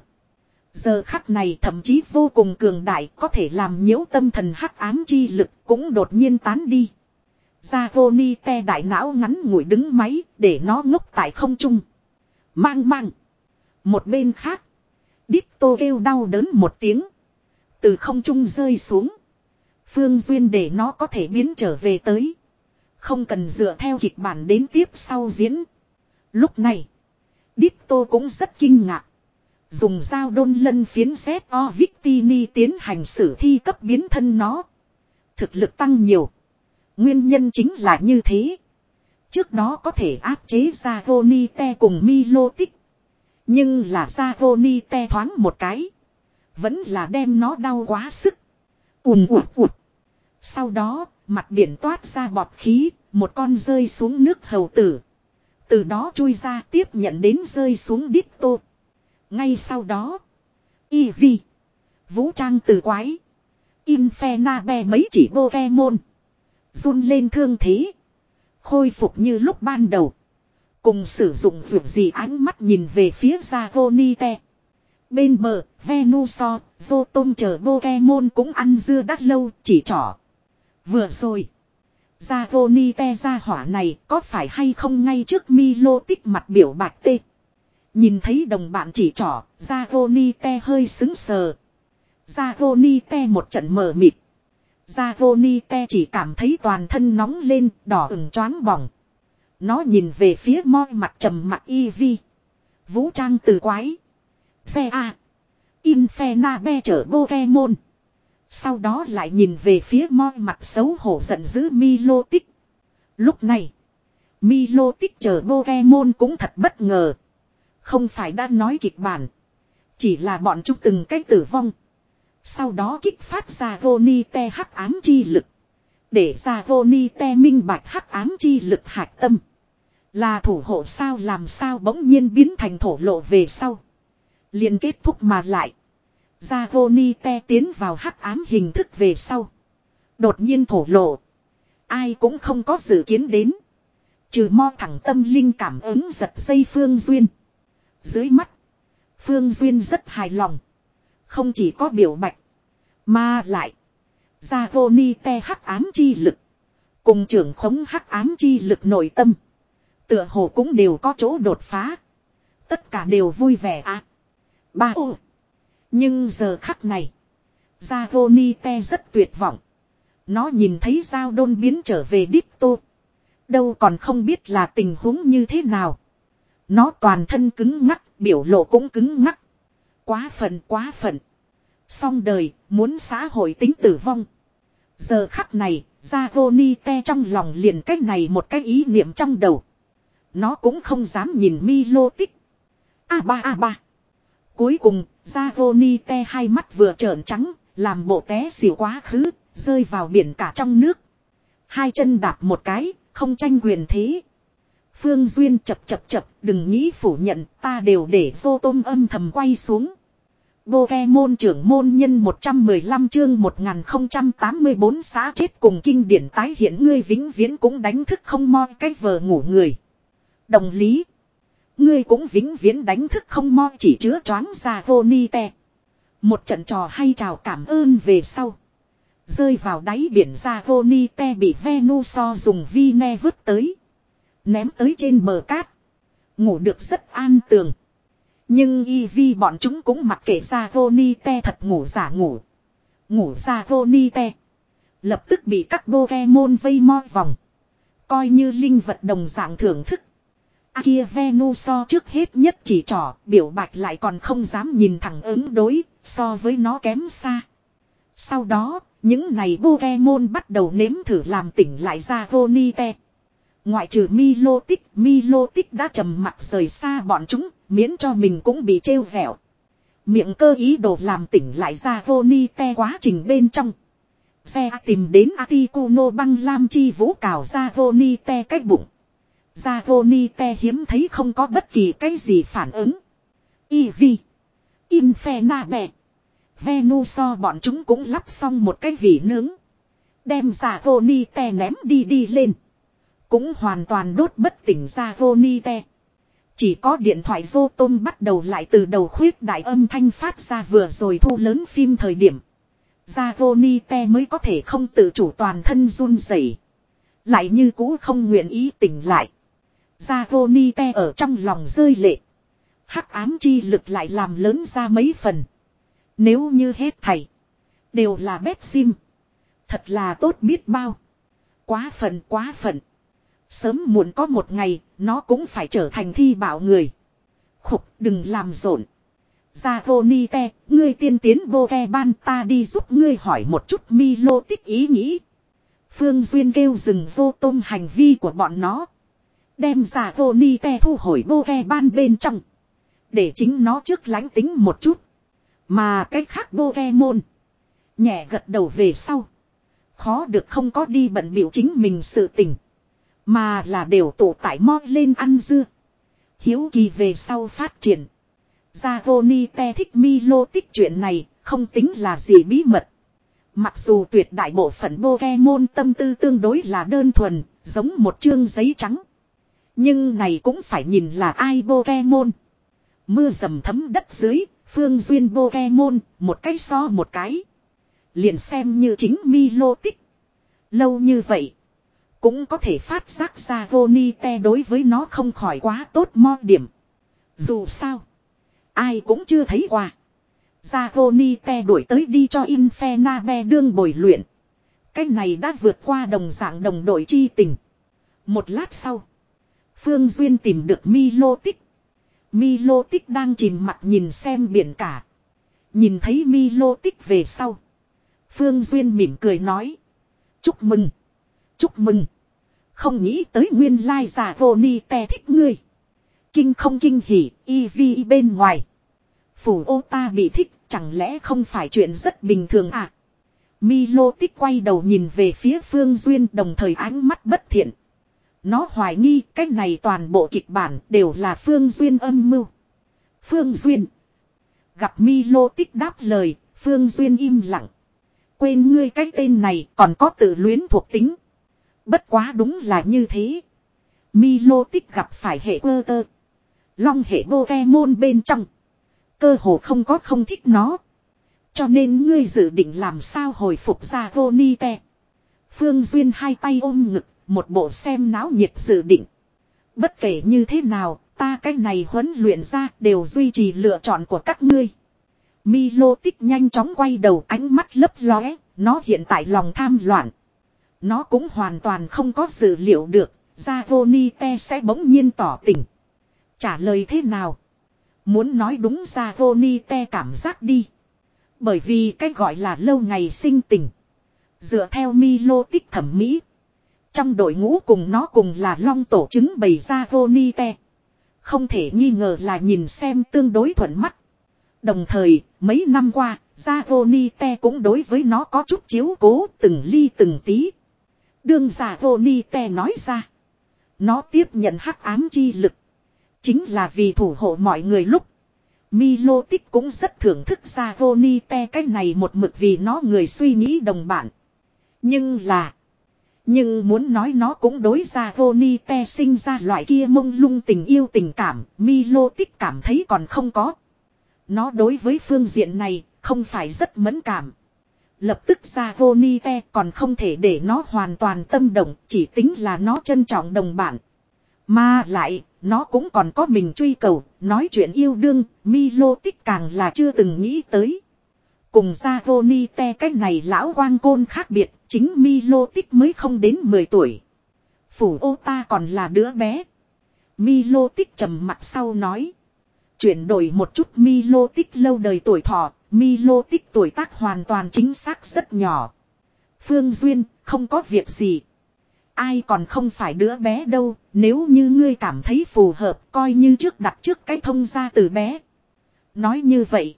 Giờ khắc này thậm chí vô cùng cường đại, có thể làm nhiễu tâm thần hắc ám chi lực cũng đột nhiên tán đi. Gia Ronite đại não ngắn ngủi đứng máy để nó ngốc tại không trung. Mang mang. Một bên khác. Ditto kêu đau đớn một tiếng. Từ không trung rơi xuống. Phương duyên để nó có thể biến trở về tới. Không cần dựa theo kịch bản đến tiếp sau diễn. Lúc này. Ditto cũng rất kinh ngạc. Dùng dao đôn lân phiến Z O Victini tiến hành xử thi cấp biến thân nó. Thực lực tăng nhiều. Nguyên nhân chính là như thế. Trước đó có thể áp chế Zagonite cùng Milotic. Nhưng là Zagonite thoáng một cái. Vẫn là đem nó đau quá sức. Ùm ụt ụt. Sau đó, mặt biển toát ra bọt khí, một con rơi xuống nước hầu tử. Từ đó chui ra tiếp nhận đến rơi xuống Ditto. Ngay sau đó, Eevee, vũ trang từ quái, Infernape mấy chỉ Pokemon run lên thương thế, khôi phục như lúc ban đầu. Cùng sử dụng vượt gì ánh mắt nhìn về phía Zagonite. Bên bờ, Venusaur, Rotom chờ Pokemon cũng ăn dưa đắt lâu chỉ trỏ. Vừa rồi, Zagonite ra hỏa này có phải hay không ngay trước Milotic mặt biểu bạch tê. Nhìn thấy đồng bạn chỉ trỏ, Zagonite hơi xứng sờ. Zagonite một trận mờ mịt. Zagonite chỉ cảm thấy toàn thân nóng lên, đỏ ửng choáng bỏng. Nó nhìn về phía moi mặt trầm mặt Eevee. Vũ trang từ quái. Xe A. Infernape chở Pokemon. Sau đó lại nhìn về phía moi mặt xấu hổ giận dữ Milotic. Lúc này, Milotic chở Pokemon cũng thật bất ngờ. Không phải đã nói kịch bản. Chỉ là bọn chúng từng cách tử vong. Sau đó kích phát ra Zagonite hắc ám chi lực. Để Zagonite minh bạch hắc ám chi lực hạch tâm. Là thủ hộ sao làm sao bỗng nhiên biến thành thổ lộ về sau. Liền kết thúc mà lại. Zagonite tiến vào hắc ám hình thức về sau. Đột nhiên thổ lộ. Ai cũng không có dự kiến đến. Trừ mo thẳng tâm linh cảm ứng giật dây Phương Duyên. Dưới mắt. Phương Duyên rất hài lòng. Không chỉ có biểu bạch. Mà lại. Zagonite hắc ám chi lực. Cùng trưởng khống hắc ám chi lực nội tâm. Tựa hồ cũng đều có chỗ đột phá. Tất cả đều vui vẻ à. Ba ô. Nhưng giờ khắc này. Zagonite rất tuyệt vọng. Nó nhìn thấy dao đôn biến trở về Ditto. Đâu còn không biết là tình huống như thế nào. Nó toàn thân cứng ngắc, biểu lộ cũng cứng ngắc. Quá phận quá phận. Xong đời, muốn xã hội tính tử vong. Giờ khắc này, Zagonite trong lòng liền cách này một cái ý niệm trong đầu. Nó cũng không dám nhìn Milotic. A ba a ba. Cuối cùng, Zagonite hai mắt vừa trợn trắng, làm bộ té xỉu quá khứ, rơi vào biển cả trong nước. Hai chân đạp một cái, không tranh quyền thế. Phương Duyên chập chập chập, đừng nghĩ phủ nhận, ta đều để vô tôm âm thầm quay xuống. Pokemon trưởng môn nhân một trăm mười lăm chương một nghìn không trăm tám mươi tư xã chết cùng kinh điển tái hiện ngươi vĩnh viễn cũng đánh thức không moi cái vờ ngủ người. Đồng lý. Ngươi cũng vĩnh viễn đánh thức không moi chỉ chứa choáng Zagonite. Một trận trò hay chào cảm ơn về sau. Rơi vào đáy biển Zagonite bị Venusaur dùng vi ne vứt tới. Ném tới trên bờ cát. Ngủ được rất an tường. Nhưng Eevee bọn chúng cũng mặc kệ Zagonite thật ngủ giả ngủ. Ngủ Zagonite. Lập tức bị các Pokemon vây moi vòng. Coi như linh vật đồng dạng thưởng thức. À kia Venusaur trước hết nhất chỉ trỏ, biểu bạch lại còn không dám nhìn thẳng ứng đối, so với nó kém xa. Sau đó, những này Pokemon bắt đầu nếm thử làm tỉnh lại Zagonite. Ngoại trừ Milotic, Milotic đã trầm mặc rời xa bọn chúng, miễn cho mình cũng bị trêu vẹo. Miệng cơ ý đồ làm tỉnh lại Zagonite quá trình bên trong. Xe tìm đến Articuno băng lam chi vũ cào Zagonite cách bụng. Zagonite hiếm thấy không có bất kỳ cái gì phản ứng. Eevee, Infernape, Venusaur bọn chúng cũng lắp xong một cái vỉ nướng. Đem Zagonite ném đi đi lên. Cũng hoàn toàn đốt bất tỉnh Zagonite. Chỉ có điện thoại Rotom bắt đầu lại từ đầu khuyết đại âm thanh phát ra vừa rồi thu lớn phim thời điểm. Zagonite mới có thể không tự chủ toàn thân run rẩy, lại như cũ không nguyện ý tỉnh lại. Zagonite ở trong lòng rơi lệ. Hắc ám chi lực lại làm lớn ra mấy phần. Nếu như hết thảy đều là bét sim, thật là tốt biết bao. Quá phận quá phận. Sớm muộn có một ngày, nó cũng phải trở thành thi bảo người. Khục, đừng làm rộn. Zagonite, ngươi tiên tiến Pokemon, ta đi giúp ngươi hỏi một chút Milotic ý nghĩ. Phương Duyên kêu dừng vô tôm hành vi của bọn nó. Đem Zagonite thu hồi Pokemon bên trong. Để chính nó trước lánh tính một chút. Mà cách khác Pokemon. Nhẹ gật đầu về sau. Khó được không có đi bận biểu chính mình sự tình. Mà là đều tụ tại mo lên ăn dưa. Hiếu kỳ về sau phát triển. Zagonite thích Milotic chuyện này không tính là gì bí mật. Mặc dù tuyệt đại bộ phận Pokemon tâm tư tương đối là đơn thuần, giống một chương giấy trắng. Nhưng này cũng phải nhìn là ai Pokemon. Mưa dầm thấm đất dưới, Phương Duyên Pokemon, một cái so một cái. Liền xem như chính Milotic. Lâu như vậy, cũng có thể phát giác ra Zagonite đối với nó không khỏi quá tốt mo điểm. Dù sao, ai cũng chưa thấy qua. Zagonite đuổi tới đi cho Infernape đương bồi luyện. Cái này đã vượt qua đồng dạng đồng đội chi tình. Một lát sau, Phương Duyên tìm được Milotic. Milotic đang chìm mặt nhìn xem biển cả. Nhìn thấy Milotic về sau, Phương Duyên mỉm cười nói. Chúc mừng, chúc mừng. Không nghĩ tới nguyên lai Zagonite thích ngươi. Kinh không kinh hỉ, e vê bên ngoài. Phủ ô ta bị thích, chẳng lẽ không phải chuyện rất bình thường à? Milotic quay đầu nhìn về phía Phương Duyên, đồng thời ánh mắt bất thiện. Nó hoài nghi cái này toàn bộ kịch bản đều là Phương Duyên âm mưu. Phương Duyên. Gặp Milotic đáp lời, Phương Duyên im lặng. Quên ngươi cái tên này còn có tự luyến thuộc tính. Bất quá đúng là như thế. Milotic gặp phải hệ cơ tơ. Long hệ Pokemon bên trong. Cơ hồ không có không thích nó. Cho nên ngươi dự định làm sao hồi phục Zagonite. Phương Duyên hai tay ôm ngực, một bộ xem náo nhiệt dự định. Bất kể như thế nào, ta cái này huấn luyện ra đều duy trì lựa chọn của các ngươi. Milotic nhanh chóng quay đầu, ánh mắt lấp lóe, nó hiện tại lòng tham loạn. Nó cũng hoàn toàn không có dự liệu được, Zagonite sẽ bỗng nhiên tỏ tình. Trả lời thế nào? Muốn nói đúng Zagonite cảm giác đi. Bởi vì cái gọi là lâu ngày sinh tình. Dựa theo Milotic thẩm mỹ. Trong đội ngũ cùng nó cùng là long tổ chứng bày Zagonite. Không thể nghi ngờ là nhìn xem tương đối thuận mắt. Đồng thời, mấy năm qua, Zagonite cũng đối với nó có chút chiếu cố từng ly từng tí. Đương Zagonite nói ra. Nó tiếp nhận hắc ám chi lực. Chính là vì thủ hộ mọi người lúc. Milotic cũng rất thưởng thức Zagonite cái này một mực vì nó người suy nghĩ đồng bản. Nhưng là. Nhưng muốn nói nó cũng đối Zagonite sinh ra loại kia mông lung tình yêu tình cảm. Milotic cảm thấy còn không có. Nó đối với phương diện này không phải rất mẫn cảm. Lập tức Zagonite còn không thể để nó hoàn toàn tâm động. Chỉ tính là nó trân trọng đồng bản. Mà lại, nó cũng còn có mình truy cầu, nói chuyện yêu đương, Milotic càng là chưa từng nghĩ tới. Cùng Zagonite cái này lão quang côn khác biệt, chính Milotic mới không đến mười tuổi. Phủ ô ta còn là đứa bé. Milotic trầm mặt sau nói. Chuyển đổi một chút Milotic lâu đời tuổi thọ, Milotic tuổi tác hoàn toàn chính xác rất nhỏ. Phương Duyên, không có việc gì. Ai còn không phải đứa bé đâu, nếu như ngươi cảm thấy phù hợp, coi như trước đặt trước cái thông gia từ bé. Nói như vậy,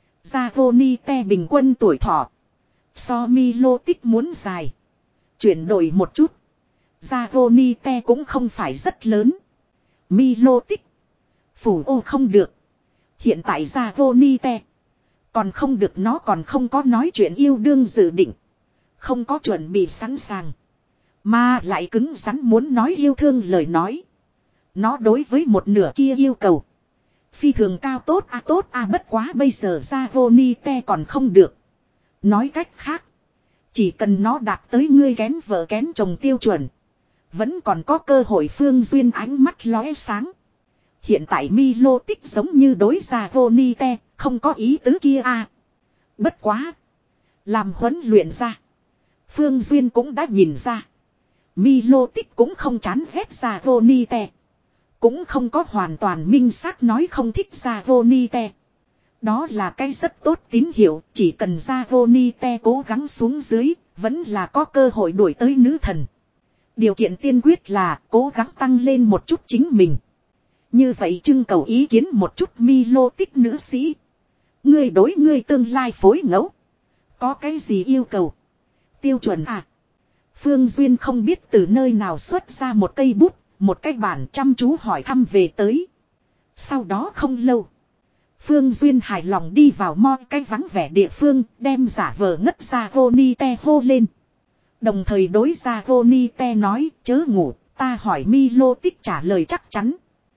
Zagonite bình quân tuổi thọ so Milotic muốn dài. Chuyển đổi một chút, Zagonite cũng không phải rất lớn. Milotic, phủ ô không được. Hiện tại Zagonite còn không được, nó còn không có nói chuyện yêu đương dự định. Không có chuẩn bị sẵn sàng. Mà lại cứng rắn muốn nói yêu thương lời nói. Nó đối với một nửa kia yêu cầu. Phi thường cao tốt à tốt à bất quá bây giờ Zagonite còn không được. Nói cách khác. Chỉ cần nó đạt tới ngươi kén vợ kén chồng tiêu chuẩn. Vẫn còn có cơ hội. Phương Duyên ánh mắt lóe sáng. Hiện tại Milotic giống như đối Zagonite không có ý tứ kia à. Bất quá. Làm huấn luyện ra. Phương Duyên cũng đã nhìn ra. Milotic cũng không chán ghét Savonite. Cũng không có hoàn toàn minh xác nói không thích Savonite. Đó là cái rất tốt tín hiệu, chỉ cần Savonite cố gắng xuống dưới, vẫn là có cơ hội đuổi tới nữ thần. Điều kiện tiên quyết là cố gắng tăng lên một chút chính mình. Như vậy trưng cầu ý kiến một chút Milotic nữ sĩ. Ngươi đối ngươi tương lai phối ngẫu. Có cái gì yêu cầu? Tiêu chuẩn à? Phương Duyên không biết từ nơi nào xuất ra một cây bút, một cái bản chăm chú hỏi thăm về tới. Sau đó không lâu. Phương Duyên hài lòng đi vào mo cái vắng vẻ địa phương, đem giả vờ ngất ra Savonite hô lên. Đồng thời đối ra Savonite nói, chớ ngủ, ta hỏi Milotic trả lời chắc chắn.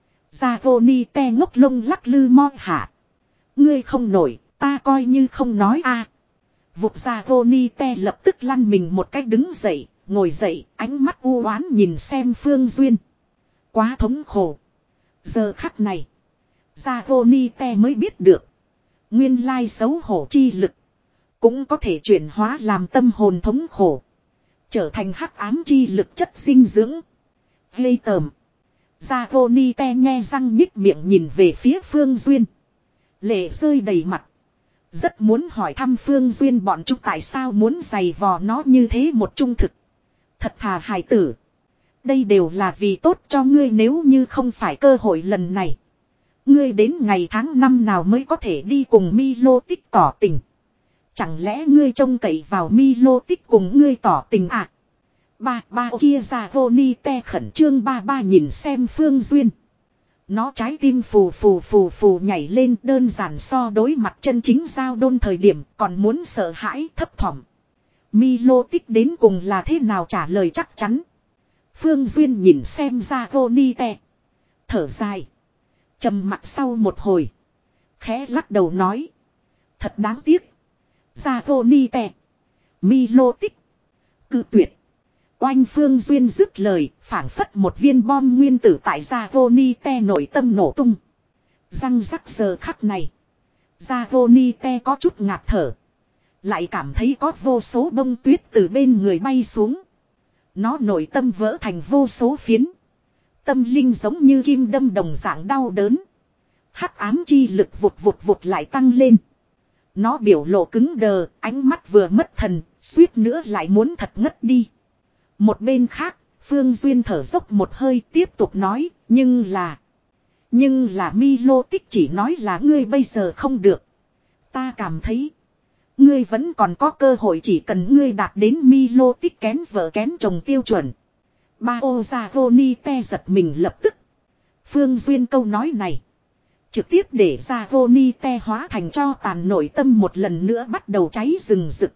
Savonite ngốc lông lắc lư mo hả? Ngươi không nổi, ta coi như không nói a. À. Vụt Savonite lập tức lăn mình một cách đứng dậy, ngồi dậy, ánh mắt u oán nhìn xem Phương Duyên. Quá thống khổ. Giờ khắc này, Savonite mới biết được. Nguyên lai xấu hổ chi lực. Cũng có thể chuyển hóa làm tâm hồn thống khổ. Trở thành hắc ám chi lực chất dinh dưỡng. Gây tởm. Savonite nghe răng nhích miệng nhìn về phía Phương Duyên. Lệ rơi đầy mặt. Rất muốn hỏi thăm Phương Duyên bọn chúng tại sao muốn giày vò nó như thế một trung thực. Thật thà hài tử. Đây đều là vì tốt cho ngươi nếu như không phải cơ hội lần này. Ngươi đến ngày tháng năm nào mới có thể đi cùng Milotic tỏ tình. Chẳng lẽ ngươi trông cậy vào Milotic cùng ngươi tỏ tình à? Ba ba kia Savonite khẩn trương ba ba nhìn xem Phương Duyên. Nó trái tim phù phù phù phù nhảy lên đơn giản so đối mặt chân chính giao đôn thời điểm còn muốn sợ hãi thấp thỏm. Milotic đến cùng là thế nào trả lời chắc chắn. Phương Duyên nhìn xem Savonite. Thở dài. Trầm mặt sau một hồi. Khẽ lắc đầu nói. Thật đáng tiếc. Savonite. Milotic. Cự tuyệt. Oanh Phương Duyên dứt lời, phảng phất một viên bom nguyên tử tại Savonite nội tâm nổ tung. Răng rắc giờ khắc này. Savonite có chút ngạt thở. Lại cảm thấy có vô số bông tuyết từ bên người bay xuống. Nó nội tâm vỡ thành vô số phiến. Tâm linh giống như kim đâm đồng dạng đau đớn. Hắc ám chi lực vụt vụt vụt lại tăng lên. Nó biểu lộ cứng đờ, ánh mắt vừa mất thần, suýt nữa lại muốn thật ngất đi. Một bên khác, Phương Duyên thở dốc một hơi tiếp tục nói, nhưng là... Nhưng là Milotic chỉ nói là ngươi bây giờ không được. Ta cảm thấy... Ngươi vẫn còn có cơ hội chỉ cần ngươi đạt đến Milotic kén vợ kén chồng tiêu chuẩn. Ba ô Savonite giật mình lập tức. Phương Duyên câu nói này. Trực tiếp để Savonite hóa thành tro tàn nội tâm một lần nữa bắt đầu cháy rừng rực.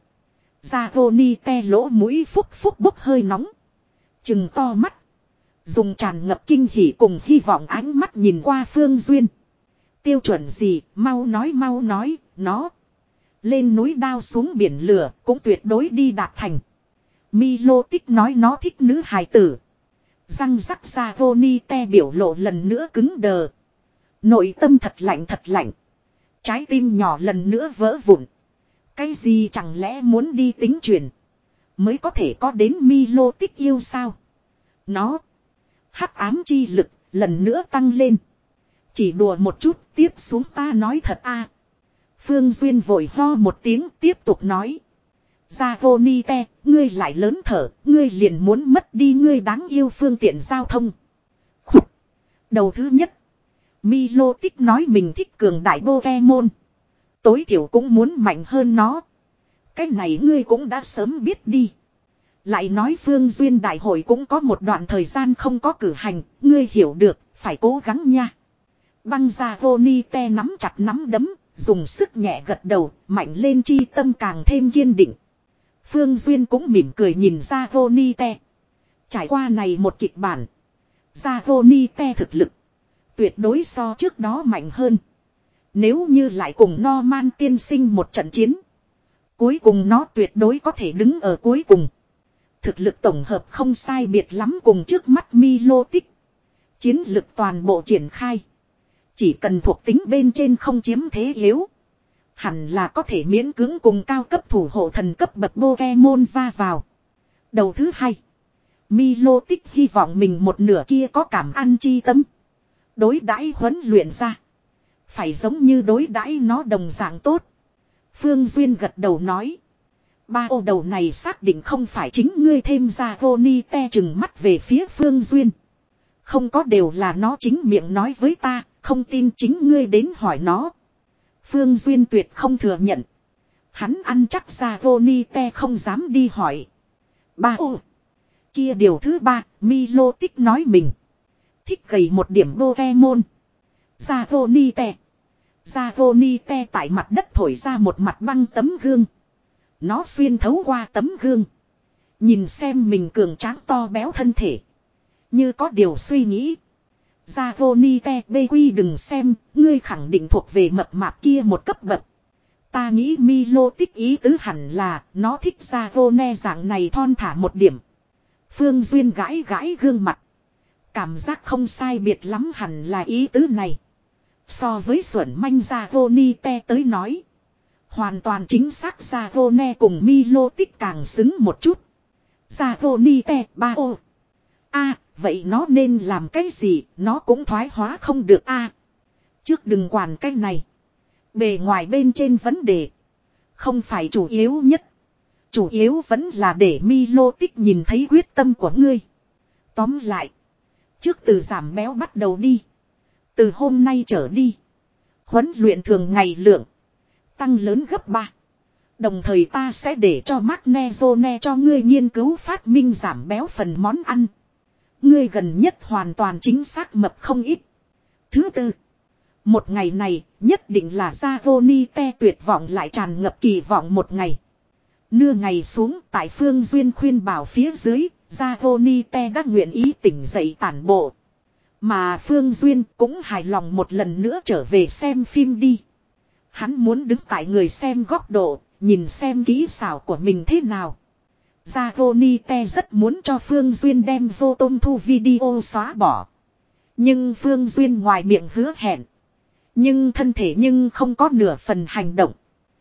Savonite lỗ mũi phúc phúc bốc hơi nóng. Trừng to mắt. Dùng tràn ngập kinh hỉ cùng hy vọng ánh mắt nhìn qua Phương Duyên. Tiêu chuẩn gì, mau nói mau nói, nó. Lên núi đao xuống biển lửa cũng tuyệt đối đi đạt thành. Milotic nói nó thích nữ hài tử. Răng rắc Savonite biểu lộ lần nữa cứng đờ. Nội tâm thật lạnh thật lạnh. Trái tim nhỏ lần nữa vỡ vụn. Cái gì chẳng lẽ muốn đi tính chuyển. Mới có thể có đến Milotic yêu sao. Nó. Hắc ám chi lực lần nữa tăng lên. Chỉ đùa một chút tiếp xuống ta nói thật a. Phương Duyên vội ho một tiếng tiếp tục nói. Savonite, ngươi lại lớn thở, ngươi liền muốn mất đi ngươi đáng yêu phương tiện giao thông. Khục. Đầu thứ nhất. Milotic nói mình thích cường đại Pokemon. Tối thiểu cũng muốn mạnh hơn nó. Cái này ngươi cũng đã sớm biết đi. Lại nói Phương Duyên đại hội cũng có một đoạn thời gian không có cử hành, ngươi hiểu được, phải cố gắng nha. Băng Savonite nắm chặt nắm đấm, dùng sức nhẹ gật đầu, mạnh lên chi tâm càng thêm kiên định. Phương Duyên cũng mỉm cười nhìn Savonite. Trải qua này một kịch bản. Savonite thực lực. Tuyệt đối so trước đó mạnh hơn. Nếu như lại cùng Norman tiên sinh một trận chiến. Cuối cùng nó tuyệt đối có thể đứng ở cuối cùng. Thực lực tổng hợp không sai biệt lắm cùng trước mắt Milotic. Chiến lực toàn bộ triển khai. Chỉ cần thuộc tính bên trên không chiếm thế yếu. Hẳn là có thể miễn cưỡng cùng cao cấp thủ hộ thần cấp bậc Pokemon va vào. Đầu thứ hai. Milotic hy vọng mình một nửa kia có cảm ăn chi tâm. Đối đãi huấn luyện ra. Phải giống như đối đãi nó đồng dạng tốt. Phương Duyên gật đầu nói. Ba ô đầu này xác định không phải chính ngươi thêm ra Roni te chừng mắt về phía Phương Duyên. Không có đều là nó chính miệng nói với ta, không tin chính ngươi đến hỏi nó. Phương Duyên tuyệt không thừa nhận. Hắn ăn chắc ra Roni te không dám đi hỏi. Ba ô. Kia điều thứ ba, Milotic nói mình. Thích gầy một điểm Pokemon. Ra Roni te. Ra Roni te tại mặt đất thổi ra một mặt băng tấm gương. Nó xuyên thấu qua tấm gương. Nhìn xem mình cường tráng to béo thân thể. Như có điều suy nghĩ. Ra Roni te bê quy đừng xem, ngươi khẳng định thuộc về mập mạp kia một cấp bậc. Ta nghĩ Milotic ý tứ hẳn là nó thích ra Rone dạng này thon thả một điểm. Phương Duyên gãi gãi gương mặt. Cảm giác không sai biệt lắm hẳn là ý tứ này. So với xuẩn manh ra Roni te tới nói. Hoàn toàn chính xác ra Rone cùng Milotic càng xứng một chút. Ra Roni te ba ô. A, vậy nó nên làm cái gì, nó cũng thoái hóa không được a. Trước đừng quản cái này. Bề ngoài bên trên vấn đề. Không phải chủ yếu nhất. Chủ yếu vẫn là để Milotic nhìn thấy quyết tâm của ngươi. Tóm lại. Trước từ giảm béo bắt đầu đi. Từ hôm nay trở đi. Huấn luyện thường ngày lượng. Tăng lớn gấp ba. Đồng thời ta sẽ để cho Magnezone cho ngươi nghiên cứu phát minh giảm béo phần món ăn. Ngươi gần nhất hoàn toàn chính xác mập không ít. Thứ tư. Một ngày này nhất định là ra Roni te tuyệt vọng lại tràn ngập kỳ vọng một ngày. Nưa ngày xuống tại Phương Duyên khuyên bảo phía dưới. Ra Roni te đã nguyện ý tỉnh dậy tản bộ. Mà Phương Duyên cũng hài lòng một lần nữa trở về xem phim đi. Hắn muốn đứng tại người xem góc độ, nhìn xem kỹ xảo của mình thế nào. Ra Roni te rất muốn cho Phương Duyên đem vô tôm thu video xóa bỏ. Nhưng Phương Duyên ngoài miệng hứa hẹn. Nhưng thân thể nhưng không có nửa phần hành động.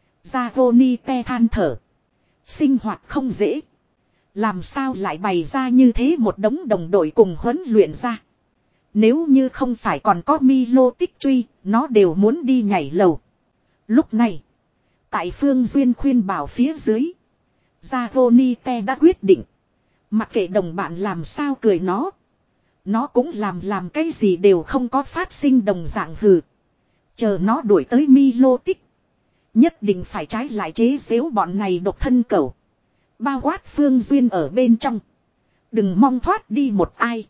Ra Roni te than thở. Sinh hoạt không dễ. Làm sao lại bày ra như thế một đống đồng đội cùng huấn luyện ra. Nếu như không phải còn có Milotic truy, nó đều muốn đi nhảy lầu. Lúc này, tại Phương Duyên khuyên bảo phía dưới, ra Roni te đã quyết định. Mặc kệ đồng bạn làm sao cười nó. Nó cũng làm làm cái gì đều không có phát sinh đồng dạng hừ. Chờ nó đuổi tới Milotic. Nhất định phải trái lại chế xếu bọn này độc thân cẩu. Bao quát Phương Duyên ở bên trong. Đừng mong thoát đi một ai.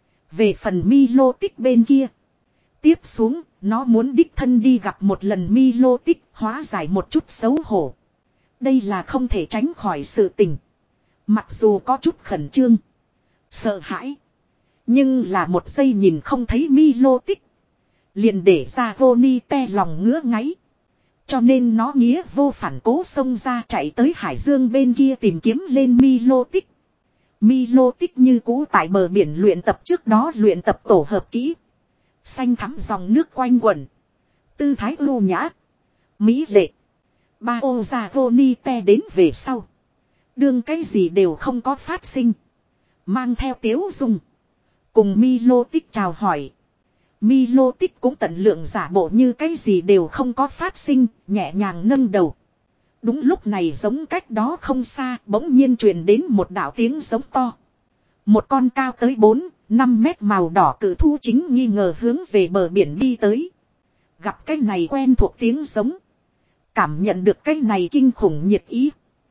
Về phần Milotic bên kia. Tiếp xuống, nó muốn đích thân đi gặp một lần Milotic hóa giải một chút xấu hổ. Đây là không thể tránh khỏi sự tình. Mặc dù có chút khẩn trương. Sợ hãi. Nhưng là một giây nhìn không thấy Milotic. Liền để ra Roni te lòng ngứa ngáy. Cho nên nó nghĩa vô phản cố xông ra chạy tới hải dương bên kia tìm kiếm lên Milotic. Milotic như cũ tại bờ biển luyện tập trước đó luyện tập tổ hợp kỹ. Xanh thắm dòng nước quanh quẩn. Tư thái ưu nhã. Mỹ lệ. Ba ô ra Roni te đến về sau. Đương cái gì đều không có phát sinh. Mang theo tiếu dung. Cùng Milotic chào hỏi. Milotic cũng tận lượng giả bộ như cái gì đều không có phát sinh, nhẹ nhàng nâng đầu. Đúng lúc này giống cách đó không xa, bỗng nhiên truyền đến một đạo tiếng giống to. Một con cao tới bốn, năm mét màu đỏ cự thu chính nghi ngờ hướng về bờ biển đi tới. Gặp cái này quen thuộc tiếng giống. Cảm nhận được cái này kinh khủng nhiệt ý.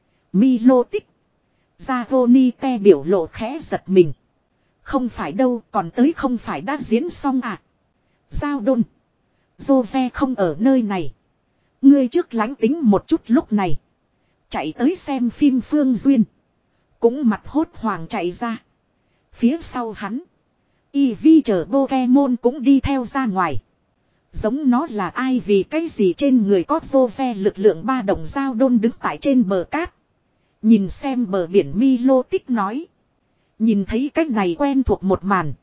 Milotic. Ra Roni te biểu lộ khẽ giật mình. Không phải đâu, còn tới không phải đã diễn xong à. Giao đôn. Jose không ở nơi này. Ngươi trước lánh tính một chút lúc này. Chạy tới xem phim Phương Duyên. Cũng mặt hốt hoàng chạy ra. Phía sau hắn. Eevee chờ Pokemon cũng đi theo ra ngoài. Giống nó là ai vì cái gì trên người có Jose lực lượng ba đồng giao đôn đứng tại trên bờ cát. Nhìn xem bờ biển Milotic nói. Nhìn thấy cách này quen thuộc một màn.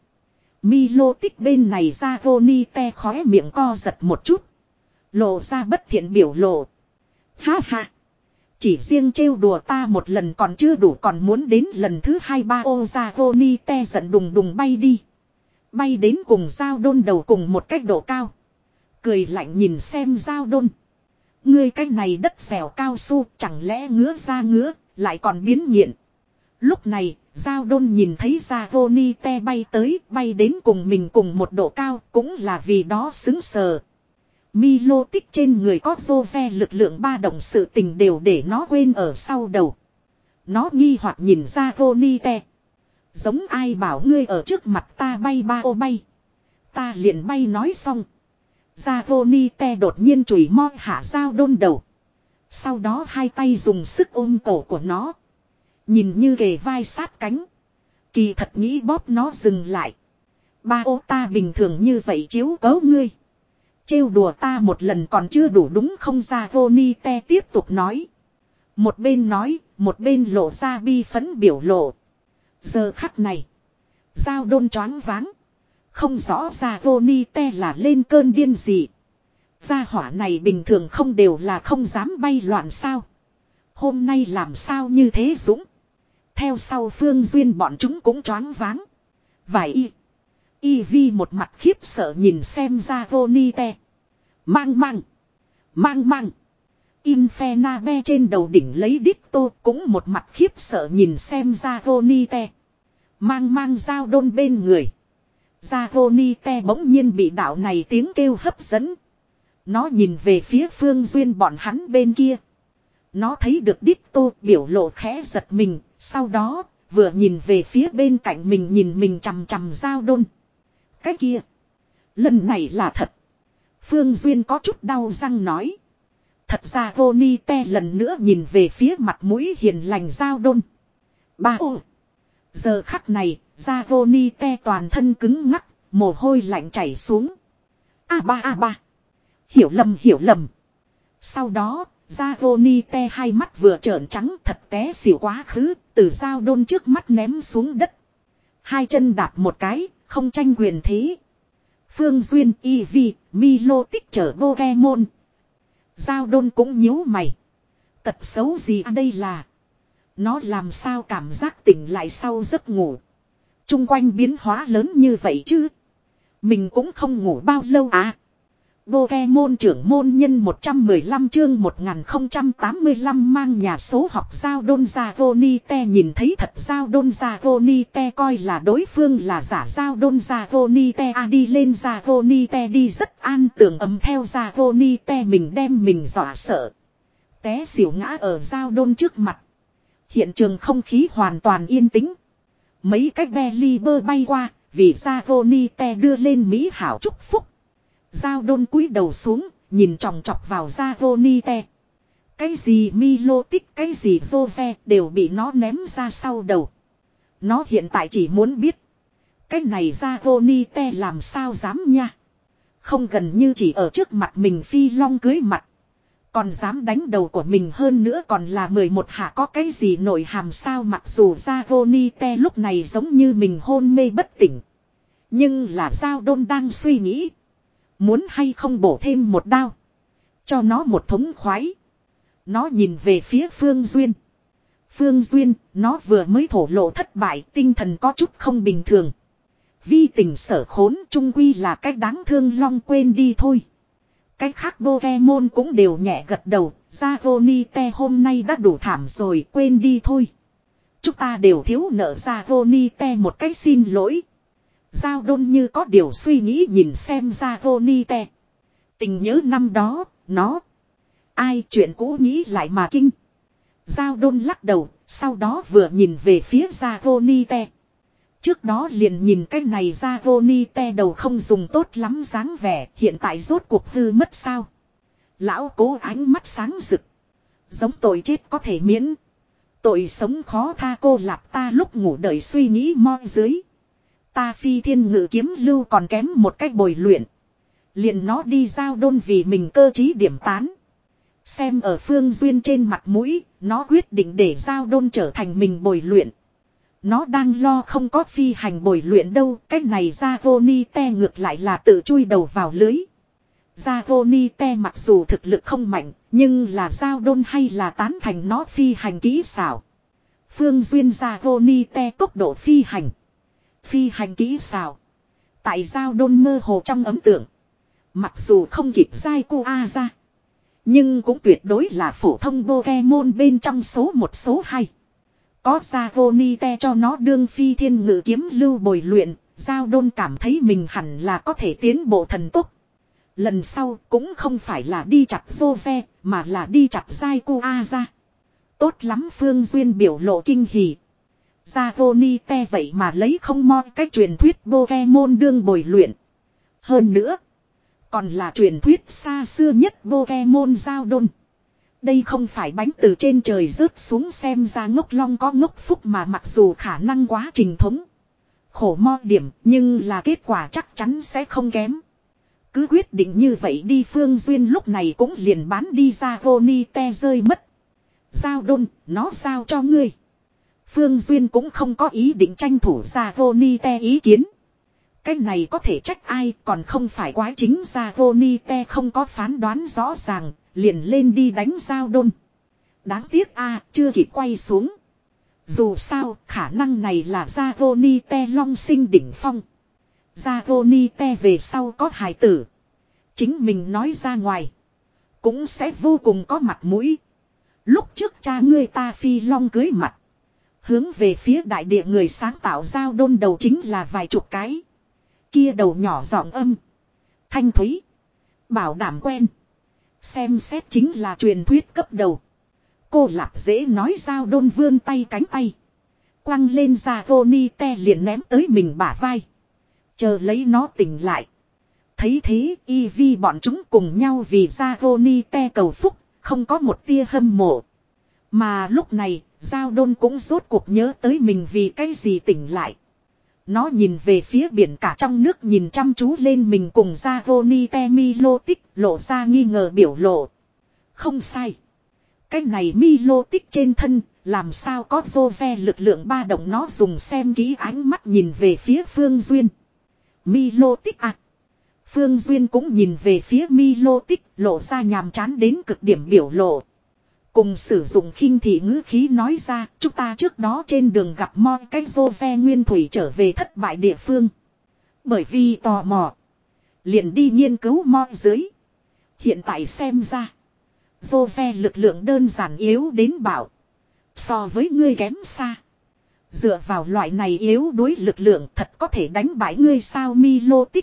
Milotic bên này ra Roni te khóe miệng co giật một chút. Lộ ra bất thiện biểu lộ. Ha ha. Chỉ riêng trêu đùa ta một lần còn chưa đủ, còn muốn đến lần thứ hai ba ô ra vô ni te giận đùng đùng bay đi. Bay đến cùng Giao Đôn đầu cùng một cách độ cao. Cười lạnh nhìn xem Giao Đôn. Ngươi cái này đất dẻo cao su chẳng lẽ ngứa ra ngứa, lại còn biến nghiện. Lúc này, Giao Đôn nhìn thấy ra vô ni te bay tới, bay đến cùng mình cùng một độ cao, cũng là vì đó xứng sờ. Milo tích trên người có dô ve lực lượng ba động, sự tình đều để nó quên ở sau đầu. Nó nghi hoặc nhìn ra vô ni te. Giống ai bảo ngươi ở trước mặt ta bay ba ô bay. Ta liền bay nói xong. Ra vô ni te đột nhiên chùi mo hạ Giao Đôn đầu. Sau đó hai tay dùng sức ôm cổ của nó. Nhìn như kề vai sát cánh. Kỳ thật nghĩ bóp nó dừng lại. Ba ô ta bình thường như vậy chiếu cố ngươi. Trêu đùa ta một lần còn chưa đủ đúng không? Ra vô ni te tiếp tục nói. Một bên nói, một bên lộ ra bi phấn biểu lộ. Giờ khắc này, Giao Đôn choáng váng. Không rõ ra vô ni te là lên cơn điên gì. Gia hỏa này bình thường không đều là không dám bay loạn sao. Hôm nay làm sao như thế dũng. Theo sau Phương Duyên bọn chúng cũng choáng váng. Vài y. Y vi một mặt khiếp sợ nhìn xem ra vô ni te. Mang mang. Mang mang. Infernabe trên đầu đỉnh lấy đít tô cũng một mặt khiếp sợ nhìn xem ra vô ni te. Mang mang Giao Đôn bên người. Ra vô ni te bỗng nhiên bị đạo này tiếng kêu hấp dẫn. Nó nhìn về phía Phương Duyên bọn hắn bên kia. Nó thấy được đít tô biểu lộ khẽ giật mình. Sau đó vừa nhìn về phía bên cạnh mình, nhìn mình chằm chằm Giao Đôn. Cái kia. Lần này là thật. Phương Duyên có chút đau răng nói. Thật ra vô ni te lần nữa nhìn về phía mặt mũi hiền lành Giao Đôn. Ba ô. Giờ khắc này, ra vô ni te toàn thân cứng ngắc, mồ hôi lạnh chảy xuống. A ba a ba. Hiểu lầm hiểu lầm. Sau đó, ra vô ni te hai mắt vừa trợn trắng thật té xỉu quá khứ, từ Giao Đôn trước mắt ném xuống đất. Hai chân đạp một cái, không tranh quyền thế. Phương Duyên, Y Vi, Milo tích chở Pokemon. Giao Đôn cũng nhíu mày. Tật xấu gì à đây là. Nó làm sao cảm giác tỉnh lại sau giấc ngủ. Trung quanh biến hóa lớn như vậy chứ. Mình cũng không ngủ bao lâu à. Pokemon trưởng môn nhân một trăm mười lăm chương một nghìn không trăm tám mươi lăm mang nhà số học Giao Đôn ra vô ni te nhìn thấy thật Giao Đôn ra vô ni te coi là đối phương là giả Giao Đôn ra vô ni te à đi lên ra vô ni te đi rất an tưởng ấm theo ra vô ni te mình đem mình dọa sợ. Té xỉu ngã ở Giao Đôn trước mặt. Hiện trường không khí hoàn toàn yên tĩnh. Mấy cái belly bơ bay qua, vì ra vô ni te đưa lên mỹ hảo chúc phúc. Giao Đôn cúi đầu xuống, nhìn chòng chọc vào ra vô ni te. Cái gì Milo tích, cái gì Jove đều bị nó ném ra sau đầu. Nó hiện tại chỉ muốn biết. Cái này ra vô ni te làm sao dám nha. Không gần như chỉ ở trước mặt mình phi long cưới mặt. Còn dám đánh đầu của mình, hơn nữa còn là mười một hạ, có cái gì nội hàm sao. Mặc dù ra vô ni te lúc này giống như mình hôn mê bất tỉnh. Nhưng là Giao Đôn đang suy nghĩ. Muốn hay không bổ thêm một đao. Cho nó một thống khoái. Nó nhìn về phía Phương Duyên. Phương Duyên, nó vừa mới thổ lộ thất bại, tinh thần có chút không bình thường. Vi tình sở khốn chung quy là cách đáng thương long quên đi thôi. Cách khác Pokemon cũng đều nhẹ gật đầu. Ra vô ni te hôm nay đã đủ thảm rồi, quên đi thôi. Chúng ta đều thiếu nợ ra vô ni te một cách xin lỗi. Giao Đôn như có điều suy nghĩ nhìn xem ra vô ni te. Tình nhớ năm đó, nó. Ai chuyện cũ nghĩ lại mà kinh. Giao Đôn lắc đầu, sau đó vừa nhìn về phía ra vô ni te. Trước đó liền nhìn cái này ra vô ni te đầu không dùng tốt lắm dáng vẻ, hiện tại rốt cuộc hư mất sao. Lão cố ánh mắt sáng rực. Giống tội chết có thể miễn. Tội sống khó tha cô lạp ta lúc ngủ đợi suy nghĩ moi dưới. Ta phi thiên ngự kiếm lưu còn kém một cách bồi luyện. Liền nó đi Giao Đôn vì mình cơ trí điểm tán. Xem ở Phương Duyên trên mặt mũi, nó quyết định để Giao Đôn trở thành mình bồi luyện. Nó đang lo không có phi hành bồi luyện đâu, cách này ra vô ni te ngược lại là tự chui đầu vào lưới. Dragonite mặc dù thực lực không mạnh, nhưng là giao đôn hay là tán thành nó phi hành kỹ xảo. Phương duyên Dragonite tốc độ phi hành. Phi hành kỹ xảo. Tại giao đôn mơ hồ trong ấn tượng. Mặc dù không kịp dai cô A ra. Nhưng cũng tuyệt đối là phổ thông Pokemon bên trong số một số hai. Có Dragonite cho nó đương phi thiên ngự kiếm lưu bồi luyện, giao đôn cảm thấy mình hẳn là có thể tiến bộ thần tốc. Lần sau cũng không phải là đi chặt Jove, mà là đi chặt Raikou ra. Tốt lắm Phương Duyên biểu lộ kinh hỉ. Dragonite vậy mà lấy không mo cách truyền thuyết Pokemon đương bồi luyện. Hơn nữa, còn là truyền thuyết xa xưa nhất Pokemon giao đôn. Đây không phải bánh từ trên trời rớt xuống xem ra ngốc long có ngốc phúc mà mặc dù khả năng quá trình thống. Khổ mo điểm nhưng là kết quả chắc chắn sẽ không kém. Cứ quyết định như vậy đi Phương Duyên lúc này cũng liền bán đi Dragonite rơi mất. Giao đôn, nó giao cho ngươi. Phương Duyên cũng không có ý định tranh thủ Dragonite ý kiến. Cái này có thể trách ai còn không phải quái chính Dragonite không có phán đoán rõ ràng, liền lên đi đánh giao đôn. Đáng tiếc a chưa kịp quay xuống. Dù sao, khả năng này là Dragonite long sinh đỉnh phong. Dragonite về sau có hài tử. Chính mình nói ra ngoài. Cũng sẽ vô cùng có mặt mũi. Lúc trước cha ngươi ta phi long cưới mặt. Hướng về phía đại địa người sáng tạo giao đôn đầu chính là vài chục cái. Kia đầu nhỏ giọng âm. Thanh thúy. Bảo đảm quen. Xem xét chính là truyền thuyết cấp đầu. Cô Lạp dễ nói giao đôn vươn tay cánh tay. Quăng lên Dragonite liền ném tới mình bả vai. Chờ lấy nó tỉnh lại. Thấy thế Eevee bọn chúng cùng nhau vì Dragonite cầu phúc. Không có một tia hâm mộ. Mà lúc này giao đôn cũng rốt cuộc nhớ tới mình vì cái gì tỉnh lại. Nó nhìn về phía biển cả trong nước nhìn chăm chú lên mình cùng Dragonite Milotic lộ ra nghi ngờ biểu lộ. Không sai. Cái này Milotic trên thân làm sao có Jove lực lượng ba động nó dùng xem kỹ ánh mắt nhìn về phía Phương Duyên. Milotic à. Phương Duyên cũng nhìn về phía Milotic lộ ra nhàm chán đến cực điểm biểu lộ. Cùng sử dụng khinh thị ngữ khí nói ra chúng ta trước đó trên đường gặp moi cái Jove nguyên thủy trở về thất bại địa phương. Bởi vì tò mò. Liền đi nghiên cứu moi dưới. Hiện tại xem ra. Jove lực lượng đơn giản yếu đến bảo. So với ngươi kém xa. Dựa vào loại này yếu đối lực lượng thật có thể đánh bại ngươi sao Milotic.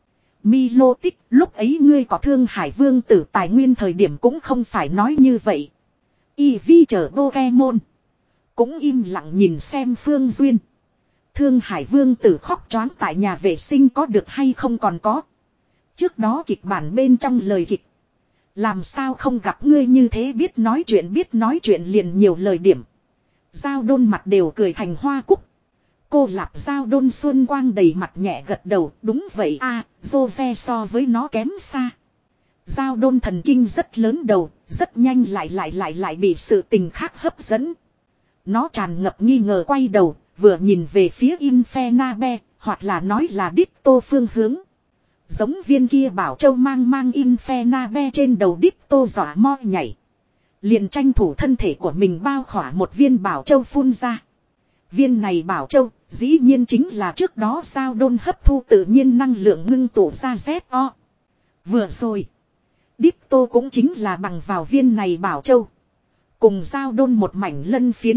Milotic lúc ấy ngươi có Thương Hải Vương tử tài nguyên thời điểm cũng không phải nói như vậy. Eevee chở Pokemon. Cũng im lặng nhìn xem Phương Duyên. Thương Hải Vương tử khóc choáng tại nhà vệ sinh có được hay không còn có. Trước đó kịch bản bên trong lời kịch. Làm sao không gặp ngươi như thế biết nói chuyện biết nói chuyện liền nhiều lời điểm. Giao đôn mặt đều cười thành hoa cúc. Cô Lạp giao đôn xuân quang đầy mặt nhẹ gật đầu. Đúng vậy a à, Jove so với nó kém xa. Giao đôn thần kinh rất lớn đầu. Rất nhanh lại lại lại lại bị sự tình khác hấp dẫn. Nó tràn ngập nghi ngờ quay đầu. Vừa nhìn về phía Infernape. Hoặc là nói là Ditto phương hướng. Giống viên kia bảo châu mang mang Infernape trên đầu Ditto dọa mo nhảy. Liền tranh thủ thân thể của mình bao khỏa một viên bảo châu phun ra. Viên này bảo châu dĩ nhiên chính là trước đó giao đôn hấp thu tự nhiên năng lượng ngưng tụ ra Z O. Vừa rồi. Ditto cũng chính là bằng vào viên này bảo châu. Cùng giao đôn một mảnh lân phiến.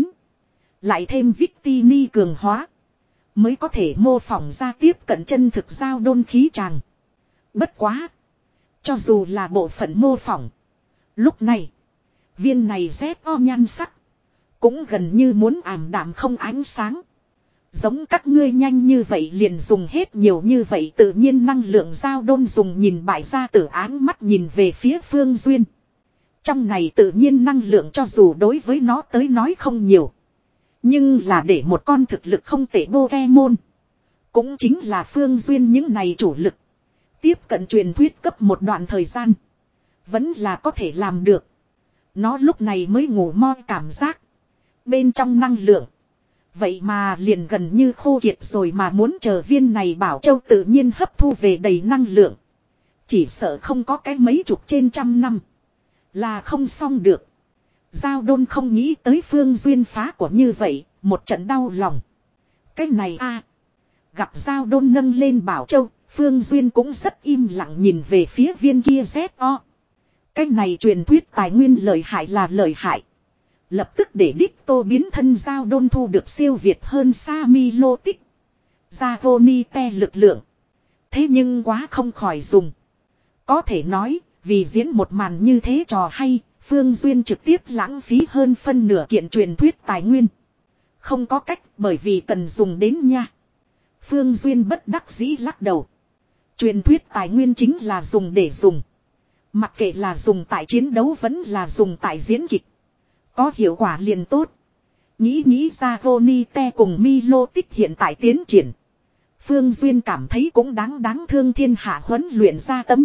Lại thêm Victini cường hóa. Mới có thể mô phỏng ra tiếp cận chân thực giao đôn khí tràng. Bất quá. Cho dù là bộ phận mô phỏng. Lúc này. Viên này Z O nhan sắc. Cũng gần như muốn ảm đạm không ánh sáng. Giống các ngươi nhanh như vậy liền dùng hết nhiều như vậy tự nhiên năng lượng giao đôn dùng nhìn bại ra từ áng mắt nhìn về phía Phương Duyên. Trong này tự nhiên năng lượng cho dù đối với nó tới nói không nhiều. Nhưng là để một con thực lực không tệ Pokemon. Cũng chính là Phương Duyên những này chủ lực. Tiếp cận truyền thuyết cấp một đoạn thời gian. Vẫn là có thể làm được. Nó lúc này mới ngủ moi cảm giác. Bên trong năng lượng. Vậy mà liền gần như khô kiệt rồi mà muốn chờ viên này bảo châu tự nhiên hấp thu về đầy năng lượng. Chỉ sợ không có cái mấy chục trên trăm năm. Là không xong được. Giao Đôn không nghĩ tới Phương Duyên phá của như vậy. Một trận đau lòng. Cái này a Gặp Giao Đôn nâng lên Bảo Châu. Phương Duyên cũng rất im lặng nhìn về phía viên kia Z O. Cái này truyền thuyết tài nguyên lợi hại là lợi hại. Lập tức để đích tô biến thân Giao Đôn thu được siêu việt hơn xa Milo tích. Zavonite lực lượng. Thế nhưng quá không khỏi dùng. Có thể nói, vì diễn một màn như thế trò hay, Phương Duyên trực tiếp lãng phí hơn phân nửa kiện truyền thuyết tài nguyên. Không có cách bởi vì cần dùng đến nha. Phương Duyên bất đắc dĩ lắc đầu. Truyền thuyết tài nguyên chính là dùng để dùng. Mặc kệ là dùng tại chiến đấu vẫn là dùng tại diễn kịch. Có hiệu quả liền tốt. Nghĩ nghĩ ra Vonite cùng Milo tích hiện tại tiến triển. Phương Duyên cảm thấy cũng đáng đáng thương thiên hạ huấn luyện ra tâm.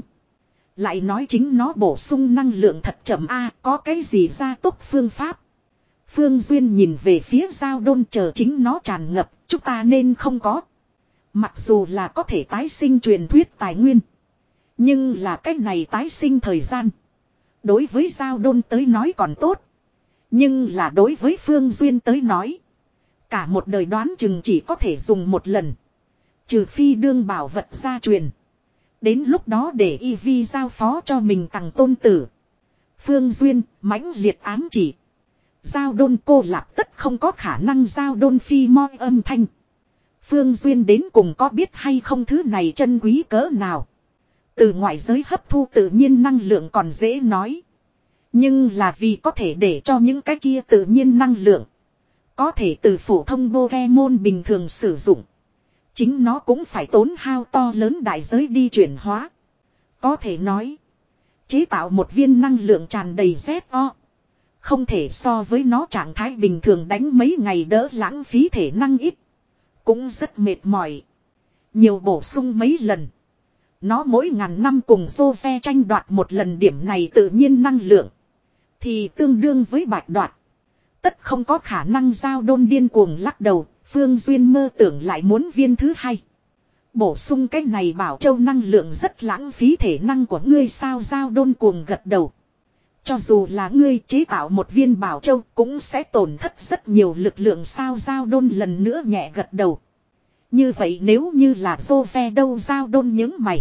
Lại nói chính nó bổ sung năng lượng thật chậm a có cái gì ra tốc phương pháp. Phương Duyên nhìn về phía Giao Đôn chờ chính nó tràn ngập, chúng ta nên không có. Mặc dù là có thể tái sinh truyền thuyết tài nguyên. Nhưng là cách này tái sinh thời gian. Đối với Giao Đôn tới nói còn tốt. Nhưng là đối với Phương Duyên tới nói. Cả một đời đoán chừng chỉ có thể dùng một lần. Trừ phi đương bảo vật gia truyền. Đến lúc đó để y vi giao phó cho mình tặng tôn tử. Phương Duyên mãnh liệt ám chỉ. Giao Đôn cô lạp tất không có khả năng Giao Đôn phi moi âm thanh. Phương Duyên đến cùng có biết hay không thứ này chân quý cỡ nào. Từ ngoại giới hấp thu tự nhiên năng lượng còn dễ nói. Nhưng là vì có thể để cho những cái kia tự nhiên năng lượng. Có thể từ phổ thông Pokemon bình thường sử dụng. Chính nó cũng phải tốn hao to lớn đại giới đi chuyển hóa. Có thể nói. Chế tạo một viên năng lượng tràn đầy Z O. Không thể so với nó trạng thái bình thường đánh mấy ngày đỡ lãng phí thể năng ít. Cũng rất mệt mỏi. Nhiều bổ sung mấy lần. Nó mỗi ngàn năm cùng Jose tranh đoạt một lần điểm này tự nhiên năng lượng. Thì tương đương với bạch đoạt. Tất không có khả năng Giao Đôn điên cuồng lắc đầu. Phương Duyên mơ tưởng lại muốn viên thứ hai. Bổ sung cái này Bảo Châu năng lượng rất lãng phí thể năng của ngươi sao Giao Đôn cuồng gật đầu. Cho dù là ngươi chế tạo một viên Bảo Châu cũng sẽ tổn thất rất nhiều lực lượng sao Giao Đôn lần nữa nhẹ gật đầu. Như vậy nếu như là Jose đâu Giao Đôn những mày.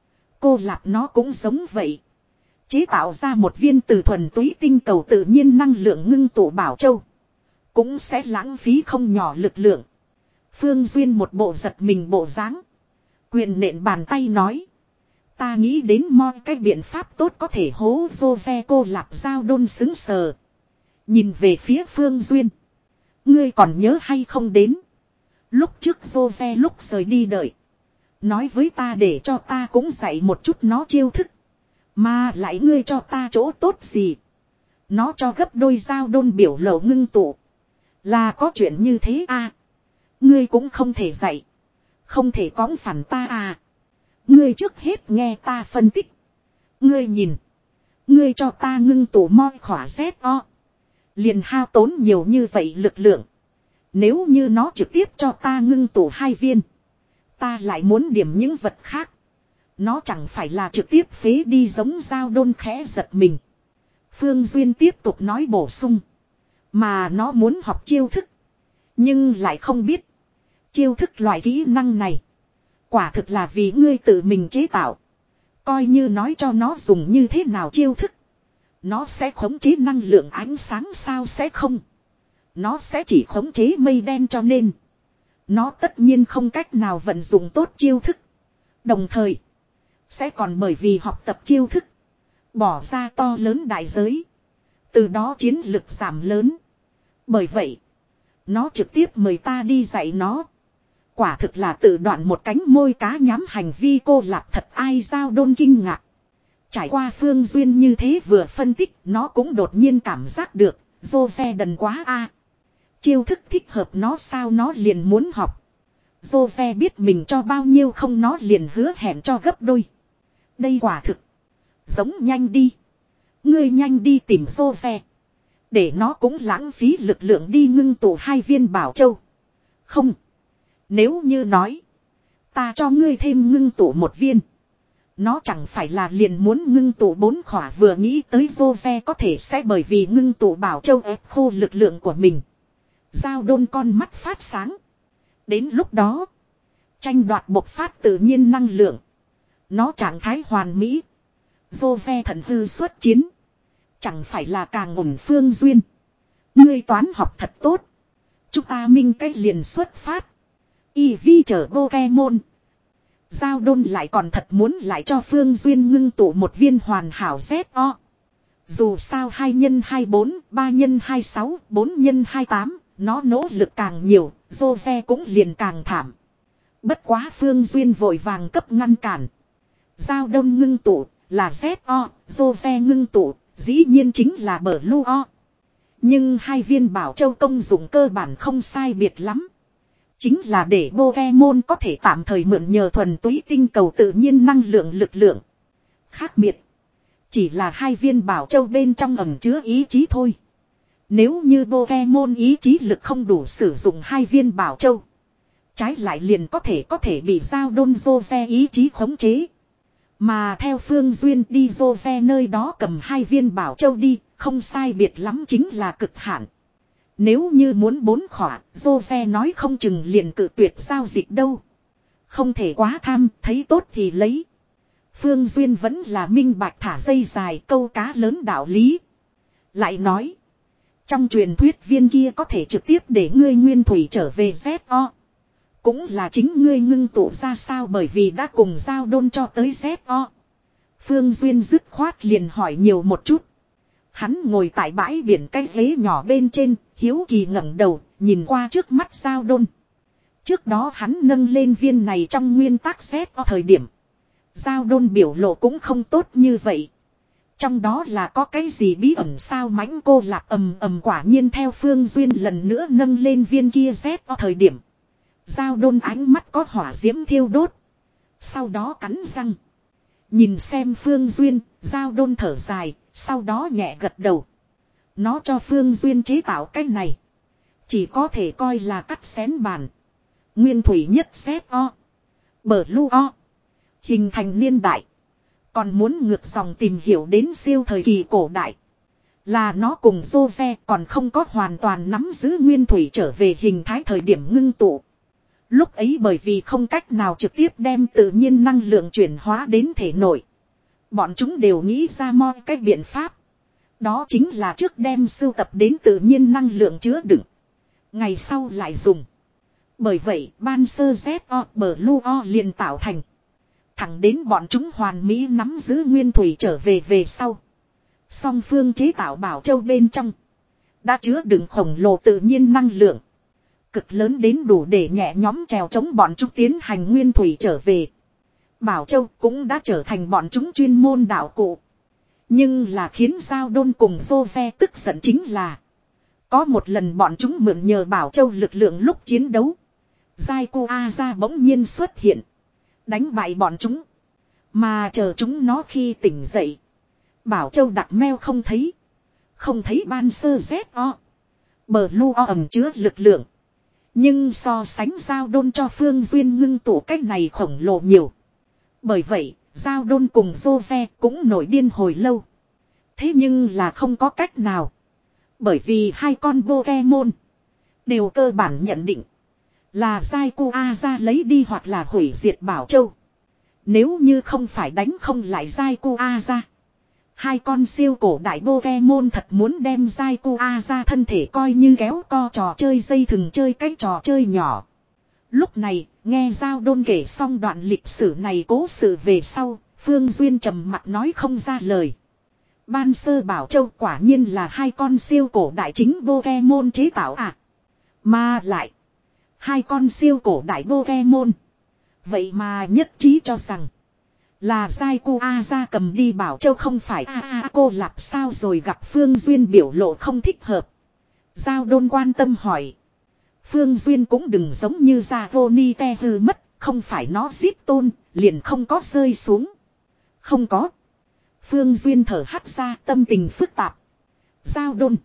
Cô lạp nó cũng giống vậy. Chế tạo ra một viên từ thuần túy tinh cầu tự nhiên năng lượng ngưng tụ Bảo Châu. Cũng sẽ lãng phí không nhỏ lực lượng. Phương Duyên một bộ giật mình bộ dáng. Quyền nện bàn tay nói. Ta nghĩ đến moi cái biện pháp tốt có thể hố Jose cô lạp Giao Đôn xứng sờ. Nhìn về phía Phương Duyên. Ngươi còn nhớ hay không đến. Lúc trước Jose lúc rời đi đợi. Nói với ta để cho ta cũng dạy một chút nó chiêu thức. Mà lại ngươi cho ta chỗ tốt gì. Nó cho gấp đôi Giao Đôn biểu lộ ngưng tụ. Là có chuyện như thế à. Ngươi cũng không thể dạy. Không thể cõng phản ta à. Ngươi trước hết nghe ta phân tích. Ngươi nhìn. Ngươi cho ta ngưng tụ moi khỏa Z O. Liền hao tốn nhiều như vậy lực lượng. Nếu như nó trực tiếp cho ta ngưng tụ hai viên. Ta lại muốn điểm những vật khác. Nó chẳng phải là trực tiếp phế đi giống Giao Đôn khẽ giật mình. Phương Duyên tiếp tục nói bổ sung. Mà nó muốn học chiêu thức. Nhưng lại không biết. Chiêu thức loại kỹ năng này. Quả thực là vì ngươi tự mình chế tạo. Coi như nói cho nó dùng như thế nào chiêu thức. Nó sẽ khống chế năng lượng ánh sáng sao sẽ không. Nó sẽ chỉ khống chế mây đen cho nên. Nó tất nhiên không cách nào vận dụng tốt chiêu thức. Đồng thời. Sẽ còn bởi vì học tập chiêu thức. Bỏ ra to lớn đại giới. Từ đó chiến lực giảm lớn. Bởi vậy. Nó trực tiếp mời ta đi dạy nó. Quả thực là tự đoạn một cánh môi cá nhắm hành vi cô lạp thật ai Giao Đôn kinh ngạc. Trải qua Phương Duyên như thế vừa phân tích. Nó cũng đột nhiên cảm giác được. Jose đần quá a. Chiêu thức thích hợp nó sao nó liền muốn học. Jose biết mình cho bao nhiêu không nó liền hứa hẹn cho gấp đôi. Đây quả thực. Giống nhanh đi. Ngươi nhanh đi tìm Jose. Để nó cũng lãng phí lực lượng đi ngưng tụ hai viên Bảo Châu. Không. Nếu như nói. Ta cho ngươi thêm ngưng tụ một viên. Nó chẳng phải là liền muốn ngưng tụ bốn khỏa, vừa nghĩ tới Jove có thể sẽ bởi vì ngưng tụ Bảo Châu ép khô lực lượng của mình. Giao đôn con mắt phát sáng. Đến lúc đó, tranh đoạt bộc phát tự nhiên năng lượng. Nó trạng thái hoàn mỹ. Jove thần hư xuất chiến. Chẳng phải là càng ổn Phương Duyên. Ngươi toán học thật tốt. Chúng ta minh cách liền xuất phát. Y vi chở Pokemon. Giao đôn lại còn thật muốn lại cho Phương Duyên ngưng tụ một viên hoàn hảo Z O. Dù sao hai nhân hai mươi bốn, ba nhân hai mươi sáu, bốn nhân hai mươi tám, nó nỗ lực càng nhiều, Jove cũng liền càng thảm. Bất quá Phương Duyên vội vàng cấp ngăn cản. Giao đôn ngưng tụ là Z O, Jove ngưng tụ, dĩ nhiên chính là Blue O. Nhưng hai viên Bảo Châu công dụng cơ bản không sai biệt lắm. Chính là để Pokemon có thể tạm thời mượn nhờ thuần túy tinh cầu tự nhiên năng lượng lực lượng. Khác biệt chỉ là hai viên Bảo Châu bên trong ẩn chứa ý chí thôi. Nếu như Pokemon ý chí lực không đủ sử dụng hai viên Bảo Châu, trái lại liền có thể có thể bị giao đôn Jove ý chí khống chế. Mà theo Phương Duyên đi Jove nơi đó cầm hai viên Bảo Châu đi, không sai biệt lắm chính là cực hạn. Nếu như muốn bốn khỏa, Jove nói không chừng liền cự tuyệt giao dịch đâu. Không thể quá tham, thấy tốt thì lấy. Phương Duyên vẫn là minh bạch thả dây dài câu cá lớn đạo lý. Lại nói, trong truyền thuyết viên kia có thể trực tiếp để ngươi nguyên thủy trở về Z O. Cũng là chính ngươi ngưng tụ ra sao, bởi vì đã cùng giao đôn cho tới Z O. Phương Duyên dứt khoát liền hỏi nhiều một chút. Hắn ngồi tại bãi biển cái ghế nhỏ bên trên, hiếu kỳ ngẩng đầu, nhìn qua trước mắt giao đôn. Trước đó hắn nâng lên viên này trong nguyên tắc Z O thời điểm. Giao đôn biểu lộ cũng không tốt như vậy. Trong đó là có cái gì bí ẩn sao, mãnh cô lạc ầm ầm, quả nhiên theo Phương Duyên lần nữa nâng lên viên kia Z O thời điểm. Giao đôn ánh mắt có hỏa diễm thiêu đốt. Sau đó cắn răng. Nhìn xem Phương Duyên, giao đôn thở dài, sau đó nhẹ gật đầu. Nó cho Phương Duyên chế tạo cái này. Chỉ có thể coi là cắt xén bàn. Nguyên thủy nhất Z O. Blue O. Hình thành niên đại. Còn muốn ngược dòng tìm hiểu đến siêu thời kỳ cổ đại. Là nó cùng Jove còn không có hoàn toàn nắm giữ nguyên thủy trở về hình thái thời điểm ngưng tụ. Lúc ấy bởi vì không cách nào trực tiếp đem tự nhiên năng lượng chuyển hóa đến thể nội. Bọn chúng đều nghĩ ra mọi cách biện pháp. Đó chính là trước đem sưu tập đến tự nhiên năng lượng chứa đựng. Ngày sau lại dùng. Bởi vậy ban sơ Z O Blue O liền tạo thành. Thẳng đến bọn chúng hoàn mỹ nắm giữ nguyên thủy trở về về sau. Song phương chế tạo Bảo Châu bên trong. Đã chứa đựng khổng lồ tự nhiên năng lượng. Cực lớn đến đủ để nhẹ nhóm trèo chống bọn chúng tiến hành nguyên thủy trở về. Bảo Châu cũng đã trở thành bọn chúng chuyên môn đạo cụ. Nhưng là khiến giao đôn cùng Jove tức giận chính là. Có một lần bọn chúng mượn nhờ Bảo Châu lực lượng lúc chiến đấu. Rayquaza bỗng nhiên xuất hiện. Đánh bại bọn chúng. Mà chờ chúng nó khi tỉnh dậy. Bảo Châu đặt meo không thấy. Không thấy ban sơ Z O. Blue O ẩm chứa lực lượng. Nhưng so sánh giao đôn cho Phương Duyên ngưng tụ cách này khổng lồ nhiều. Bởi vậy, giao đôn cùng Jove cũng nổi điên hồi lâu. Thế nhưng là không có cách nào. Bởi vì hai con Pokemon đều cơ bản nhận định là Rayquaza lấy đi hoặc là hủy diệt Bảo Châu. Nếu như không phải đánh không lại Rayquaza, hai con siêu cổ đại Pokemon thật muốn đem Rayquaza thân thể coi như kéo co trò chơi dây thừng, chơi cái trò chơi nhỏ. Lúc này, nghe giao đôn kể xong đoạn lịch sử này cố sự về sau, Phương Duyên trầm mặt nói không ra lời. Ban sơ Bảo Châu quả nhiên là hai con siêu cổ đại chính Pokemon chế tạo à. Mà lại, hai con siêu cổ đại Pokemon. Vậy mà nhất trí cho rằng là Rayquaza cầm đi Bảo Châu, không phải a a cô lạp sao. Rồi gặp Phương Duyên biểu lộ không thích hợp. Giao đôn quan tâm hỏi. Phương Duyên cũng đừng giống như Zavonite hư mất, không phải nó giết tôn, liền không có rơi xuống. Không có. Phương Duyên thở hắt ra, tâm tình phức tạp. Giao đôn,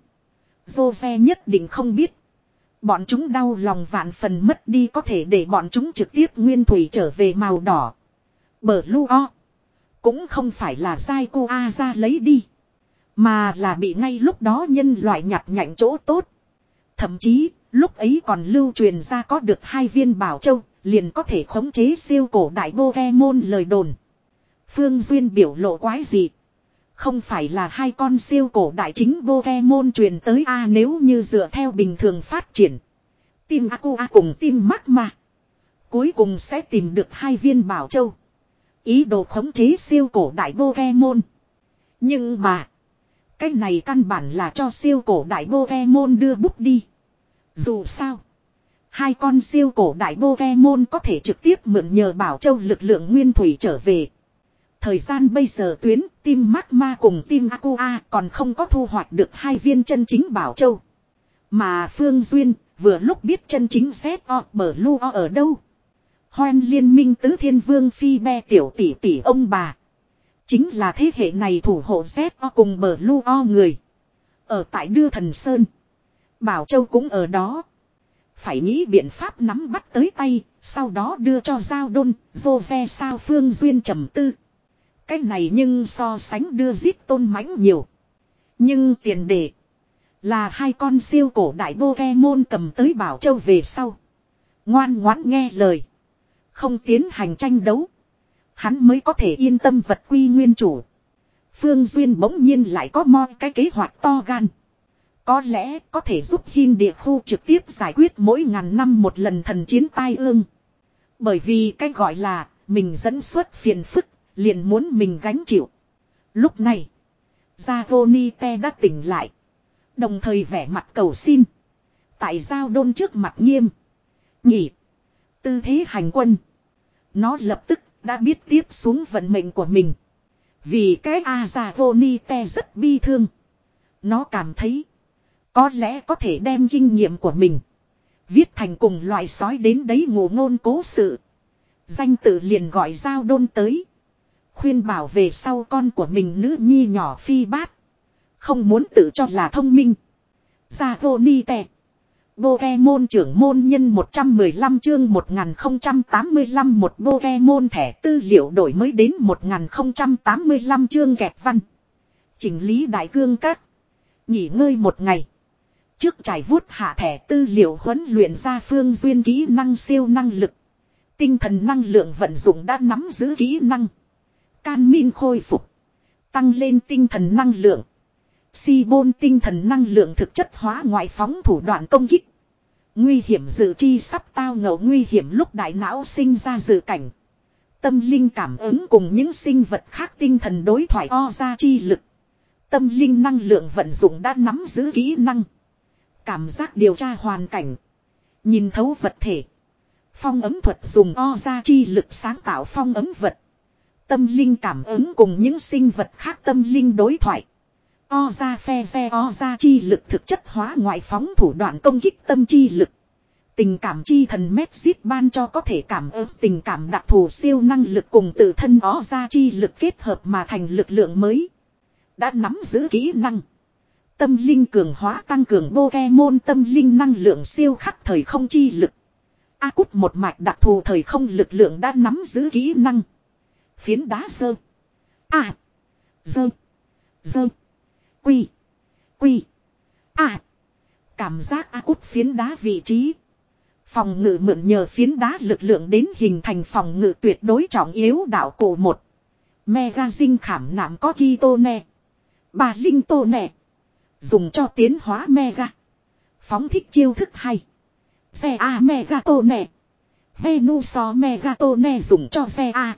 Jove nhất định không biết. Bọn chúng đau lòng vạn phần mất đi có thể để bọn chúng trực tiếp nguyên thủy trở về màu đỏ. Blue O Cũng không phải là Giai Cô A ra lấy đi. Mà là bị ngay lúc đó nhân loại nhặt nhạnh chỗ tốt. Thậm chí, lúc ấy còn lưu truyền ra có được hai viên bảo châu, liền có thể khống chế siêu cổ đại Pokemon lời đồn. Phương Duyên biểu lộ quái gì? Không phải là hai con siêu cổ đại chính Pokemon truyền tới A nếu như dựa theo bình thường phát triển. Team Aqua cùng Team Magma. Cuối cùng sẽ tìm được hai viên bảo châu. Ý đồ khống chế siêu cổ đại Pokemon. Nhưng mà. Cái này căn bản là cho siêu cổ đại Pokemon đưa bút đi. Dù sao. Hai con siêu cổ đại Pokemon có thể trực tiếp mượn nhờ bảo châu lực lượng nguyên thủy trở về. Thời gian bây giờ tuyến Team Magma cùng Team Aqua còn không có thu hoạch được hai viên chân chính bảo châu. Mà Phương Duyên vừa lúc biết chân chính Z.O. Blue O ở đâu. Hoen liên minh tứ thiên vương phi be tiểu tỷ tỷ ông bà. Chính là thế hệ này thủ hộ Z.O. cùng Blue O người. Ở tại Đưa Thần Sơn. Bảo Châu cũng ở đó. Phải nghĩ biện pháp nắm bắt tới tay. Sau đó đưa cho Giao Đôn. Dô ve sao Phương Duyên trầm tư. Cái này nhưng so sánh đưa giết tôn mãnh nhiều. Nhưng tiền đề. Là hai con siêu cổ đại Pokemon cầm tới Bảo Châu về sau. Ngoan ngoãn nghe lời. Không tiến hành tranh đấu. Hắn mới có thể yên tâm vật quy nguyên chủ. Phương Duyên bỗng nhiên lại có mo cái kế hoạch to gan. Có lẽ có thể giúp Hin địa khu trực tiếp giải quyết mỗi ngàn năm một lần thần chiến tai ương. Bởi vì cái gọi là mình dẫn xuất phiền phức, liền muốn mình gánh chịu. Lúc này, Zagonite đã tỉnh lại. Đồng thời vẻ mặt cầu xin. Tại Giao Đôn trước mặt nghiêm. Nhỉ. Tư thế hành quân. Nó lập tức đã biết tiếp xuống vận mệnh của mình. Vì cái Zagonite rất bi thương. Nó cảm thấy. Có lẽ có thể đem kinh nghiệm của mình. Viết thành cùng loại sói đến đấy ngụ ngôn cố sự. Danh tự liền gọi Giao Đôn tới. Khuyên bảo về sau con của mình nữ nhi nhỏ Phi Bát. Không muốn tự cho là thông minh. Zagonite. Pokemon trưởng môn nhân một trăm mười lăm chương một nghìn không trăm tám mươi lăm một Pokemon thẻ tư liệu đổi mới đến một nghìn không trăm tám mươi lăm chương kẹp văn. Chỉnh lý đại cương các. Nghỉ ngơi một ngày. Trước trải vuốt hạ thẻ tư liệu huấn luyện ra Phương Duyên kỹ năng siêu năng lực. Tinh thần năng lượng vận dụng đã nắm giữ kỹ năng. Can min khôi phục. Tăng lên tinh thần năng lượng. Si bôn tinh thần năng lượng thực chất hóa ngoại phóng thủ đoạn công kích. Nguy hiểm dự chi sắp tao ngộ nguy hiểm lúc đại não sinh ra dự cảnh. Tâm linh cảm ứng cùng những sinh vật khác tinh thần đối thoại o ra chi lực. Tâm linh năng lượng vận dụng đã nắm giữ kỹ năng. Cảm giác điều tra hoàn cảnh. Nhìn thấu vật thể. Phong ấm thuật dùng o ra chi lực sáng tạo phong ấm vật. Tâm linh cảm ứng cùng những sinh vật khác tâm linh đối thoại. O ra phe xe o ra chi lực thực chất hóa ngoại phóng thủ đoạn công kích tâm chi lực. Tình cảm chi thần Medzit ban cho có thể cảm ứng tình cảm đặc thù siêu năng lực cùng tự thân o ra chi lực kết hợp mà thành lực lượng mới. Đã nắm giữ kỹ năng. Tâm linh cường hóa tăng cường Pokemon tâm linh năng lượng siêu khắc thời không chi lực. A cút một mạch đặc thù thời không lực lượng đã nắm giữ kỹ năng. Phiến đá sơ. A. Dơ. Dơ. Quy. Quy. A. Cảm giác A cút phiến đá vị trí. Phòng ngự mượn nhờ phiến đá lực lượng đến hình thành phòng ngự tuyệt đối trọng yếu đạo cổ một. Mega dinh khảm nạm có Kitone. Bà Linh Tô Nè. Dùng cho tiến hóa Mega. Phóng thích chiêu thức hay. Xe A Mega Tô Nè. Venusaur Mega Tô Nè dùng cho xe A.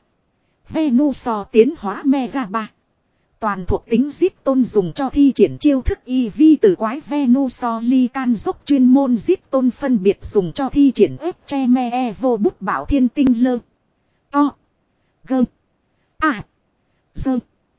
Venusaur tiến hóa Mega ba. Toàn thuộc tính giết tôn dùng cho thi triển chiêu thức y vi từ quái Venusaur ly can dốc chuyên môn giết tôn phân biệt dùng cho thi triển ép che me e vô bút bảo thiên tinh lơ. To. Gơ. A. Dơ.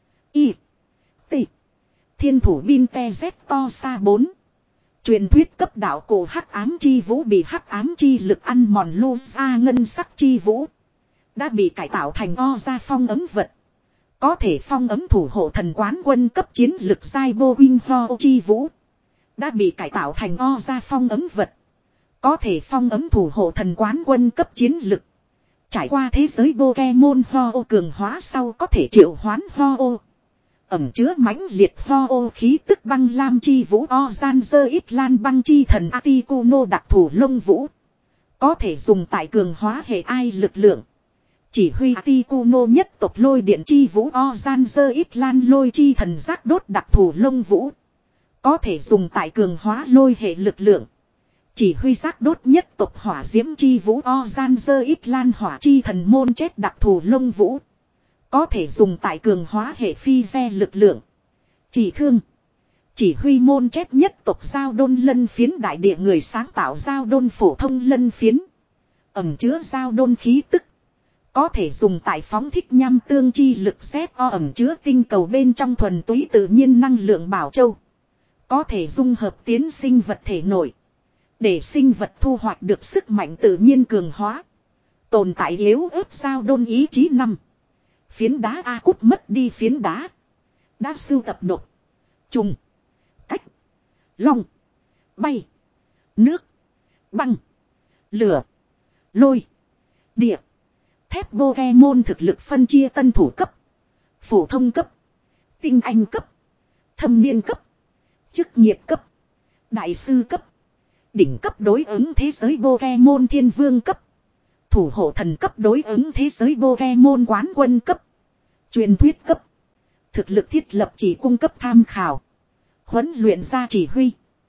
Y. T. Thiên thủ bin te z to xa bốn. Truyền thuyết cấp đạo cổ hắc ám chi vũ bị hắc ám chi lực ăn mòn lu ra ngân sắc chi vũ. Đã bị cải tạo thành o ra phong ấm vật. Có thể phong ấm thủ hộ thần quán quân cấp chiến lực sai vô win ho chi vũ. Đã bị cải tạo thành o ra phong ấm vật. Có thể phong ấm thủ hộ thần quán quân cấp chiến lực. Trải qua thế giới Pokemon Ho-Oh cường hóa sau có thể triệu hoán Ho-Oh. Ẩm chứa mãnh liệt Ho-Oh khí tức băng lam chi vũ Ozanzer ít lan băng chi thần Articuno đặc thủ lông vũ. Có thể dùng tại cường hóa hệ ai lực lượng. Chỉ huy Articuno nhất tộc lôi điện chi vũ Ozanzer ít lan lôi chi thần giác đốt đặc thủ lông vũ. Có thể dùng tại cường hóa lôi hệ lực lượng. Chỉ huy giác đốt nhất tộc hỏa diễm chi vũ Ozanzer ít lan hỏa chi thần môn chết đặc thù lông vũ. Có thể dùng tại cường hóa hệ phi xe lực lượng. Chỉ thương. Chỉ huy môn chết nhất tộc giao đôn lân phiến đại địa người sáng tạo giao đôn phổ thông lân phiến. Ẩm chứa giao đôn khí tức. Có thể dùng tại phóng thích nham tương chi lực xét o ẩm chứa tinh cầu bên trong thuần túy tự nhiên năng lượng bảo châu. Có thể dung hợp tiến sinh vật thể nội. Để sinh vật thu hoạch được sức mạnh tự nhiên cường hóa. Tồn tại yếu ớt giao đôn ý chí năm. Phiến đá A cút mất đi phiến đá. Đã sưu tập đột. Trùng. Cách. Long. Bay. Nước. Băng. Lửa. Lôi. Địa. Thép Pokemon thực lực phân chia tân thủ cấp. Phổ thông cấp. Tinh anh cấp. Thâm niên cấp. Chức nghiệp cấp. Đại sư cấp. Đỉnh cấp đối ứng thế giới Pokemon thiên vương cấp. Thủ hộ thần cấp đối ứng thế giới Pokemon quán quân cấp. Truyền thuyết cấp. Thực lực thiết lập chỉ cung cấp tham khảo. Huấn luyện ra chỉ huy.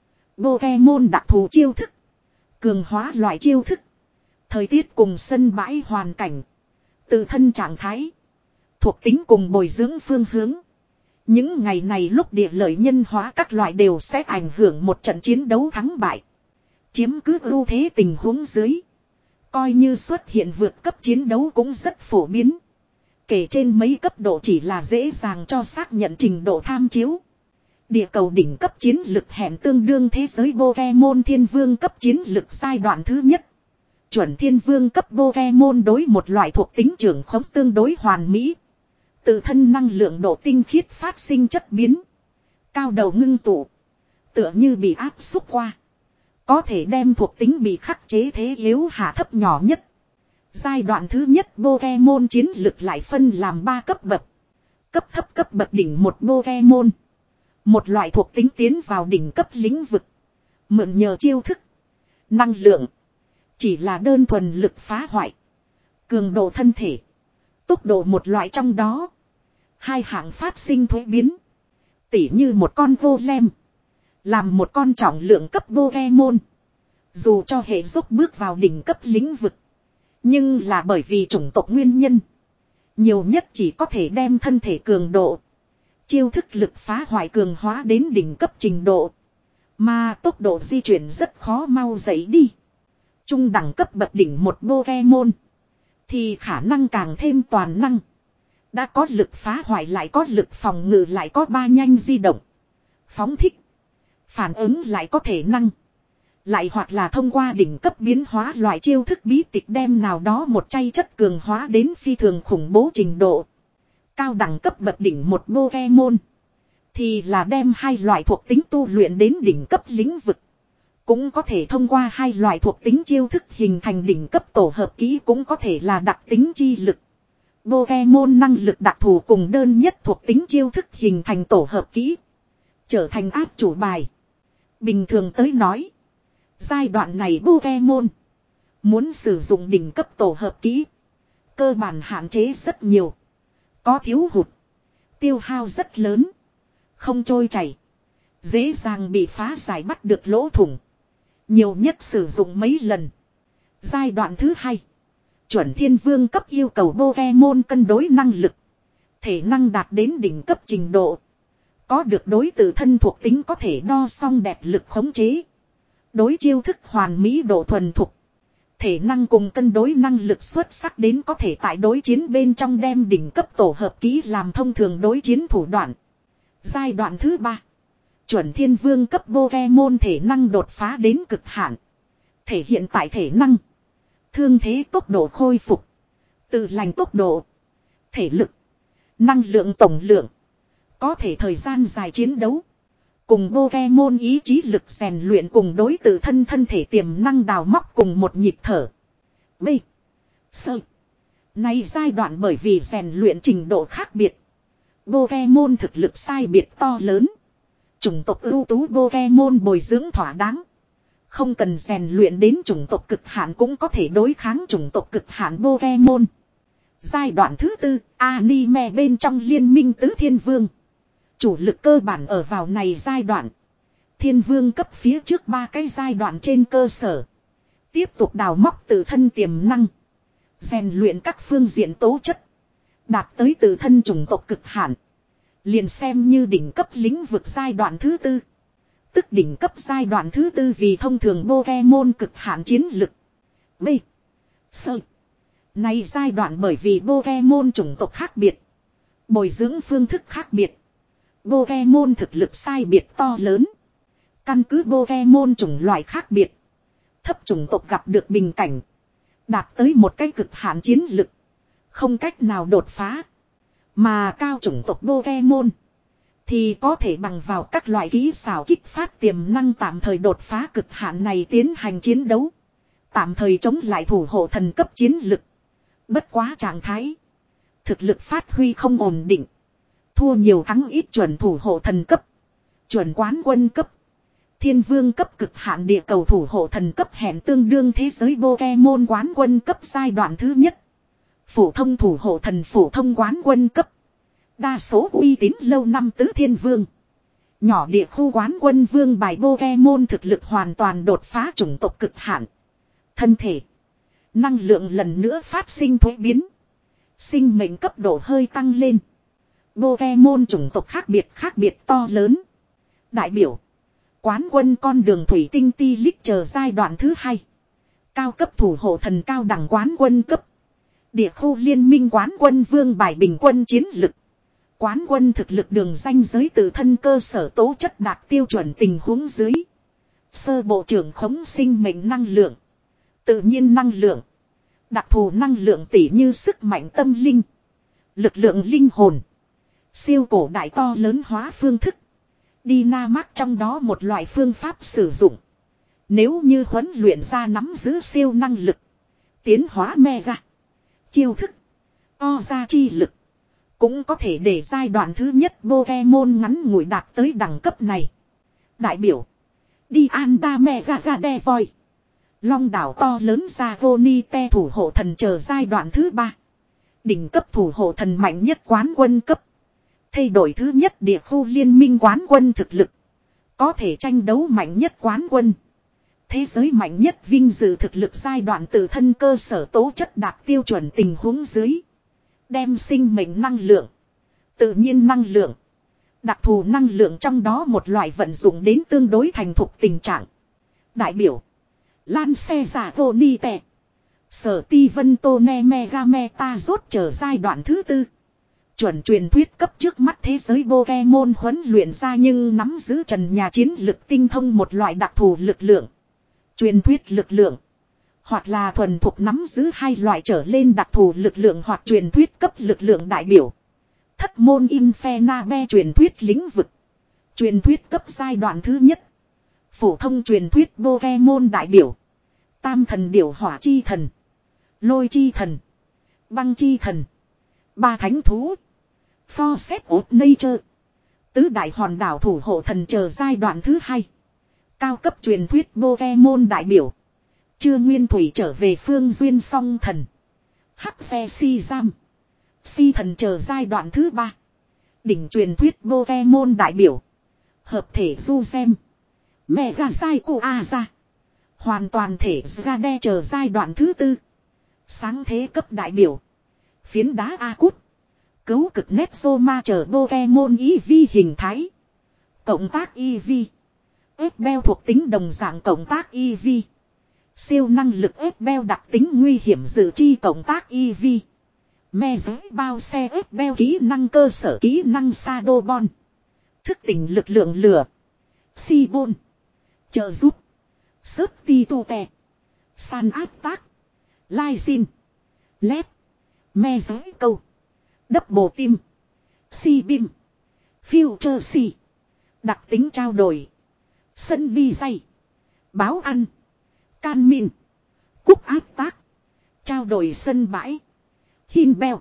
Pokemon đặc thù chiêu thức. Cường hóa loại chiêu thức. Thời tiết cùng sân bãi hoàn cảnh. Tự thân trạng thái. Thuộc tính cùng bồi dưỡng phương hướng. Những ngày này lúc địa lợi nhân hóa các loại đều sẽ ảnh hưởng một trận chiến đấu thắng bại. Chiếm cứ ưu thế tình huống dưới. Coi như xuất hiện vượt cấp chiến đấu cũng rất phổ biến. Kể trên mấy cấp độ chỉ là dễ dàng cho xác nhận trình độ tham chiếu. Địa cầu đỉnh cấp chiến lực hẹn tương đương thế giới Pokemon thiên vương cấp chiến lực giai đoạn thứ nhất. Chuẩn thiên vương cấp Pokemon đối một loại thuộc tính trưởng khống tương đối hoàn mỹ. Tự thân năng lượng độ tinh khiết phát sinh chất biến. Cao đầu ngưng tụ. Tựa như bị áp xúc qua. Có thể đem thuộc tính bị khắc chế thế yếu hạ thấp nhỏ nhất. Giai đoạn thứ nhất Pokemon chiến lực lại phân làm ba cấp bậc. Cấp thấp cấp bậc đỉnh một Pokemon. Một loại thuộc tính tiến vào đỉnh cấp lĩnh vực. Mượn nhờ chiêu thức. Năng lượng. Chỉ là đơn thuần lực phá hoại. Cường độ thân thể. Tốc độ một loại trong đó. Hai hạng phát sinh thuế biến. Tỉ như một con vô lem. Làm một con trọng lượng cấp Pokemon. Dù cho hệ dốc bước vào đỉnh cấp lĩnh vực. Nhưng là bởi vì chủng tộc nguyên nhân. Nhiều nhất chỉ có thể đem thân thể cường độ. Chiêu thức lực phá hoại cường hóa đến đỉnh cấp trình độ. Mà tốc độ di chuyển rất khó mau dậy đi. Trung đẳng cấp bậc đỉnh một Pokemon. Thì khả năng càng thêm toàn năng. Đã có lực phá hoại lại có lực phòng ngự lại có ba nhanh di động. Phóng thích. Phản ứng lại có thể năng. Lại hoặc là thông qua đỉnh cấp biến hóa loại chiêu thức bí tịch đem nào đó một chay chất cường hóa đến phi thường khủng bố trình độ. Cao đẳng cấp bậc đỉnh một Pokemon. Thì là đem hai loại thuộc tính tu luyện đến đỉnh cấp lĩnh vực. Cũng có thể thông qua hai loại thuộc tính chiêu thức hình thành đỉnh cấp tổ hợp kỹ cũng có thể là đặc tính chi lực. Pokemon năng lực đặc thù cùng đơn nhất thuộc tính chiêu thức hình thành tổ hợp kỹ. Trở thành áp chủ bài. Bình thường tới nói. Giai đoạn này Pokemon. Muốn sử dụng đỉnh cấp tổ hợp kỹ. Cơ bản hạn chế rất nhiều. Có thiếu hụt. Tiêu hao rất lớn. Không trôi chảy. Dễ dàng bị phá giải bắt được lỗ thủng. Nhiều nhất sử dụng mấy lần. Giai đoạn thứ hai. Chuẩn thiên vương cấp yêu cầu Pokemon cân đối năng lực. Thể năng đạt đến đỉnh cấp trình độ. Có được đối tự thân thuộc tính có thể đo song đẹp lực khống chế. Đối chiêu thức hoàn mỹ độ thuần thục. Thể năng cùng cân đối năng lực xuất sắc đến có thể tại đối chiến bên trong đem đỉnh cấp tổ hợp kỹ làm thông thường đối chiến thủ đoạn. Giai đoạn thứ ba. Chuẩn thiên vương cấp Pokemon thể năng đột phá đến cực hạn. Thể hiện tại thể năng. Thương thế tốc độ khôi phục. Tự lành tốc độ. Thể lực. Năng lượng tổng lượng. Có thể thời gian dài chiến đấu. Cùng Pokemon ý chí lực rèn luyện cùng đối tự thân thân thể tiềm năng đào móc cùng một nhịp thở. B. Sơ. Này giai đoạn bởi vì rèn luyện trình độ khác biệt. Pokemon thực lực sai biệt to lớn. Chủng tộc ưu tú Pokemon bồi dưỡng thỏa đáng. Không cần rèn luyện đến chủng tộc cực hạn cũng có thể đối kháng chủng tộc cực hạn Pokemon. Giai đoạn thứ tư, anime bên trong liên minh tứ thiên vương. Chủ lực cơ bản ở vào này giai đoạn. Thiên vương cấp phía trước ba cái giai đoạn trên cơ sở. Tiếp tục đào móc tự thân tiềm năng. Rèn luyện các phương diện tố chất. Đạt tới tự thân chủng tộc cực hạn. Liền xem như đỉnh cấp lĩnh vực giai đoạn thứ tư. Tức đỉnh cấp giai đoạn thứ tư vì thông thường Pokemon cực hạn chiến lực. B. Sơ. Này giai đoạn bởi vì Pokemon chủng tộc khác biệt. Bồi dưỡng phương thức khác biệt. Pokemon thực lực sai biệt to lớn. Căn cứ Pokemon chủng loại khác biệt. Thấp chủng tộc gặp được bình cảnh. Đạt tới một cái cực hạn chiến lực. Không cách nào đột phá. Mà cao chủng tộc Pokemon. Thì có thể bằng vào các loại kỹ xảo kích phát tiềm năng tạm thời đột phá cực hạn này tiến hành chiến đấu. Tạm thời chống lại thủ hộ thần cấp chiến lực. Bất quá trạng thái. Thực lực phát huy không ổn định. Thua nhiều thắng ít chuẩn thủ hộ thần cấp. Chuẩn quán quân cấp. Thiên vương cấp cực hạn địa cầu thủ hộ thần cấp hẹn tương đương thế giới Pokemon quán quân cấp giai đoạn thứ nhất. Phổ thông thủ hộ thần phổ thông quán quân cấp. Đa số uy tín lâu năm tứ thiên vương. Nhỏ địa khu quán quân vương bài Pokemon thực lực hoàn toàn đột phá chủng tộc cực hạn. Thân thể. Năng lượng lần nữa phát sinh thuế biến. Sinh mệnh cấp độ hơi tăng lên. Pokemon chủng tộc khác biệt khác biệt to lớn. Đại biểu. Quán quân con đường thủy tinh ti lích chờ giai đoạn thứ hai. Cao cấp thủ hộ thần cao đẳng quán quân cấp. Địa khu liên minh quán quân vương bài bình quân chiến lực. Quán quân thực lực đường danh giới tự thân cơ sở tố chất đạt tiêu chuẩn tình huống dưới. Sơ bộ trưởng khống sinh mệnh năng lượng. Tự nhiên năng lượng. Đặc thù năng lượng tỉ như sức mạnh tâm linh. Lực lượng linh hồn. Siêu cổ đại to lớn hóa phương thức. Dynamax trong đó một loại phương pháp sử dụng. Nếu như huấn luyện ra nắm giữ siêu năng lực. Tiến hóa mega. Chiêu thức. O ra chi lực. Cũng có thể để giai đoạn thứ nhất Pokemon ngắn ngủi đạt tới đẳng cấp này. Đại biểu. Đi Anda Mega Gardevoir. Long đảo to lớn Savonite thủ hộ thần chờ giai đoạn thứ ba. Đỉnh cấp thủ hộ thần mạnh nhất quán quân cấp. Thay đổi thứ nhất địa khu liên minh quán quân thực lực. Có thể tranh đấu mạnh nhất quán quân. Thế giới mạnh nhất vinh dự thực lực giai đoạn tự thân cơ sở tố chất đạt tiêu chuẩn tình huống dưới. Đem sinh mệnh năng lượng. Tự nhiên năng lượng. Đặc thù năng lượng trong đó một loại vận dụng đến tương đối thành thục tình trạng. Đại biểu. Lan xe giả vô ni tè. Sở ti vân tô ne mega meta rốt trở giai đoạn thứ tư. Chuẩn truyền thuyết cấp trước mắt thế giới Pokemon huấn luyện ra nhưng nắm giữ trần nhà chiến lực tinh thông một loại đặc thù lực lượng. Truyền thuyết lực lượng. Hoặc là thuần thục nắm giữ hai loại trở lên đặc thù lực lượng hoặc truyền thuyết cấp lực lượng đại biểu. Thất môn Infernabe truyền thuyết lĩnh vực. Truyền thuyết cấp giai đoạn thứ nhất. Phổ thông truyền thuyết Pokemon đại biểu. Tam thần điểu hỏa chi thần. Lôi chi thần. Băng chi thần. Ba thánh thú. Forset of Nature. Tứ đại hòn đảo thủ hộ thần chờ giai đoạn thứ hai. Cao cấp truyền thuyết Pokemon đại biểu. Chưa nguyên thủy trở về phương duyên song thần. Hắc phe si giam. Si thần chờ giai đoạn thứ ba. Đỉnh truyền thuyết Pokemon đại biểu. Hợp thể du xem. Mega Psycho Aza. Hoàn toàn thể Zade chờ giai đoạn thứ tư. Sáng thế cấp đại biểu. Phiến đá A-cút. Cấu cực Netsoma chờ Pokemon e vê hình thái. Cộng tác e vê. Epbel thuộc tính đồng dạng cộng tác e vê. Siêu năng lực Epbel đặc tính nguy hiểm dự chi cộng tác e vê. Me giới bao xe Epbel kỹ năng cơ sở kỹ năng Shadowball. Thức tỉnh lực lượng lửa. Sibon. Trợ giúp. Sớt ti tu tè. San áp tác. Lai xin. Lép. Me giới câu. Double team. Si bim. Future si. Đặc tính trao đổi. Sân đi dây. Báo ăn. Can min. Cúc áp tác. Trao đổi sân bãi. Hinbell.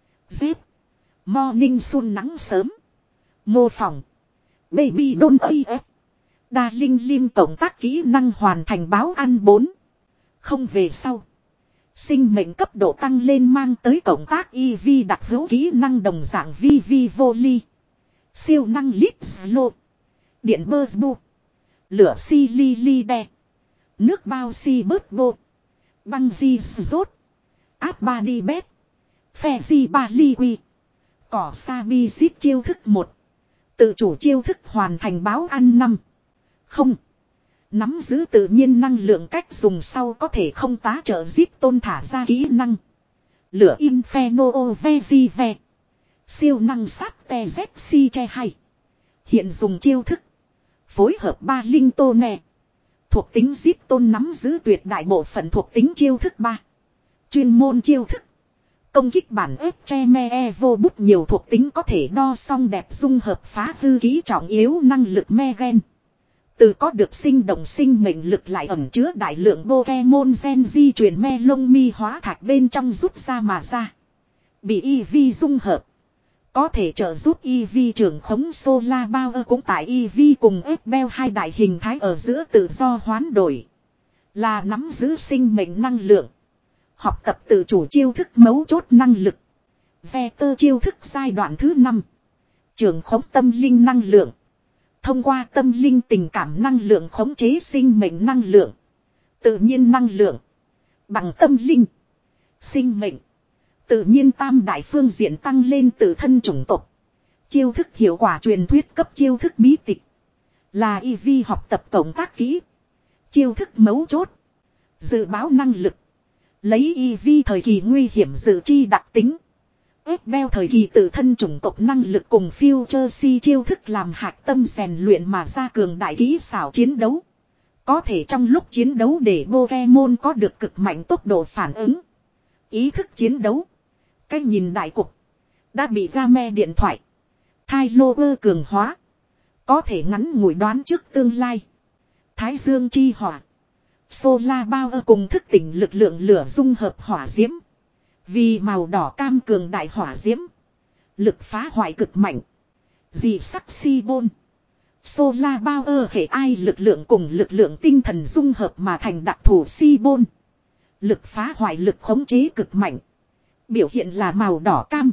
Z. Morning Sun nắng sớm. Mô phỏng. Baby Don't a ép. Đa Linh Lim cộng tác kỹ năng hoàn thành báo ăn bốn. Không về sau. Sinh mệnh cấp độ tăng lên mang tới cộng tác e vê đặc hữu kỹ năng đồng dạng vi vi vô ly. Siêu năng lít slow. Điện bơ bu. Lửa si li li đe. Nước bao si bớt bô. Băng di rốt. Áp ba đi bét. Phe di ba li quy. Cỏ sa bi xít chiêu thức một. Tự chủ chiêu thức hoàn thành báo ăn năm. Không. Nắm giữ tự nhiên năng lượng cách dùng sau có thể không tá trợ giết tôn thả ra kỹ năng. Lửa Inferno Vezive. Siêu năng sát te z si che hay. Hiện dùng chiêu thức. Phối hợp ba linh tô nè. Thuộc tính giết tôn nắm giữ tuyệt đại bộ phận thuộc tính chiêu thức ba. Chuyên môn chiêu thức. Công kích bản ép che me e vô bút nhiều thuộc tính có thể đo song đẹp dung hợp phá hư ký trọng yếu năng lực me gen. Từ có được sinh động sinh mệnh lực lại ẩn chứa đại lượng Pokemon gen di chuyển me lông mi hóa thạch bên trong rút ra mà ra. Bị e vê dung hợp. Có thể trợ giúp e vê trưởng khống Solar Power cũng tại e vê cùng X-Bell hai đại hình thái ở giữa tự do hoán đổi. Là nắm giữ sinh mệnh năng lượng. Học tập tự chủ chiêu thức mấu chốt năng lực. Ve tơ chiêu thức giai đoạn thứ năm. Trưởng khống tâm linh năng lượng. Thông qua tâm linh tình cảm năng lượng khống chế sinh mệnh năng lượng. Tự nhiên năng lượng. Bằng tâm linh. Sinh mệnh. Tự nhiên tam đại phương diện tăng lên tự thân chủng tộc. Chiêu thức hiệu quả truyền thuyết cấp chiêu thức bí tịch. Là e vê học tập cộng tác kỹ. Chiêu thức mấu chốt. Dự báo năng lực. Lấy e vê thời kỳ nguy hiểm dự chi đặc tính. X-Bell thời kỳ tự thân chủng tộc năng lực cùng Future Si chiêu thức làm hạch tâm rèn luyện mà ra cường đại kỹ xảo chiến đấu. Có thể trong lúc chiến đấu để Pokemon có được cực mạnh tốc độ phản ứng. Ý thức chiến đấu. Cách nhìn đại cục. Đã bị ra me điện thoại. Thai lô ơ cường hóa. Có thể ngắn ngủi đoán trước tương lai. Thái dương chi hỏa. Solar Power cùng thức tỉnh lực lượng lửa dung hợp hỏa diễm. Vì màu đỏ cam cường đại hỏa diễm. Lực phá hoại cực mạnh. Dị sắc si bôn. Solar Power hệ ai lực lượng cùng lực lượng tinh thần dung hợp mà thành đặc thù si bôn. Lực phá hoại lực khống chế cực mạnh. Biểu hiện là màu đỏ cam.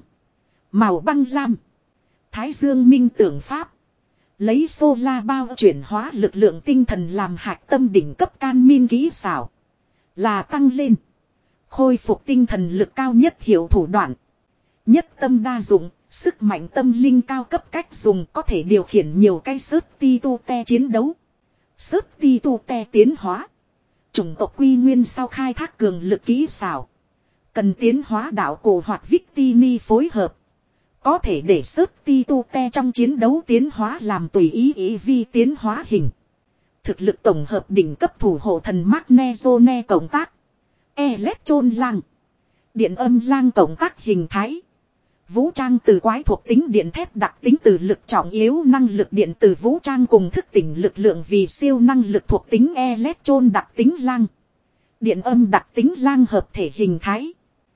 Màu băng lam. Thái dương minh tưởng pháp. Lấy Solar Power chuyển hóa lực lượng tinh thần làm hạch tâm đỉnh cấp can min kỹ xảo. Là tăng lên. Khôi phục tinh thần lực cao nhất hiệu thủ đoạn. Nhất tâm đa dụng, sức mạnh tâm linh cao cấp cách dùng có thể điều khiển nhiều cái sớt ti tu te chiến đấu. Sớt ti tu te tiến hóa. Chủng tộc quy nguyên sau khai thác cường lực kỹ xảo. Cần tiến hóa đạo cổ hoạt Victini phối hợp. Có thể để sớt ti tu te trong chiến đấu tiến hóa làm tùy ý ý vi tiến hóa hình. Thực lực tổng hợp đỉnh cấp thủ hộ thần Magnezone cộng tác. Electron lang. Điện âm lang cộng tác hình thái. Vũ trang từ quái thuộc tính điện thép đặc tính từ lực trọng yếu năng lực điện từ vũ trang cùng thức tỉnh lực lượng vì siêu năng lực thuộc tính Electron đặc tính lang. Điện âm đặc tính lang hợp thể hình thái.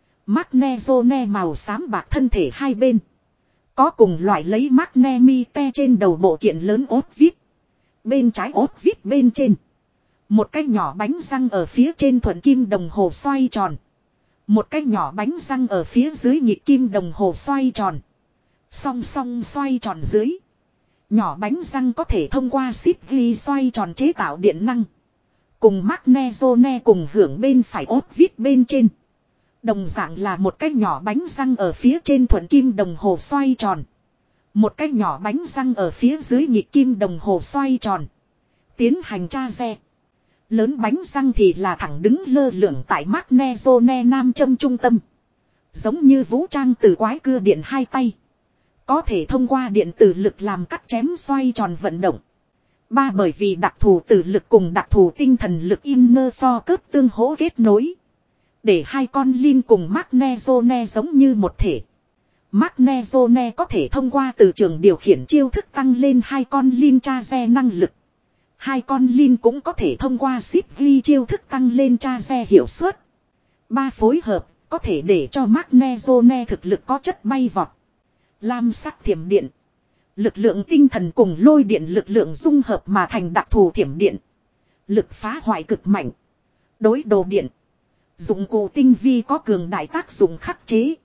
Magnezone màu xám bạc thân thể hai bên. Có cùng loại lấy Magnemite trên đầu bộ kiện lớn ốp vít. Bên trái ốp vít bên trên. Một cái nhỏ bánh răng ở phía trên thuận kim đồng hồ xoay tròn. Một cái nhỏ bánh răng ở phía dưới nhịp kim đồng hồ xoay tròn. Song song xoay tròn dưới. Nhỏ bánh răng có thể thông qua ship ghi xoay tròn chế tạo điện năng. Cùng Magnezone cùng hưởng bên phải ốp vít bên trên. Đồng dạng là một cái nhỏ bánh răng ở phía trên thuận kim đồng hồ xoay tròn. Một cái nhỏ bánh răng ở phía dưới nhịp kim đồng hồ xoay tròn. Tiến hành tra re. Lớn bánh răng thì là thẳng đứng lơ lửng tại Magnezone nam châm trung tâm. Giống như vũ trang từ quái cưa điện hai tay. Có thể thông qua điện tử lực làm cắt chém xoay tròn vận động. Ba bởi vì đặc thù tử lực cùng đặc thù tinh thần lực inner focus tương hỗ kết nối. Để hai con Lin cùng Magnezone giống như một thể. Magnezone có thể thông qua từ trường điều khiển chiêu thức tăng lên hai con Lin tra re năng lực. Hai con Lin cũng có thể thông qua ship ghi chiêu thức tăng lên tra re hiệu suất. Ba phối hợp có thể để cho Magnezone thực lực có chất bay vọt. Lam sắc thiểm điện. Lực lượng tinh thần cùng lôi điện lực lượng dung hợp mà thành đặc thù thiểm điện. Lực phá hoại cực mạnh. Đối đồ điện. Dụng cụ tinh vi có cường đại tác dụng khắc chế.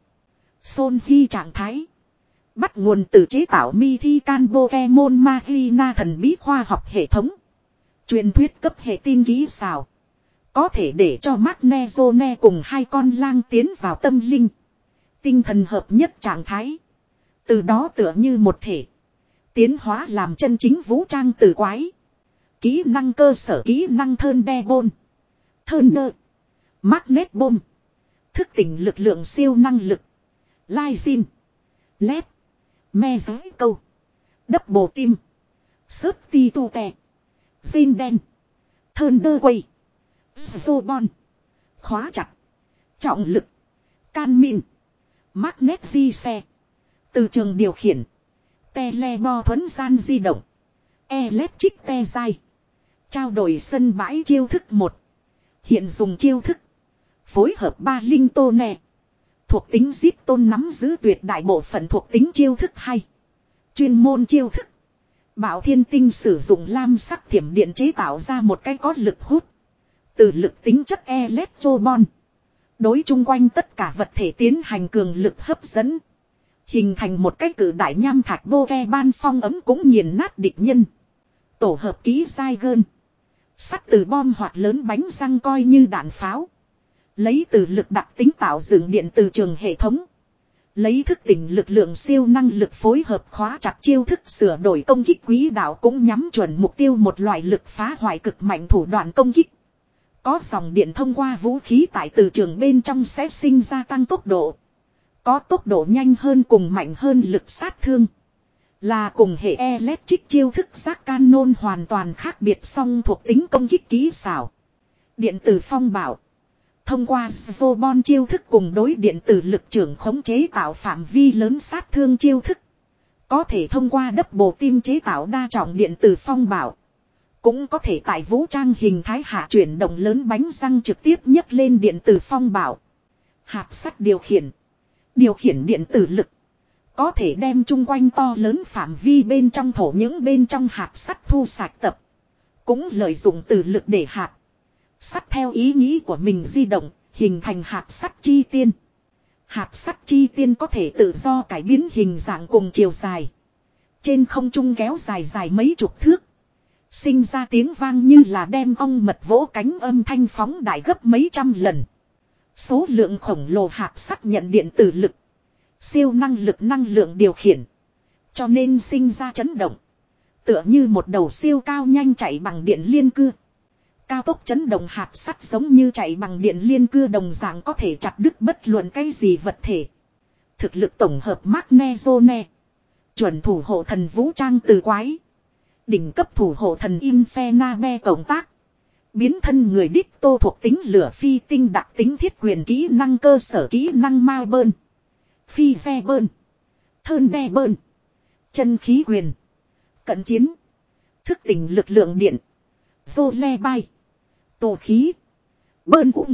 Son Hy trạng thái. Bắt nguồn từ chế tạo Mythican Pokemon Magina thần bí khoa học hệ thống. Truyền thuyết cấp hệ tin kỹ xảo. Có thể để cho Magnezone cùng hai con lang tiến vào tâm linh. Tinh thần hợp nhất trạng thái. Từ đó tựa như một thể. Tiến hóa làm chân chính vũ trang tử quái. Kỹ năng cơ sở kỹ năng Thunderbolt. Thunder. Magnet Bomb. Thức tỉnh lực lượng siêu năng lực. Lysin. Led. Me giới câu. Double Team. Substitute. Xin đen. Thunder Quay. Zobon. Khóa chặt. Trọng lực. Can min. Magnet di xe. Từ trường điều khiển. Telebo thuấn gian di động. Electric te dai. Trao đổi sân bãi chiêu thức một. Hiện dùng chiêu thức. Phối hợp ba linh tô nè. Thuộc tính zip tôn nắm giữ tuyệt đại bộ phận thuộc tính chiêu thức hay. Chuyên môn chiêu thức. Bảo Thiên Tinh sử dụng lam sắc thiểm điện chế tạo ra một cái có lực hút. Từ lực tính chất electrobon. Đối chung quanh tất cả vật thể tiến hành cường lực hấp dẫn. Hình thành một cái cử đại nham thạch vô ve ban phong ấm cũng nghiền nát địch nhân. Tổ hợp ký dai gơn. Sắt từ bom hoặc lớn bánh răng coi như đạn pháo. Lấy từ lực đặc tính tạo dựng điện từ trường hệ thống. Lấy thức tỉnh lực lượng siêu năng lực phối hợp khóa chặt chiêu thức sửa đổi công kích quỹ đạo cũng nhắm chuẩn mục tiêu một loại lực phá hoại cực mạnh thủ đoạn công kích. Có dòng điện thông qua vũ khí tại từ trường bên trong sẽ sinh ra tăng tốc độ. Có tốc độ nhanh hơn cùng mạnh hơn lực sát thương. Là cùng hệ electric chiêu thức giác canon hoàn toàn khác biệt song thuộc tính công kích kỹ xảo. Điện tử phong bảo. Thông qua Zobon chiêu thức cùng đối điện tử lực trưởng khống chế tạo phạm vi lớn sát thương chiêu thức. Có thể thông qua double team chế tạo đa trọng điện tử phong bảo. Cũng có thể tại vũ trang hình thái hạ chuyển động lớn bánh răng trực tiếp nhấc lên điện tử phong bảo. Hạt sắt điều khiển. Điều khiển điện tử lực. Có thể đem chung quanh to lớn phạm vi bên trong thổ những bên trong hạt sắt thu sạch tập. Cũng lợi dụng từ lực để hạt sắt theo ý nghĩ của mình di động, hình thành hạt sắt chi tiên. Hạt sắt chi tiên có thể tự do cải biến hình dạng cùng chiều dài. Trên không trung kéo dài dài mấy chục thước. Sinh ra tiếng vang như là đem ong mật vỗ cánh âm thanh phóng đại gấp mấy trăm lần. Số lượng khổng lồ hạt sắt nhận điện tử lực. Siêu năng lực năng lượng điều khiển. Cho nên sinh ra chấn động. Tựa như một đầu siêu cao nhanh chạy bằng điện liên cưa. Cao tốc chấn động hạt sắt giống như chạy bằng điện liên cưa đồng dạng có thể chặt đứt bất luận cái gì vật thể. Thực lực tổng hợp Magnezone. Chuẩn thủ hộ thần vũ trang từ quái. Đỉnh cấp thủ hộ thần Infernabe cộng tác. Biến thân người đích tô thuộc tính lửa phi tinh đặc tính thiết quyền kỹ năng cơ sở kỹ năng ma bơn. Phi xe bơn. Thơn đe bơn. Chân khí quyền. Cận chiến. Thức tỉnh lực lượng điện. Vô le bay. Tổ khí. Bơn ung.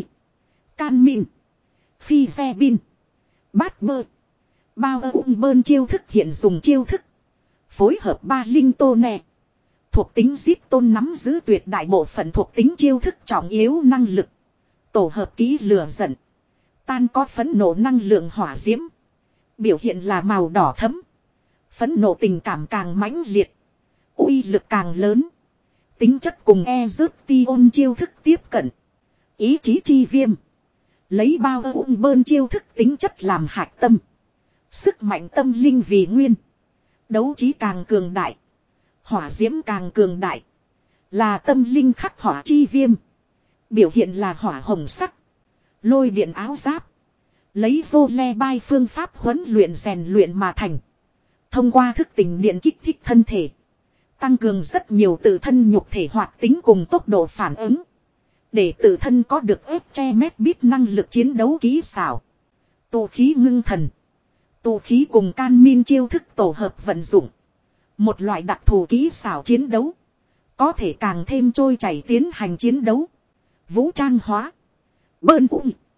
Can min. Phi xe bin. Bát bơ. Bao ung bơn chiêu thức hiện dùng chiêu thức. Phối hợp ba linh tô nè. Thuộc tính zip tôn nắm giữ tuyệt đại bộ phận thuộc tính chiêu thức trọng yếu năng lực. Tổ hợp ký lửa giận. Tan có phấn nộ năng lượng hỏa diễm. Biểu hiện là màu đỏ thẫm. Phấn nộ tình cảm càng mãnh liệt. Uy lực càng lớn. Tính chất cùng e rớt ti ôn chiêu thức tiếp cận. Ý chí chi viêm. Lấy bao ung bơn chiêu thức tính chất làm hạch tâm. Sức mạnh tâm linh vì nguyên. Đấu trí càng cường đại. Hỏa diễm càng cường đại. Là tâm linh khắc hỏa chi viêm. Biểu hiện là hỏa hồng sắc. Lôi điện áo giáp. Lấy vô le bai phương pháp huấn luyện rèn luyện mà thành. Thông qua thức tỉnh điện kích thích thân thể. Tăng cường rất nhiều tự thân nhục thể hoạt tính cùng tốc độ phản ứng. Để tự thân có được ép che mét biết năng lực chiến đấu kỹ xảo. Tụ khí ngưng thần. Tụ khí cùng can min chiêu thức tổ hợp vận dụng. Một loại đặc thù kỹ xảo chiến đấu. Có thể càng thêm trôi chảy tiến hành chiến đấu. Vũ trang hóa. Bơn ung.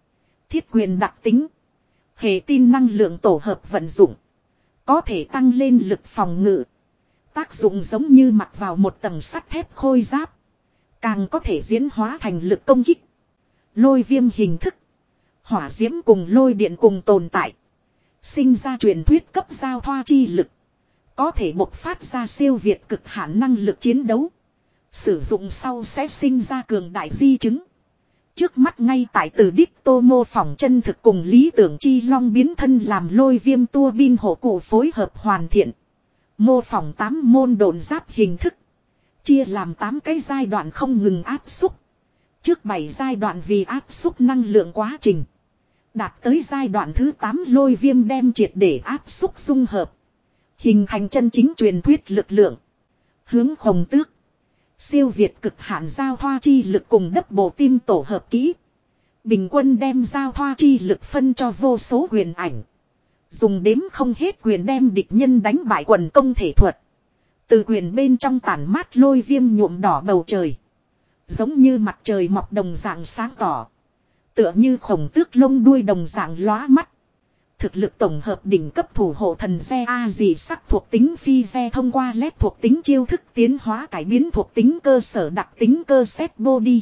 Thiết quyền đặc tính. Hệ tin năng lượng tổ hợp vận dụng. Có thể tăng lên lực phòng ngự. Tác dụng giống như mặc vào một tầng sắt thép khôi giáp. Càng có thể diễn hóa thành lực công kích. Lôi viêm hình thức. Hỏa diễm cùng lôi điện cùng tồn tại. Sinh ra truyền thuyết cấp giao thoa chi lực. Có thể bộc phát ra siêu việt cực hạn năng lực chiến đấu. Sử dụng sau sẽ sinh ra cường đại di chứng. Trước mắt ngay tại từ đích tô mô phỏng chân thực cùng lý tưởng chi long biến thân làm lôi viêm tua bin hộ cụ phối hợp hoàn thiện. Mô phỏng tám môn độn giáp hình thức. Chia làm tám cái giai đoạn không ngừng áp xúc. Trước bảy giai đoạn vì áp xúc năng lượng quá trình. Đạt tới giai đoạn thứ tám lôi viêm đem triệt để áp xúc dung hợp. Hình thành chân chính truyền thuyết lực lượng. Hướng khổng tước. Siêu việt cực hạn giao thoa chi lực cùng đất bộ tim tổ hợp kỹ. Bình quân đem giao thoa chi lực phân cho vô số quyền ảnh. Dùng đếm không hết quyền đem địch nhân đánh bại quần công thể thuật. Từ quyền bên trong tản mát lôi viêm nhuộm đỏ bầu trời. Giống như mặt trời mọc đồng dạng sáng tỏ. Tựa như khổng tước lông đuôi đồng dạng lóa mắt. Thực lực tổng hợp đỉnh cấp thủ hộ thần xe A dị sắc thuộc tính phi xe thông qua led thuộc tính chiêu thức tiến hóa cải biến thuộc tính cơ sở đặc tính cơ set body.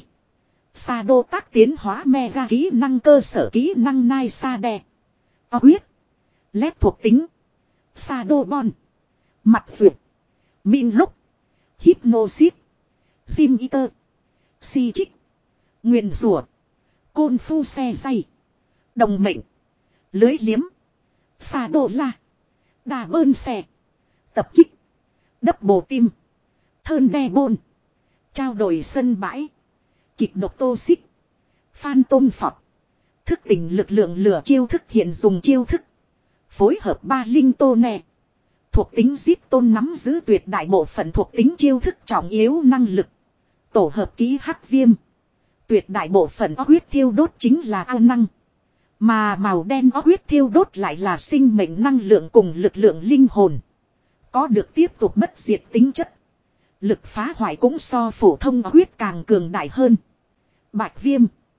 Sa đô tác tiến hóa mega kỹ năng cơ sở kỹ năng nai sa đe. O huyết. Led thuộc tính. Sa đô bon. Mặt vượt. Min lúc. Hypnosis. Sim Eater. Si trích. Nguyên rủa. Côn phu xe dây. Đồng mệnh. Lưới liếm. Xà đô la. Đà bơn xẻ. Tập kích. Đắp bồ tim. Thơn đe bôn. Trao đổi sân bãi. Kịch độc tô xích. Phan tôm phọt. Thức tỉnh lực lượng lửa chiêu thức hiện dùng chiêu thức. Phối hợp ba linh tô nè. Thuộc tính giết tôn nắm giữ tuyệt đại bộ phận thuộc tính chiêu thức trọng yếu năng lực. Tổ hợp ký hắc viêm. Tuyệt đại bộ phận huyết thiêu đốt chính là ao năng. Mà màu đen huyết thiêu đốt lại là sinh mệnh năng lượng cùng lực lượng linh hồn. Có được tiếp tục bất diệt tính chất. Lực phá hoại cũng so phổ thông huyết càng cường đại hơn. Bạch viêm.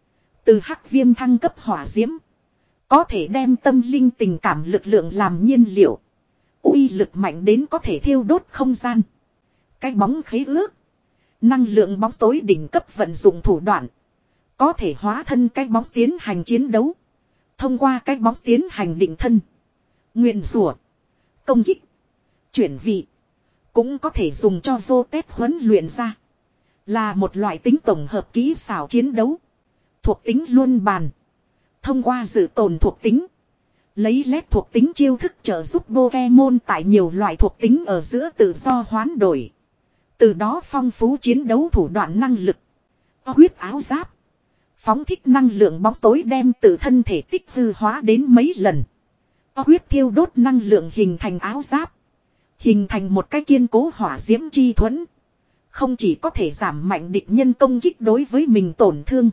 Từ hắc viêm thăng cấp hỏa diễm. Có thể đem tâm linh tình cảm lực lượng làm nhiên liệu. Uy lực mạnh đến có thể thiêu đốt không gian. Cái bóng khế ước. Năng lượng bóng tối đỉnh cấp vận dụng thủ đoạn. Có thể hóa thân cái bóng tiến hành chiến đấu. Thông qua cái bóng tiến hành định thân. Nguyên rủa. Công kích. Chuyển vị. Cũng có thể dùng cho vô tết huấn luyện ra. Là một loại tính tổng hợp kỹ xảo chiến đấu. Thuộc tính luân bàn. Thông qua dự tồn thuộc tính. Lấy led thuộc tính chiêu thức trợ giúp Pokemon tại nhiều loại thuộc tính ở giữa tự do hoán đổi. Từ đó phong phú chiến đấu thủ đoạn năng lực. Huyết áo giáp. Phóng thích năng lượng bóng tối đem tự thân thể tích hư hóa đến mấy lần. Huyết thiêu đốt năng lượng hình thành áo giáp. Hình thành một cái kiên cố hỏa diễm chi thuẫn. Không chỉ có thể giảm mạnh địch nhân công kích đối với mình tổn thương.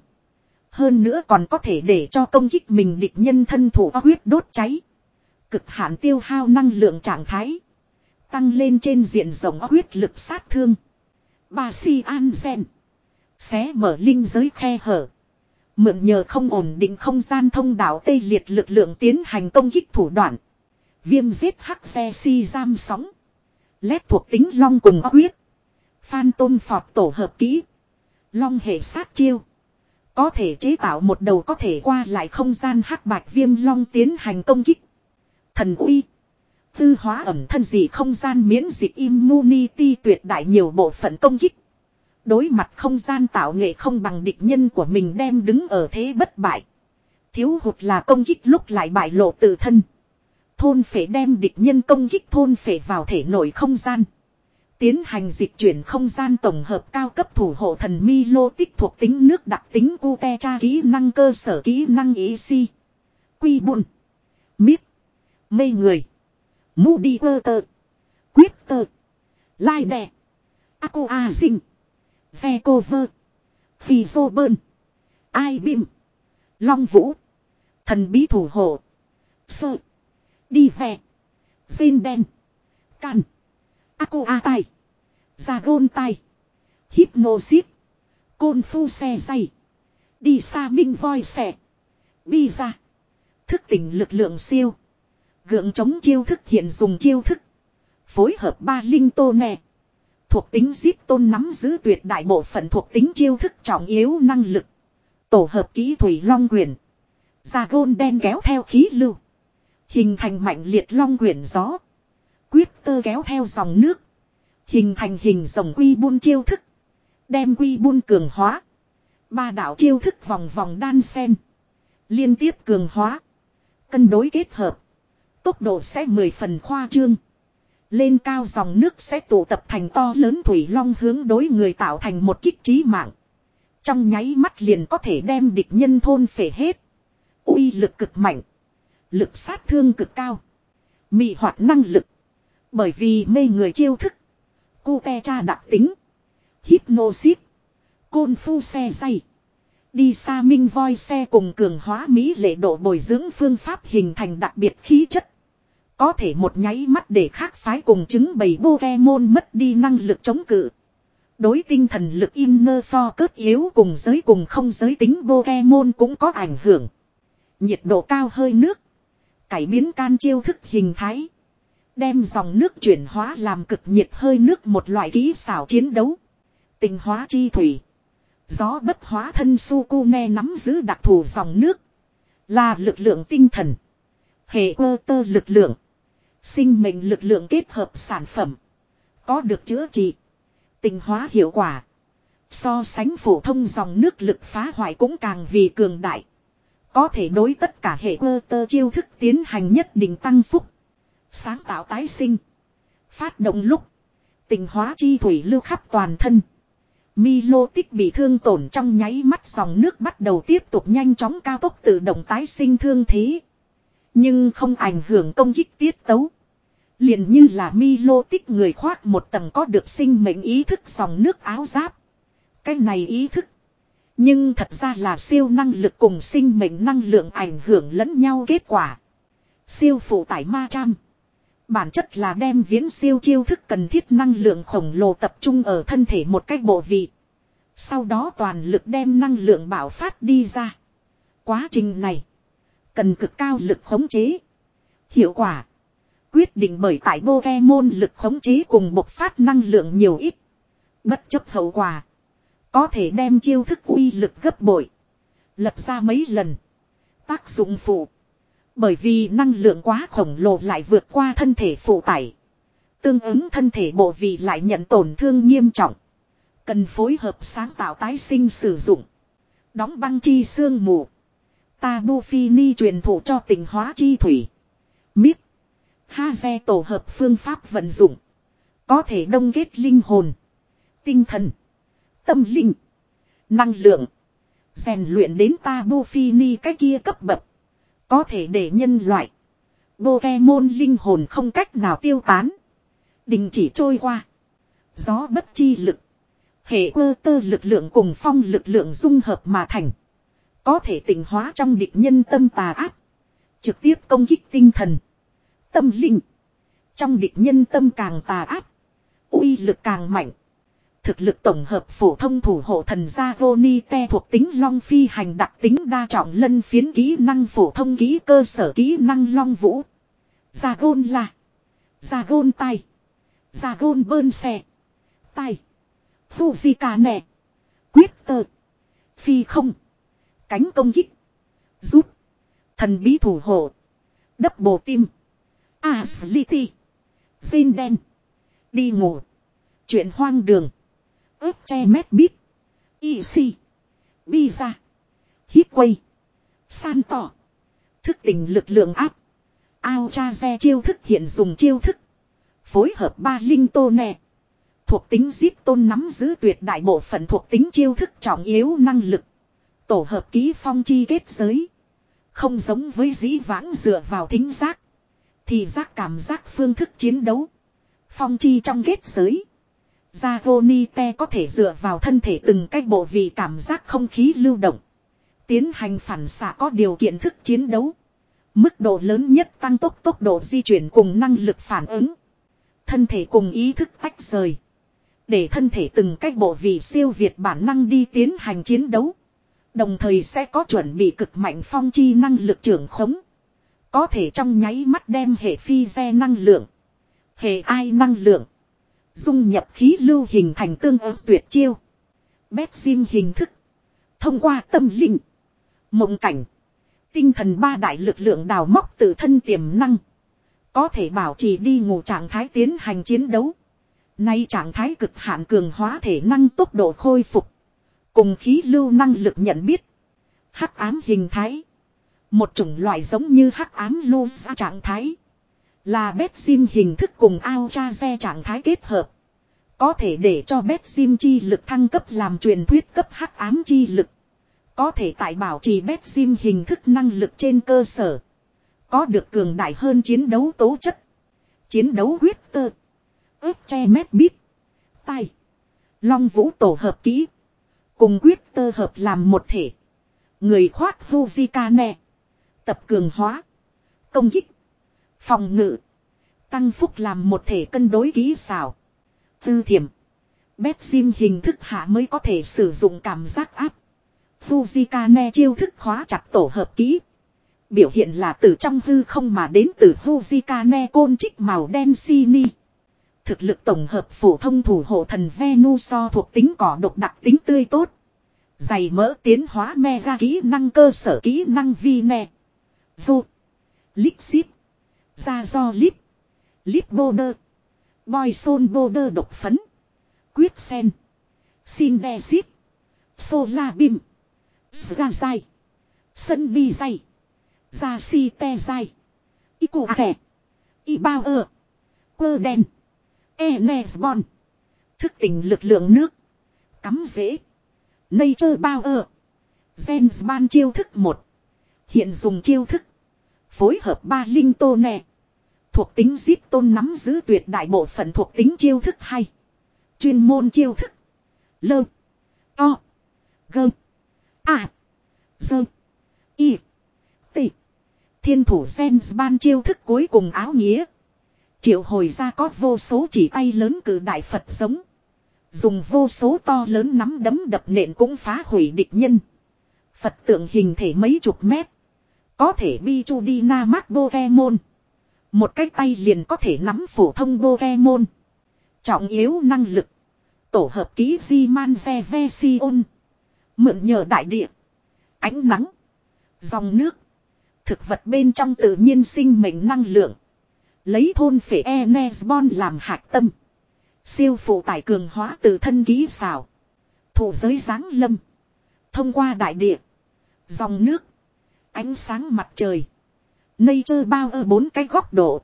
Hơn nữa còn có thể để cho công kích mình địch nhân thân thủ huyết đốt cháy. Cực hạn tiêu hao năng lượng trạng thái. Tăng lên trên diện rộng huyết lực sát thương. Bà si an gen. Xé mở linh giới khe hở. Mượn nhờ không ổn định không gian thông đạo tê liệt lực lượng tiến hành công kích thủ đoạn. Viêm giết hắc xe si giam sóng. Lét thuộc tính long cùng huyết. Phan tôn phọt tổ hợp kỹ. Long hệ sát chiêu. Có thể chế tạo một đầu có thể qua lại không gian hắc bạch viêm long tiến hành công kích. Thần uy. Tư hóa ẩm thân dị không gian miễn dịch immunity tuyệt đại nhiều bộ phận công kích. Đối mặt không gian tạo nghệ không bằng địch nhân của mình đem đứng ở thế bất bại. Thiếu hụt là công kích lúc lại bại lộ tự thân. Thôn phệ đem địch nhân công kích thôn phệ vào thể nội không gian. Tiến hành dịch chuyển không gian tổng hợp cao cấp thủ hộ thần Milo tích thuộc tính nước đặc tính cute tra kỹ năng cơ sở kỹ năng ý si. Quy bùn. Miết. Mây người. Moody Water. Quyết tơ. Lai đè. Ako A Dinh. Xe cô vơ. Phi dô bơn. Ai bim. Long vũ. Thần bí thủ hộ. Sơ. Đi về. Xin đen. Can. Ako A tai. Gia gôn tai. Hypnosis. Côn phu xe dây. Đi xa minh voi xẻ. Bi ra. Thức tỉnh lực lượng siêu. Gượng chống chiêu thức hiện dùng chiêu thức. Phối hợp ba linh tô nè. Thuộc tính giết tôn nắm giữ tuyệt đại bộ phận thuộc tính chiêu thức trọng yếu năng lực. Tổ hợp kỹ thủy long quyển. Ra gôn đen kéo theo khí lưu. Hình thành mạnh liệt long quyển gió. Quyết tơ kéo theo dòng nước. Hình thành hình rồng quy buôn chiêu thức. Đem quy buôn cường hóa. Ba đạo chiêu thức vòng vòng đan sen. Liên tiếp cường hóa. Cân đối kết hợp. Tốc độ sẽ mười phần khoa trương. Lên cao dòng nước sẽ tụ tập thành to lớn thủy long hướng đối người tạo thành một kích trí mạng. Trong nháy mắt liền có thể đem địch nhân thôn phệ hết. Uy lực cực mạnh. Lực sát thương cực cao. Mị hoạt năng lực. Bởi vì mê người chiêu thức. Cu te cha đặc tính. Hypnosis. Côn phu xe dây. Đi xa minh voi xe cùng cường hóa mỹ lệ độ bồi dưỡng phương pháp hình thành đặc biệt khí chất. Có thể một nháy mắt để khác phái cùng chứng bày Pokemon mất đi năng lực chống cự. Đối tinh thần lực inner focus yếu cùng giới cùng không giới tính Pokemon cũng có ảnh hưởng. Nhiệt độ cao hơi nước. Cải biến can chiêu thức hình thái. Đem dòng nước chuyển hóa làm cực nhiệt hơi nước một loại kỹ xảo chiến đấu. Tình hóa chi thủy. Gió bất hóa thân Sukune nắm giữ đặc thù dòng nước. Là lực lượng tinh thần. Hệ quơ tơ lực lượng. Sinh mệnh lực lượng kết hợp sản phẩm. Có được chữa trị. Tình hóa hiệu quả. So sánh phổ thông dòng nước lực phá hoại cũng càng vì cường đại. Có thể đối tất cả hệ quơ tơ chiêu thức tiến hành nhất định tăng phúc. Sáng tạo tái sinh. Phát động lúc. Tình hóa chi thủy lưu khắp toàn thân. Milo tích bị thương tổn trong nháy mắt dòng nước bắt đầu tiếp tục nhanh chóng cao tốc tự động tái sinh thương thế. Nhưng không ảnh hưởng công kích tiết tấu. Liền như là Milo tích người khoác một tầng có được sinh mệnh ý thức dòng nước áo giáp. Cái này ý thức. Nhưng thật ra là siêu năng lực cùng sinh mệnh năng lượng ảnh hưởng lẫn nhau kết quả. Siêu phụ tải ma trăm. Bản chất là đem viễn siêu chiêu thức cần thiết năng lượng khổng lồ tập trung ở thân thể một cách bộ vị. Sau đó toàn lực đem năng lượng bạo phát đi ra. Quá trình này. Cần cực cao lực khống chế. Hiệu quả. Quyết định bởi tại Pokemon lực khống chế cùng bộc phát năng lượng nhiều ít. Bất chấp hậu quả. Có thể đem chiêu thức uy lực gấp bội. Lập ra mấy lần. Tác dụng phụ. Bởi vì năng lượng quá khổng lồ lại vượt qua thân thể phụ tải. Tương ứng thân thể bộ vị lại nhận tổn thương nghiêm trọng. Cần phối hợp sáng tạo tái sinh sử dụng. Đóng băng chi xương mù. Tabu Fini truyền thụ cho tình hóa chi thủy. Mít. Haze tổ hợp phương pháp vận dụng. Có thể đông kết linh hồn. Tinh thần. Tâm linh. Năng lượng. Rèn luyện đến Tabu Fini cái kia cấp bậc. Có thể để nhân loại. Pokemon linh hồn không cách nào tiêu tán. Đình chỉ trôi qua. Gió bất chi lực. Hệ quơ tơ lực lượng cùng phong lực lượng dung hợp mà thành. Có thể tỉnh hóa trong địch nhân tâm tà ác. Trực tiếp công kích tinh thần. Tâm linh. Trong địch nhân tâm càng tà ác. Uy lực càng mạnh. Thực lực tổng hợp phổ thông thủ hộ thần gia Vonite thuộc tính long phi hành đặc tính đa trọng lân phiến kỹ năng phổ thông kỹ cơ sở kỹ năng long vũ. Gia gôn là. Gia gôn tay. Gia gôn bơn xe. Tay. Fujika nè. Quyết tơ. Phi không. Cánh công kích. Rút. Thần bí thủ hộ. Double tim. Aslity. Xin đen. Đi ngủ. Chuyện hoang đường. ớt che mét bít. Easy. Pizza. Hitway. San tỏ. Thức tỉnh lực lượng áp. Ao cha xe chiêu thức hiện dùng chiêu thức. Phối hợp ba linh tô nè. Thuộc tính giết tôn nắm giữ tuyệt đại bộ phận thuộc tính chiêu thức trọng yếu năng lực. Tổ hợp ký phong chi kết giới. Không giống với dĩ vãng dựa vào thính giác. Thì giác cảm giác phương thức chiến đấu. Phong chi trong kết giới. Zagonite có thể dựa vào thân thể từng cách bộ vị cảm giác không khí lưu động. Tiến hành phản xạ có điều kiện thức chiến đấu. Mức độ lớn nhất tăng tốc tốc độ di chuyển cùng năng lực phản ứng. Thân thể cùng ý thức tách rời. Để thân thể từng cách bộ vị siêu việt bản năng đi tiến hành chiến đấu. Đồng thời sẽ có chuẩn bị cực mạnh phong chi năng lực trưởng khống. Có thể trong nháy mắt đem hệ phi ge năng lượng, hệ ai năng lượng dung nhập khí lưu hình thành tương ứng tuyệt chiêu. Bét sim hình thức. Thông qua tâm linh, mộng cảnh, tinh thần ba đại lực lượng đào móc tự thân tiềm năng. Có thể bảo trì đi ngủ trạng thái tiến hành chiến đấu. Nay trạng thái cực hạn cường hóa thể năng tốc độ khôi phục. Cùng khí lưu năng lực nhận biết. Hắc ám hình thái. Một chủng loại giống như hắc ám lưu ra trạng thái. Là bét sim hình thức cùng ao cha xe trạng thái kết hợp. Có thể để cho bét sim chi lực thăng cấp làm truyền thuyết cấp hắc ám chi lực. Có thể tại bảo trì bét sim hình thức năng lực trên cơ sở. Có được cường đại hơn chiến đấu tố chất. Chiến đấu huyết tơ. ớt che mét bít. Tai. Long vũ tổ hợp kỹ. Cùng huyết tơ hợp làm một thể. Người khoác Fujikane. Tập cường hóa. Công kích. Phòng ngự. Tăng phúc làm một thể cân đối kỹ xảo. Tư thiểm. Bét sim hình thức hạ mới có thể sử dụng cảm giác áp. Fujikane chiêu thức khóa chặt tổ hợp kỹ. Biểu hiện là từ trong hư không mà đến từ Fujikane côn trích màu đen Shini. Thực lực tổng hợp phổ thông thủ hộ thần Venuso thuộc tính cỏ độc đặc tính tươi tốt. Dày mỡ tiến hóa mega kỹ năng cơ sở kỹ năng Vine. Vô. Lixit. Ra do Lip. Lip Border. Boyson Border độc phấn. Quyết sen. Sindesit. Solar Beam. Sgazai. Sân bi dây. Gia si te dai. Iku ake. Ibauer. Quơ đen. Enesbon. Thức tỉnh lực lượng nước. Cắm dễ. Nature Power. Gens ban chiêu thức một. Hiện dùng chiêu thức. Phối hợp ba linh tô nè. Thuộc tính zip tôn nắm giữ tuyệt đại bộ phận thuộc tính chiêu thức hay. Chuyên môn chiêu thức. Lơ. To. Gơ. À. Dơ. Y. T. Thiên thủ Gens ban chiêu thức cuối cùng áo nghĩa. Triệu hồi ra có vô số chỉ tay lớn cử đại Phật giống. Dùng vô số to lớn nắm đấm đập nện cũng phá hủy địch nhân. Phật tượng hình thể mấy chục mét. Có thể bi chu đi na mát Pokemon. Một cái tay liền có thể nắm phổ thông Pokemon. Trọng yếu năng lực. Tổ hợp ký Di-man Version. Mượn nhờ đại địa. Ánh nắng. Dòng nước. Thực vật bên trong tự nhiên sinh mệnh năng lượng. Lấy thôn phệ Enesbon làm hạt tâm. Siêu phụ tải cường hóa tự thân ký xảo. Thủ giới giáng lâm. Thông qua đại địa. Dòng nước. Ánh sáng mặt trời. Nature bao ở bốn cái góc độ.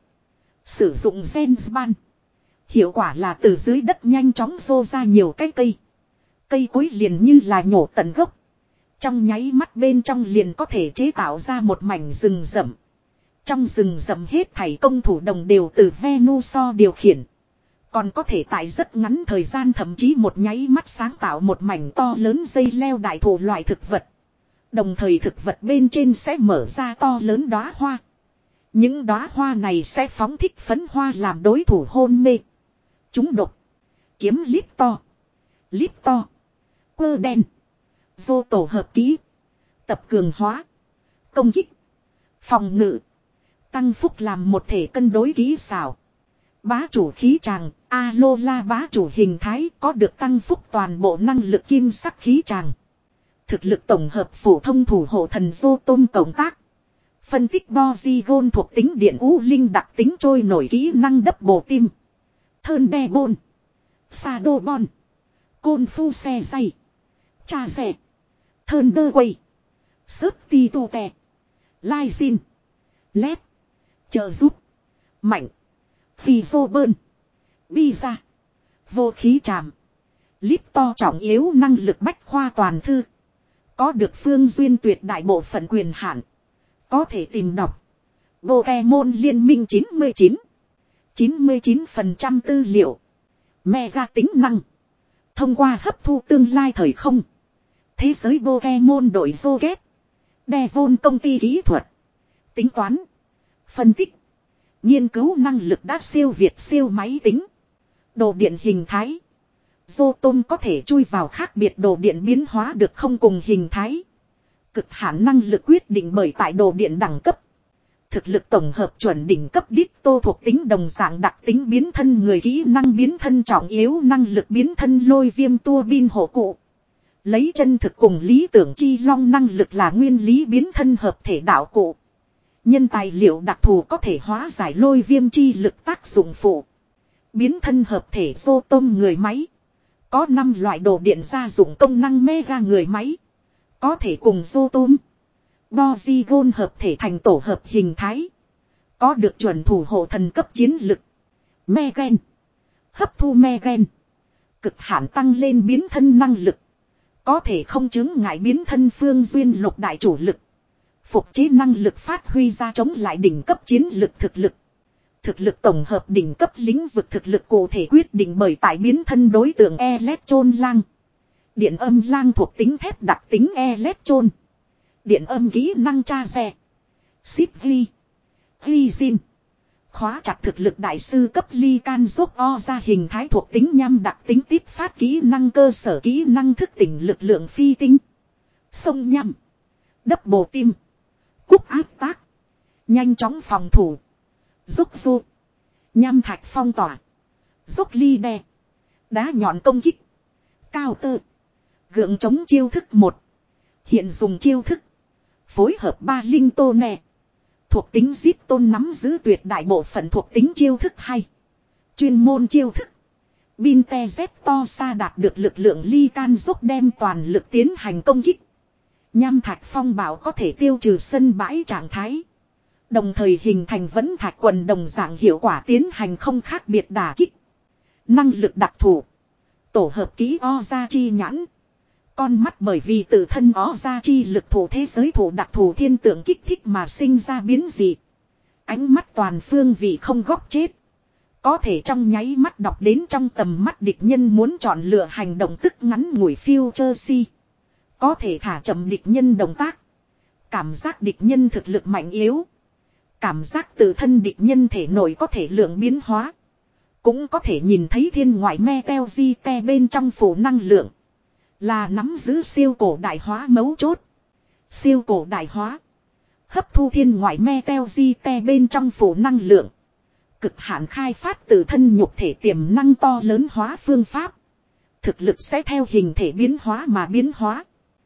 Sử dụng Gensban. Hiệu quả là từ dưới đất nhanh chóng rô ra nhiều cái cây. Cây cối liền như là nhổ tận gốc. Trong nháy mắt bên trong liền có thể chế tạo ra một mảnh rừng rậm. Trong rừng rậm hết thảy công thủ đồng đều từ Venuso điều khiển. Còn có thể tại rất ngắn thời gian thậm chí một nháy mắt sáng tạo một mảnh to lớn dây leo đại thụ loại thực vật. Đồng thời thực vật bên trên sẽ mở ra to lớn đóa hoa. Những đóa hoa này sẽ phóng thích phấn hoa làm đối thủ hôn mê. Chúng độc. Kiếm lít to. Lít to. Quơ đen. Vô tổ hợp ký. Tập cường hóa. Công kích. Phòng ngự. Tăng phúc làm một thể cân đối kỹ xảo. Bá chủ khí tràng. Alola bá chủ hình thái có được tăng phúc toàn bộ năng lực kim sắc khí tràng. Thực lực tổng hợp phổ thông thủ hộ thần Dô Tôn cộng tác. Phân tích Bozygon thuộc tính điện u linh đặc tính trôi nổi kỹ năng đắp bổ tim. Thơn đe bôn. Sa đô bon. Côn phu xe dây. Cha rẻ. Thơn đơ quay. Sớp ti tu tè. Lai xin. Lép. Trợ giúp. Mạnh. Phi dô bơn. Bi ra. Vô khí tràm. Líp to trọng yếu năng lực bách khoa toàn thư. Có được phương duyên tuyệt đại bộ phận quyền hạn. Có thể tìm đọc. Pokemon Liên minh chín mươi chín. chín mươi chín phần trăm tư liệu. Mega tính năng. Thông qua hấp thu tương lai thời không. Thế giới Pokemon đổi Zoget. Devon công ty kỹ thuật. Tính toán. Phân tích. Nghiên cứu năng lực đã siêu việt siêu máy tính. Đồ điện hình thái. Zotom có thể chui vào khác biệt đồ điện biến hóa được không cùng hình thái. Cực hạn năng lực quyết định bởi tại đồ điện đẳng cấp. Thực lực tổng hợp chuẩn đỉnh cấp đích tô thuộc tính đồng dạng đặc tính biến thân người kỹ năng biến thân trọng yếu năng lực biến thân lôi viêm tua bin hộ cụ. Lấy chân thực cùng lý tưởng chi long năng lực là nguyên lý biến thân hợp thể đạo cụ. Nhân tài liệu đặc thù có thể hóa giải lôi viêm chi lực tác dụng phụ. Biến thân hợp thể vô tôm người máy. Có năm loại đồ điện gia dụng công năng mega người máy. Có thể cùng vô tôm. Bozygon hợp thể thành tổ hợp hình thái. Có được chuẩn thủ hộ thần cấp chiến lực. Megen. Hấp thu Megen. Cực hạn tăng lên biến thân năng lực. Có thể không chứng ngại biến thân phương duyên lục đại chủ lực. Phục chế năng lực phát huy ra chống lại đỉnh cấp chiến lực thực lực. Thực lực tổng hợp đỉnh cấp lĩnh vực thực lực cụ thể quyết định bởi tại biến thân đối tượng Electron lang. Điện âm lang thuộc tính thép đặc tính Electron. Điện âm kỹ năng tra xe. Ship ghi. Ghi xin. Khóa chặt thực lực đại sư cấp ly can giúp o ra hình thái thuộc tính nhằm đặc tính tiếp phát kỹ năng cơ sở kỹ năng thức tỉnh lực lượng phi tinh. Sông nhằm. Double tim. Cúc áp tác. Nhanh chóng phòng thủ. Giúp vô. Nhằm thạch phong tỏa. Giúp ly đe. Đá nhọn công kích. Cao tơ. Gượng chống chiêu thức một. Hiện dùng chiêu thức. Phối hợp ba linh tô nè. Thuộc tính giết tôn nắm giữ tuyệt đại bộ phận thuộc tính chiêu thức hay. Chuyên môn chiêu thức. Bin te z to xa đạt được lực lượng ly can giúp đem toàn lực tiến hành công kích. Nham thạch phong bảo có thể tiêu trừ sân bãi trạng thái. Đồng thời hình thành vẫn thạch quần đồng dạng hiệu quả tiến hành không khác biệt đả kích. Năng lực đặc thù. Tổ hợp ký o ra chi nhãn. Con mắt bởi vì tự thân ó ra chi lực thủ thế giới thủ đặc thù thiên tượng kích thích mà sinh ra biến dị. Ánh mắt toàn phương vị không góc chết. Có thể trong nháy mắt đọc đến trong tầm mắt địch nhân muốn chọn lựa hành động tức ngắn ngủi future si. Có thể thả chậm địch nhân động tác. Cảm giác địch nhân thực lực mạnh yếu. Cảm giác tự thân địch nhân thể nội có thể lượng biến hóa. Cũng có thể nhìn thấy thiên ngoại metal di te bên trong phủ năng lượng. Là nắm giữ siêu cổ đại hóa mấu chốt. Siêu cổ đại hóa. Hấp thu thiên ngoại metal di te bên trong phủ năng lượng. Cực hạn khai phát tự thân nhục thể tiềm năng to lớn hóa phương pháp. Thực lực sẽ theo hình thể biến hóa mà biến hóa.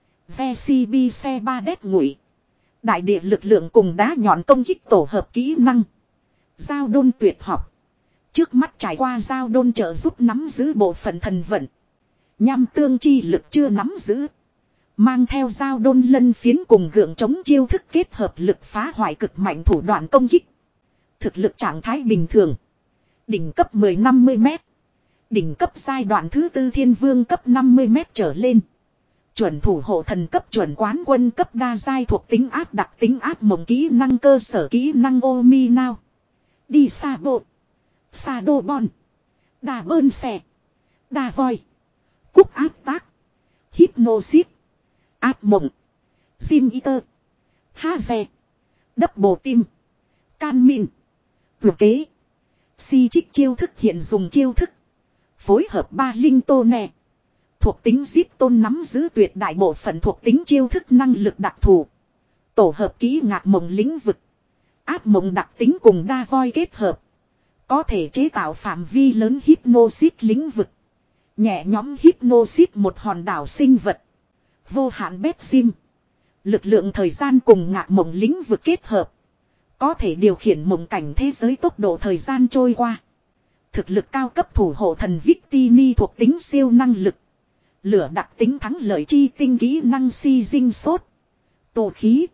vê xê bê xe ba đét ngụy. Đại địa lực lượng cùng đá nhọn công kích tổ hợp kỹ năng. Giao đôn tuyệt học. Trước mắt trải qua giao đôn trợ giúp nắm giữ bộ phận thần vận. Nham tương chi lực chưa nắm giữ. Mang theo giao đôn lân phiến cùng gượng chống chiêu thức kết hợp lực phá hoại cực mạnh thủ đoạn công kích. Thực lực trạng thái bình thường. Đỉnh cấp mười năm mươi mét. Đỉnh cấp giai đoạn thứ tư thiên vương cấp năm mươi mét trở lên. Chuẩn thủ hộ thần cấp chuẩn quán quân cấp đa giai thuộc tính áp đặc tính áp mộng kỹ năng cơ sở kỹ năng ô mi nào. Đi xa bộ. Xa đô bon. Đà bơn xẻ. Đà voi. Cúc áp tác. Hypnosis. Áp mộng. Sim Eater. Ha xe. Double tim. Can min. Vừa kế. Si trích chiêu thức hiện dùng chiêu thức. Phối hợp ba linh tô nè. Thuộc tính giết tôn nắm giữ tuyệt đại bộ phận thuộc tính chiêu thức năng lực đặc thù. Tổ hợp kỹ ngạc mộng lĩnh vực. Áp mộng đặc tính cùng đa voi kết hợp. Có thể chế tạo phạm vi lớn hypnosis lĩnh vực. Nhẹ nhóm hypnosis một hòn đảo sinh vật. Vô hạn bét sim. Lực lượng thời gian cùng ngạc mộng lĩnh vực kết hợp. Có thể điều khiển mộng cảnh thế giới tốc độ thời gian trôi qua. Thực lực cao cấp thủ hộ thần Victini thuộc tính siêu năng lực. Lửa đặc tính thắng lợi chi tinh kỹ năng si dinh sốt. Tổ khí.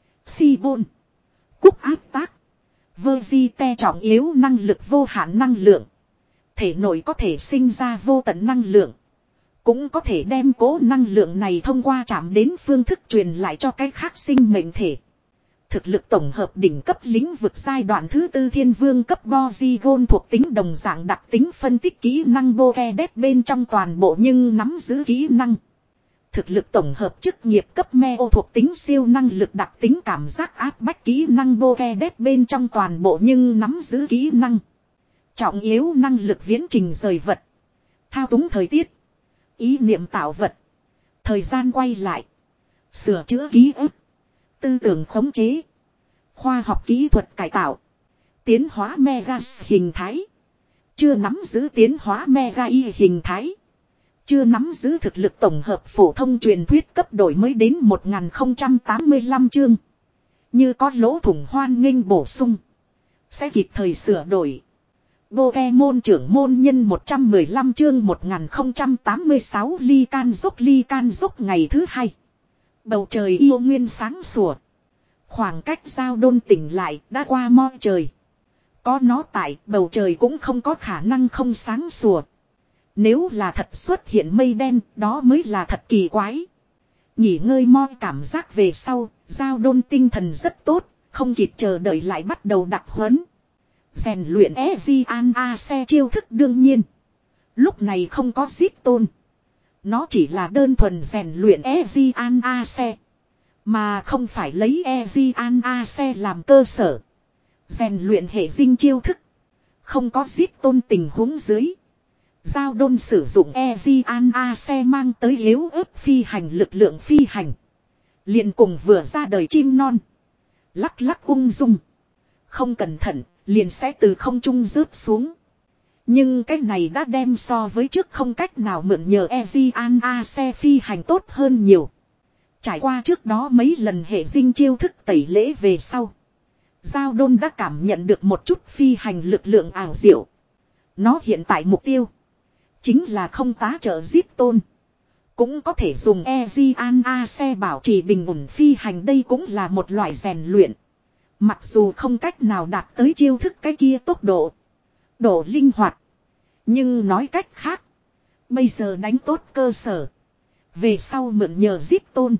Si bôn. Cúc áp tác. Vơ di te trọng yếu năng lực vô hạn năng lượng. Thể nội có thể sinh ra vô tận năng lượng. Cũng có thể đem cố năng lượng này thông qua chạm đến phương thức truyền lại cho cái khác sinh mệnh thể. Thực lực tổng hợp đỉnh cấp lĩnh vực giai đoạn thứ tư thiên vương cấp Bozygon thuộc tính đồng dạng đặc tính phân tích kỹ năng Pokédex bên trong toàn bộ nhưng nắm giữ kỹ năng. Thực lực tổng hợp chức nghiệp cấp Meo thuộc tính siêu năng lực đặc tính cảm giác áp bách kỹ năng Pokédex bên trong toàn bộ nhưng nắm giữ kỹ năng. Trọng yếu năng lực viễn trình rời vật. Thao túng thời tiết. Ý niệm tạo vật. Thời gian quay lại. Sửa chữa ký ức. Tư tưởng khống chế. Khoa học kỹ thuật cải tạo. Tiến hóa Mega hình thái. Chưa nắm giữ tiến hóa Mega Y hình thái. Chưa nắm giữ thực lực tổng hợp phổ thông truyền thuyết cấp đổi mới đến một nghìn không trăm tám mươi lăm chương. Như có lỗ thủng hoan nghênh bổ sung. Sẽ kịp thời sửa đổi. Pokemon trưởng môn nhân một trăm mười lăm chương một nghìn không trăm tám mươi sáu ly can dốc ly can dốc ngày thứ hai. Bầu trời yêu nguyên sáng sủa. Khoảng cách giao đôn tỉnh lại đã qua mo trời. Có nó tại bầu trời cũng không có khả năng không sáng sủa. Nếu là thật xuất hiện mây đen đó mới là thật kỳ quái. Nghỉ ngơi mo cảm giác về sau, giao đôn tinh thần rất tốt, không kịp chờ đợi lại bắt đầu đặc huấn. Rèn luyện Evian xe chiêu thức đương nhiên. Lúc này không có giết tôn. Nó chỉ là đơn thuần rèn luyện Evian xe. Mà không phải lấy Evian xe làm cơ sở. Rèn luyện hệ dinh chiêu thức. Không có giết tôn tình huống dưới. Giao đôn sử dụng Evian xe mang tới yếu ớt phi hành lực lượng phi hành. Liền cùng vừa ra đời chim non. Lắc lắc ung dung. Không cẩn thận, liền sẽ từ không trung rớt xuống. Nhưng cái này đã đem so với trước không cách nào mượn nhờ Evian xe phi hành tốt hơn nhiều. Trải qua trước đó mấy lần hệ dinh chiêu thức tẩy lễ về sau. Giao đôn đã cảm nhận được một chút phi hành lực lượng ảo diệu. Nó hiện tại mục tiêu. Chính là không tá trợ giết tôn. Cũng có thể dùng Evian xe bảo trì bình ổn phi hành đây cũng là một loại rèn luyện. Mặc dù không cách nào đạt tới chiêu thức cái kia tốc độ. Độ linh hoạt. Nhưng nói cách khác. Bây giờ đánh tốt cơ sở. Về sau mượn nhờ giết tôn.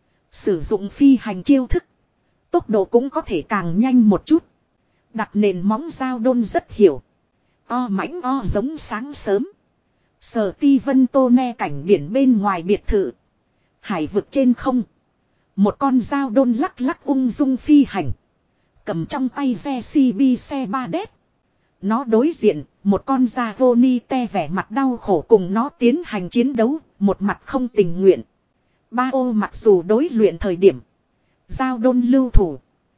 Sử dụng phi hành chiêu thức. Tốc độ cũng có thể càng nhanh một chút. Đặt nền móng giao đôn rất hiểu. O mãnh o giống sáng sớm. Sở ti vân tô ne cảnh biển bên ngoài biệt thự. Hải vực trên không. Một con dao đôn lắc lắc ung dung phi hành. Cầm trong tay ve xê bê xe ba đét. Nó đối diện, một con da Roni te vẻ mặt đau khổ cùng nó tiến hành chiến đấu, một mặt không tình nguyện. Ba ô mặc dù đối luyện thời điểm. Dao đôn lưu thủ.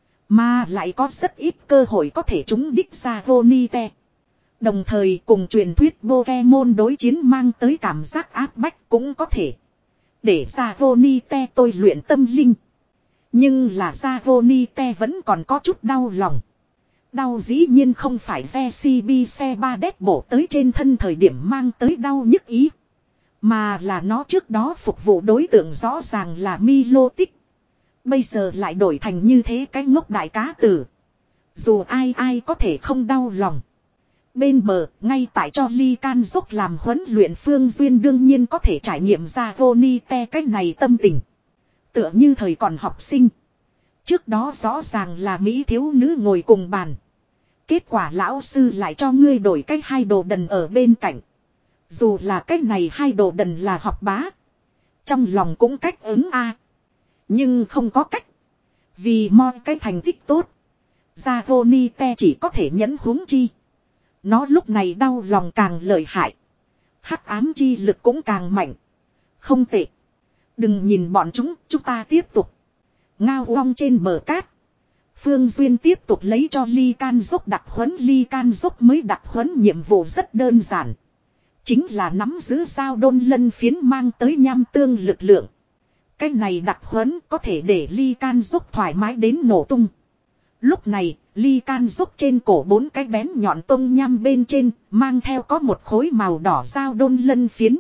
Mà lại có rất ít cơ hội có thể trúng đích da Roni te. Đồng thời cùng truyền thuyết Pokemon đối chiến mang tới cảm giác áp bách cũng có thể. Để ra Ronite tôi luyện tâm linh. Nhưng là ra Ronite vẫn còn có chút đau lòng. Đau dĩ nhiên không phải ve xê bê xe ba đét bổ tới trên thân thời điểm mang tới đau nhức ý. Mà là nó trước đó phục vụ đối tượng rõ ràng là Milotic. Bây giờ lại đổi thành như thế cái ngốc đại cá tử. Dù ai ai có thể không đau lòng. Bên bờ, ngay tại cho Ly Can dốc làm huấn luyện Phương Duyên đương nhiên có thể trải nghiệm ra Ronite cách này tâm tình. Tựa như thời còn học sinh. Trước đó rõ ràng là Mỹ thiếu nữ ngồi cùng bàn. Kết quả lão sư lại cho ngươi đổi cách hai đồ đần ở bên cạnh. Dù là cách này hai đồ đần là học bá. Trong lòng cũng cách ứng a. Nhưng không có cách. Vì mọi cái thành tích tốt. Ra Ronite chỉ có thể nhẫn huống chi. Nó lúc này đau lòng càng lợi hại. Hắc ám chi lực cũng càng mạnh. Không tệ. Đừng nhìn bọn chúng, chúng ta tiếp tục. Ngao uong trên bờ cát. Phương Duyên tiếp tục lấy cho Ly Can dốc đặc huấn. Ly Can dốc mới đặc huấn nhiệm vụ rất đơn giản. Chính là nắm giữ sao đôn lân phiến mang tới nham tương lực lượng. Cái này đặc huấn có thể để Ly Can dốc thoải mái đến nổ tung. Lúc này, Ly Can dốc trên cổ bốn cái bén nhọn tông nham bên trên, mang theo có một khối màu đỏ dao đôn lân phiến.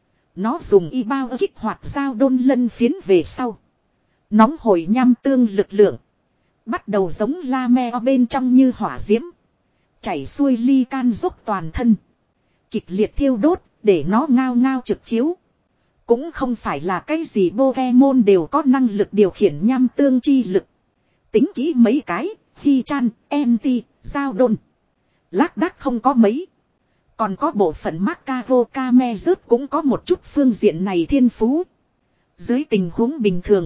Nó dùng y bao kích hoạt dao đôn lân phiến về sau. Nóng hổi nham tương lực lượng. Bắt đầu giống la me bên trong như hỏa diễm. Chảy xuôi Ly Can dốc toàn thân. Kịch liệt thiêu đốt, để nó ngao ngao trực khiếu. Cũng không phải là cái gì Pokemon đều có năng lực điều khiển nham tương chi lực. Tính kỹ mấy cái, Hi Chan, Enti, Giao Đôn. Lác đác không có mấy. Còn có bộ phận Macaro Kame rớt cũng có một chút phương diện này thiên phú. Dưới tình huống bình thường.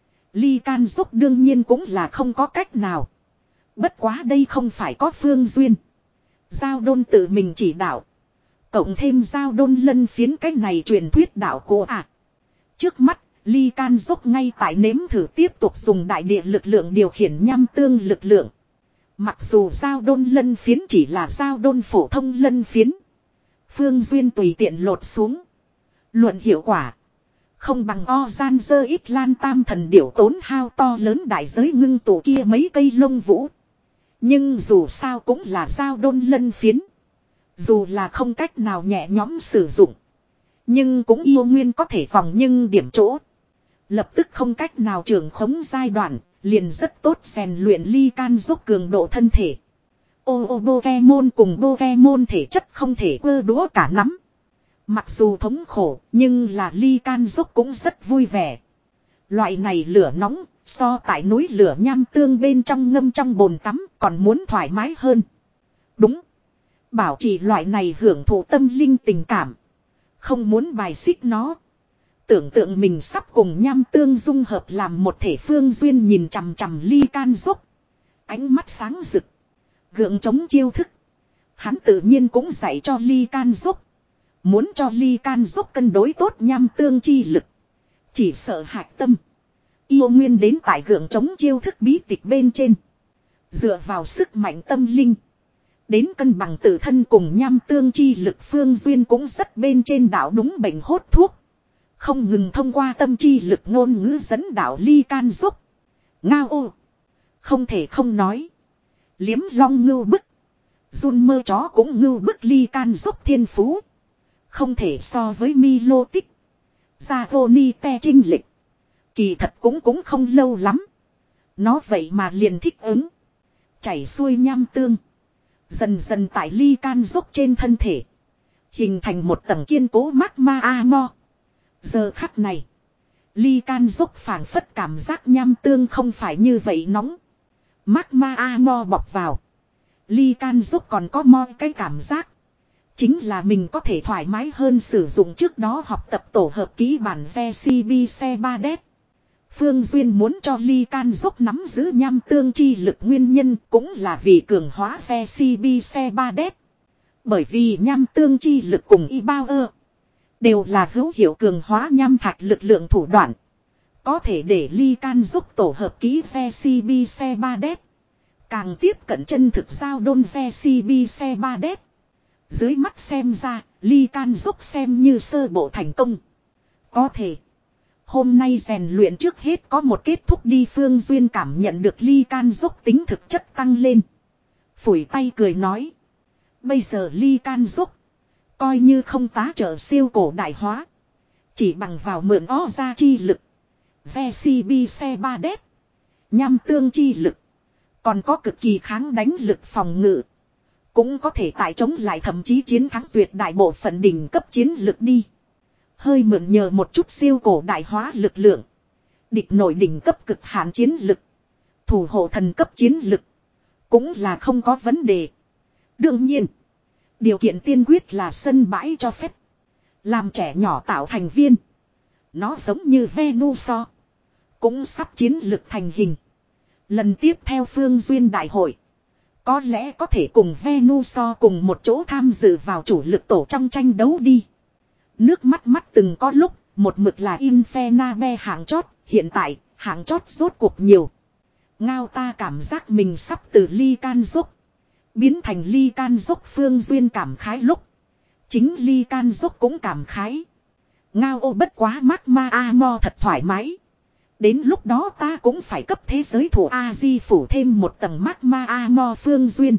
Ly Can dốc đương nhiên cũng là không có cách nào. Bất quá đây không phải có phương duyên. Giao Đôn tự mình chỉ đạo. Cộng thêm Giao Đôn lân phiến cái này truyền thuyết đạo cô à. Trước mắt, Ly Can dốc ngay tại nếm thử tiếp tục dùng đại địa lực lượng điều khiển nham tương lực lượng. Mặc dù giao đôn lân phiến chỉ là giao đôn phổ thông lân phiến. Phương Duyên tùy tiện lột xuống. Luận hiệu quả. Không bằng o gian dơ ít lan tam thần điểu tốn hao to lớn đại giới ngưng tụ kia mấy cây lông vũ. Nhưng dù sao cũng là giao đôn lân phiến. Dù là không cách nào nhẹ nhõm sử dụng. Nhưng cũng yêu nguyên có thể phòng nhưng điểm chỗ. Lập tức không cách nào trường khống giai đoạn. Liền rất tốt rèn luyện Ly Can dốc cường độ thân thể. Ô ô Pokemon cùng Pokemon thể chất không thể ơ đũa cả nắm. Mặc dù thống khổ nhưng là Ly Can dốc cũng rất vui vẻ. Loại này lửa nóng so tại núi lửa nham tương bên trong ngâm trong bồn tắm còn muốn thoải mái hơn. Đúng. Bảo trì loại này hưởng thụ tâm linh tình cảm. Không muốn bài xích nó. Tưởng tượng mình sắp cùng nham tương dung hợp làm một thể. Phương Duyên nhìn chằm chằm Ly Can dốc. Ánh mắt sáng rực. Gượng chống chiêu thức. Hắn tự nhiên cũng dạy cho Ly Can dốc. Muốn cho Ly Can dốc cân đối tốt nham tương chi lực. Chỉ sợ hạch tâm. Yêu nguyên đến tại gượng chống chiêu thức bí tịch bên trên. Dựa vào sức mạnh tâm linh. Đến cân bằng tự thân cùng nham tương chi lực. Phương Duyên cũng rất bên trên đạo đúng bệnh hốt thuốc. Không ngừng thông qua tâm chi lực ngôn ngữ dẫn đạo Ly Can dốc. Ngao ô. Không thể không nói. Liếm long ngưu bức. Run mơ chó cũng ngưu bức Ly Can dốc thiên phú. Không thể so với Milo tích. Ra Roni te trinh lịch. Kỳ thật cũng cũng không lâu lắm. Nó vậy mà liền thích ứng. Chảy xuôi nham tương. Dần dần tại Ly Can dốc trên thân thể. Hình thành một tầng kiên cố magma amo. Giờ khắc này. Ly Can dốc phảng phất cảm giác nham tương không phải như vậy nóng. Magma amo bọc vào. Ly Can dốc còn có mo cái cảm giác. Chính là mình có thể thoải mái hơn sử dụng trước đó học tập tổ hợp ký bản ve xê bê xe ba D. Phương Duyên muốn cho Ly Can dốc nắm giữ nham tương chi lực nguyên nhân cũng là vì cường hóa ve xê bê xe ba D. Bởi vì nham tương chi lực cùng y bao ơ đều là hữu hiệu cường hóa nham thạch lực lượng thủ đoạn. Có thể để Ly Can dốc tổ hợp ký ve xê bê xe ba D. Càng tiếp cận chân thực giao đôn ve xê bê xe ba D. Dưới mắt xem ra, Ly Can dốc xem như sơ bộ thành công. Có thể. Hôm nay rèn luyện trước hết có một kết thúc đi. Phương Duyên cảm nhận được Ly Can dốc tính thực chất tăng lên. Phủi tay cười nói. Bây giờ Ly Can dốc. Coi như không tá trợ siêu cổ đại hóa. Chỉ bằng vào mượn ó ra chi lực. ve xê bê xe ba D. Nham tương chi lực. Còn có cực kỳ kháng đánh lực phòng ngự. Cũng có thể tại chống lại thậm chí chiến thắng tuyệt đại bộ phận đỉnh cấp chiến lực đi. Hơi mượn nhờ một chút siêu cổ đại hóa lực lượng. Địch nổi đỉnh cấp cực hạn chiến lực. Thủ hộ thần cấp chiến lực. Cũng là không có vấn đề. Đương nhiên. Điều kiện tiên quyết là sân bãi cho phép. Làm trẻ nhỏ tạo thành viên. Nó giống như Venusaur. Cũng sắp chiến lực thành hình. Lần tiếp theo Phương Duyên đại hội. Có lẽ có thể cùng Venusaur cùng một chỗ tham dự vào chủ lực tổ trong tranh đấu đi. Nước mắt mắt từng có lúc, một mực là Infernape hạng chót, hiện tại, hạng chót rốt cuộc nhiều. Ngao ta cảm giác mình sắp từ Ly Can dốc biến thành Ly Can dốc. Phương Duyên cảm khái lúc. Chính Ly Can dốc cũng cảm khái. Ngao ô bất quá magma amo thật thoải mái. Đến lúc đó ta cũng phải cấp thế giới thủ A-di phủ thêm một tầng magma amo. Phương Duyên.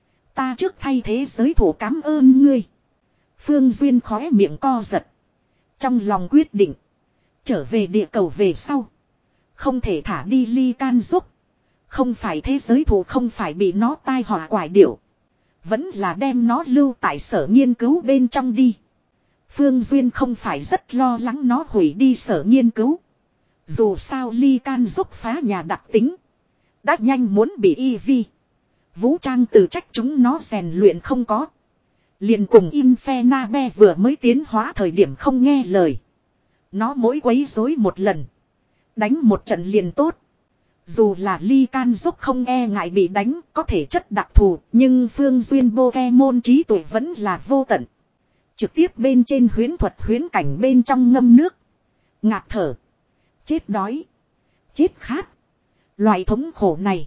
Ta trước thay thế giới thủ cảm ơn ngươi. Phương Duyên khóe miệng co giật. Trong lòng quyết định. Trở về địa cầu về sau. Không thể thả đi Ly Can dốc. Không phải thế giới thủ không phải bị nó tai họa quải điểu. Vẫn là đem nó lưu tại sở nghiên cứu bên trong đi. Phương Duyên không phải rất lo lắng nó hủy đi sở nghiên cứu. Dù sao Ly Can dốc phá nhà đặc tính. Đã nhanh muốn bị y vi. Vũ trang từ trách chúng nó rèn luyện không có. Liền cùng Infernape vừa mới tiến hóa thời điểm không nghe lời. Nó mỗi quấy rối một lần. Đánh một trận liền tốt. Dù là Ly Can dốc không e ngại bị đánh có thể chất đặc thù. Nhưng Phương Duyên Pokemon trí tuệ vẫn là vô tận. Trực tiếp bên trên huyễn thuật huyễn cảnh bên trong ngâm nước. Ngạt thở. chết đói, chết khát. Loại thống khổ này,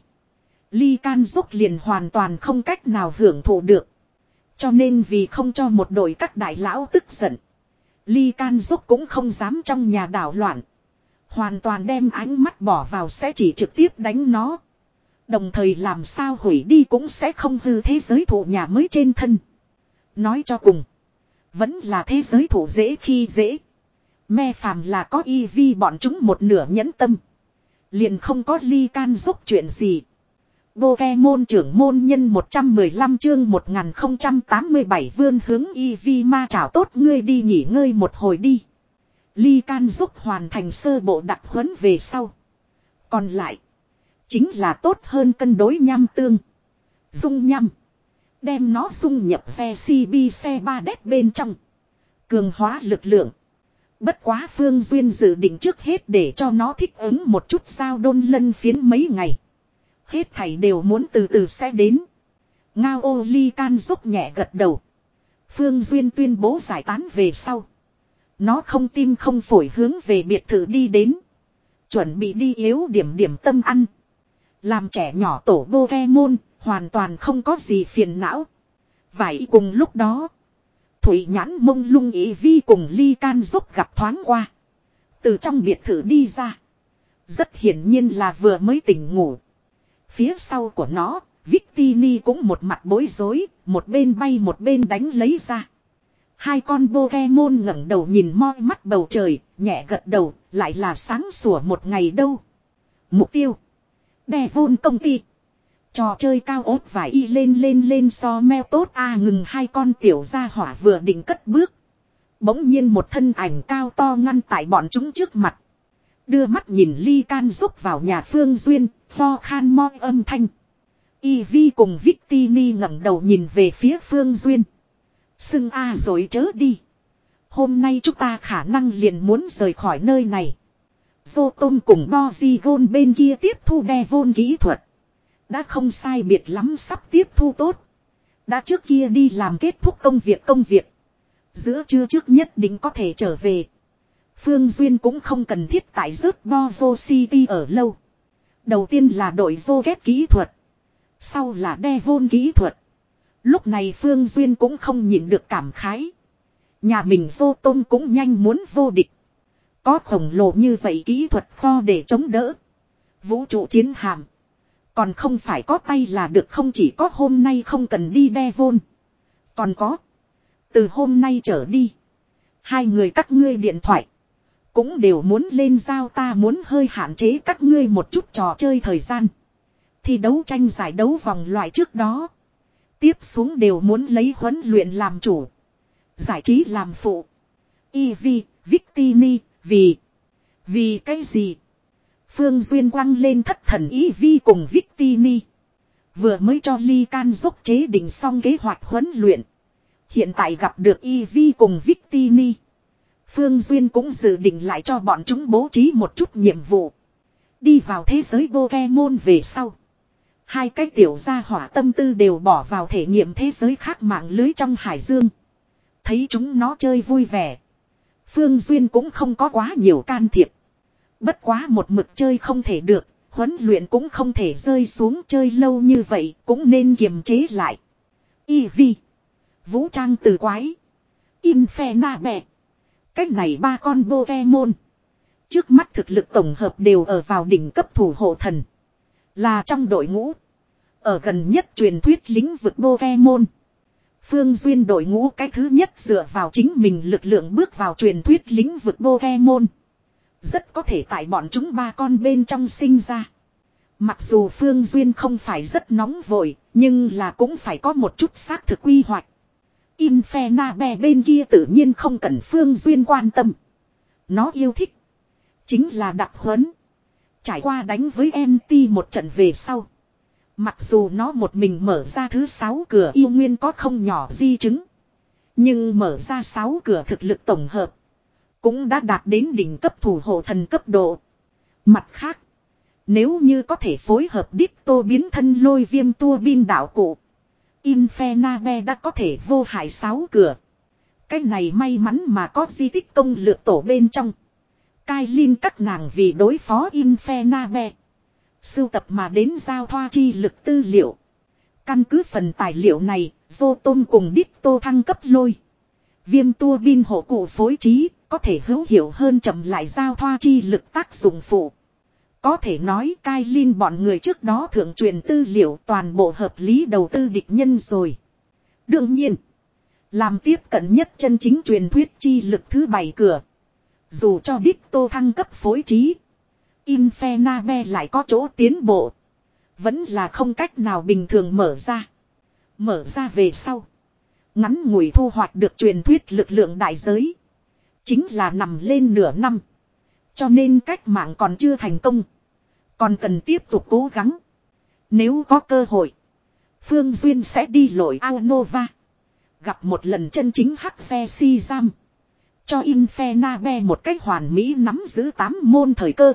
Ly Can Dốc liền hoàn toàn không cách nào hưởng thụ được. Cho nên vì không cho một đội các đại lão tức giận, Ly Can Dốc cũng không dám trong nhà đảo loạn. Hoàn toàn đem ánh mắt bỏ vào sẽ chỉ trực tiếp đánh nó. Đồng thời làm sao hủy đi cũng sẽ không hư thế giới thụ nhà mới trên thân. Nói cho cùng, vẫn là thế giới thụ dễ khi dễ. Me phàm là có y vi bọn chúng một nửa nhẫn tâm, liền không có Ly Can Dốc chuyện gì. Pokemon trưởng môn nhân một trăm mười lăm chương một nghìn không trăm tám mươi bảy vươn hướng y vi ma chảo tốt ngươi đi nghỉ ngơi một hồi đi. Ly Can Dốc hoàn thành sơ bộ đặc huấn về sau. Còn lại, chính là tốt hơn cân đối nham tương. Dung nham. Đem nó dung nhập xe xê bê xe ba đét bên trong. Cường hóa lực lượng. Bất quá Phương Duyên dự định trước hết để cho nó thích ứng một chút sao đôn lân phiến mấy ngày. Hết thảy đều muốn từ từ sẽ đến. Ngao ô Ly Can Dốc nhẹ gật đầu. Phương Duyên tuyên bố giải tán về sau. Nó không tim không phổi hướng về biệt thự đi đến. Chuẩn bị đi yếu điểm điểm tâm ăn. Làm trẻ nhỏ tổ Pokemon, hoàn toàn không có gì phiền não. Vậy cùng lúc đó, Thủy Nhãn mông lung ý vi cùng Ly Can Dốc gặp thoáng qua. Từ trong biệt thự đi ra. Rất hiển nhiên là vừa mới tỉnh ngủ. Phía sau của nó, Victini cũng một mặt bối rối, một bên bay một bên đánh lấy ra. Hai con Pokemon ngẩng đầu nhìn moi mắt bầu trời, nhẹ gật đầu, lại là sáng sủa một ngày đâu. Mục tiêu. Devon công ty. Trò chơi cao ốt vải y lên lên lên so meo tốt a à, ngừng hai con tiểu gia hỏa vừa định cất bước. Bỗng nhiên một thân ảnh cao to ngăn tại bọn chúng trước mặt. Đưa mắt nhìn Ly Can Dốc vào nhà Phương Duyên, ho khan moi âm thanh. Ivy cùng Victini ngẩng đầu nhìn về phía Phương Duyên. Xưng a à rồi chớ đi. Hôm nay chúng ta khả năng liền muốn rời khỏi nơi này. Zotom cùng Bozigon bên kia tiếp thu Devon kỹ thuật. Đã không sai biệt lắm sắp tiếp thu tốt. Đã trước kia đi làm kết thúc công việc công việc. Giữa trưa trước nhất định có thể trở về. Phương Duyên cũng không cần thiết tại rớt Bozo City ở lâu. Đầu tiên là đội Rocket kỹ thuật. Sau là Devon kỹ thuật. Lúc này Phương Duyên cũng không nhịn được cảm khái. Nhà mình Zotom cũng nhanh muốn vô địch. Có khổng lồ như vậy kỹ thuật kho để chống đỡ. Vũ trụ chiến hạm. Còn không phải có tay là được không chỉ có hôm nay không cần đi Devon. Còn có. Từ hôm nay trở đi. Hai người các ngươi điện thoại. Cũng đều muốn lên giao ta muốn hơi hạn chế các ngươi một chút trò chơi thời gian. Thì đấu tranh giải đấu vòng loại trước đó. Tiếp xuống đều muốn lấy huấn luyện làm chủ. Giải trí làm phụ. Ivy, Victini, vì. Vì cái gì? Phương Duyên quăng lên thất thần Ivy cùng Victini. Vừa mới cho Ly Can Dốc chế định xong kế hoạch huấn luyện. Hiện tại gặp được Ivy cùng Victini. Phương Duyên cũng dự định lại cho bọn chúng bố trí một chút nhiệm vụ. Đi vào thế giới Pokemon về sau. Hai cái tiểu gia hỏa tâm tư đều bỏ vào thể nghiệm thế giới khác mạng lưới trong hải dương. Thấy chúng nó chơi vui vẻ. Phương Duyên cũng không có quá nhiều can thiệp. Bất quá một mực chơi không thể được. Huấn luyện cũng không thể rơi xuống chơi lâu như vậy. Cũng nên kiềm chế lại. Eevee. Vũ trang từ quái. Infernape. Cách này ba con Pokemon. Trước mắt thực lực tổng hợp đều ở vào đỉnh cấp thủ hộ thần. Là trong đội ngũ. Ở gần nhất truyền thuyết lĩnh vực Pokemon. Phương Duyên đội ngũ cái thứ nhất dựa vào chính mình lực lượng bước vào truyền thuyết lĩnh vực Pokemon. Rất có thể tại bọn chúng ba con bên trong sinh ra. Mặc dù Phương Duyên không phải rất nóng vội, nhưng là cũng phải có một chút xác thực quy hoạch. Infernape bên kia tự nhiên không cần Phương Duyên quan tâm. Nó yêu thích. Chính là đặc huấn. Trải qua đánh với em tê một trận về sau. Mặc dù nó một mình mở ra thứ sáu cửa yêu nguyên có không nhỏ di chứng. Nhưng mở ra sáu cửa thực lực tổng hợp. Cũng đã đạt đến đỉnh cấp thủ hộ thần cấp độ. Mặt khác. Nếu như có thể phối hợp Ditto biến thân lôi viêm tua bin đảo cụ. Infernape đã có thể vô hại sáu cửa. Cái này may mắn mà có di tích công lược tổ bên trong. Kailin các nàng vì đối phó Infernabe. Sưu tập mà đến giao thoa chi lực tư liệu. Căn cứ phần tài liệu này, Zotom cùng Ditto thăng cấp lôi. Viêm tua bin hộ cụ phối trí, có thể hữu hiệu hơn chậm lại giao thoa chi lực tác dụng phụ. Có thể nói Kailin bọn người trước đó thượng truyền tư liệu toàn bộ hợp lý đầu tư địch nhân rồi. Đương nhiên, làm tiếp cận nhất chân chính truyền thuyết chi lực thứ bảy cửa. Dù cho Ditto thăng cấp phối trí, Infernabe lại có chỗ tiến bộ. Vẫn là không cách nào bình thường mở ra. Mở ra về sau, ngắn ngủi thu hoạch được truyền thuyết lực lượng đại giới. Chính là nằm lên nửa năm. Cho nên cách mạng còn chưa thành công. Còn cần tiếp tục cố gắng. Nếu có cơ hội, Phương Duyên sẽ đi lội ao Nova. Gặp một lần chân chính hắc phe si giam. Cho Infernabe một cách hoàn mỹ nắm giữ tám môn thời cơ.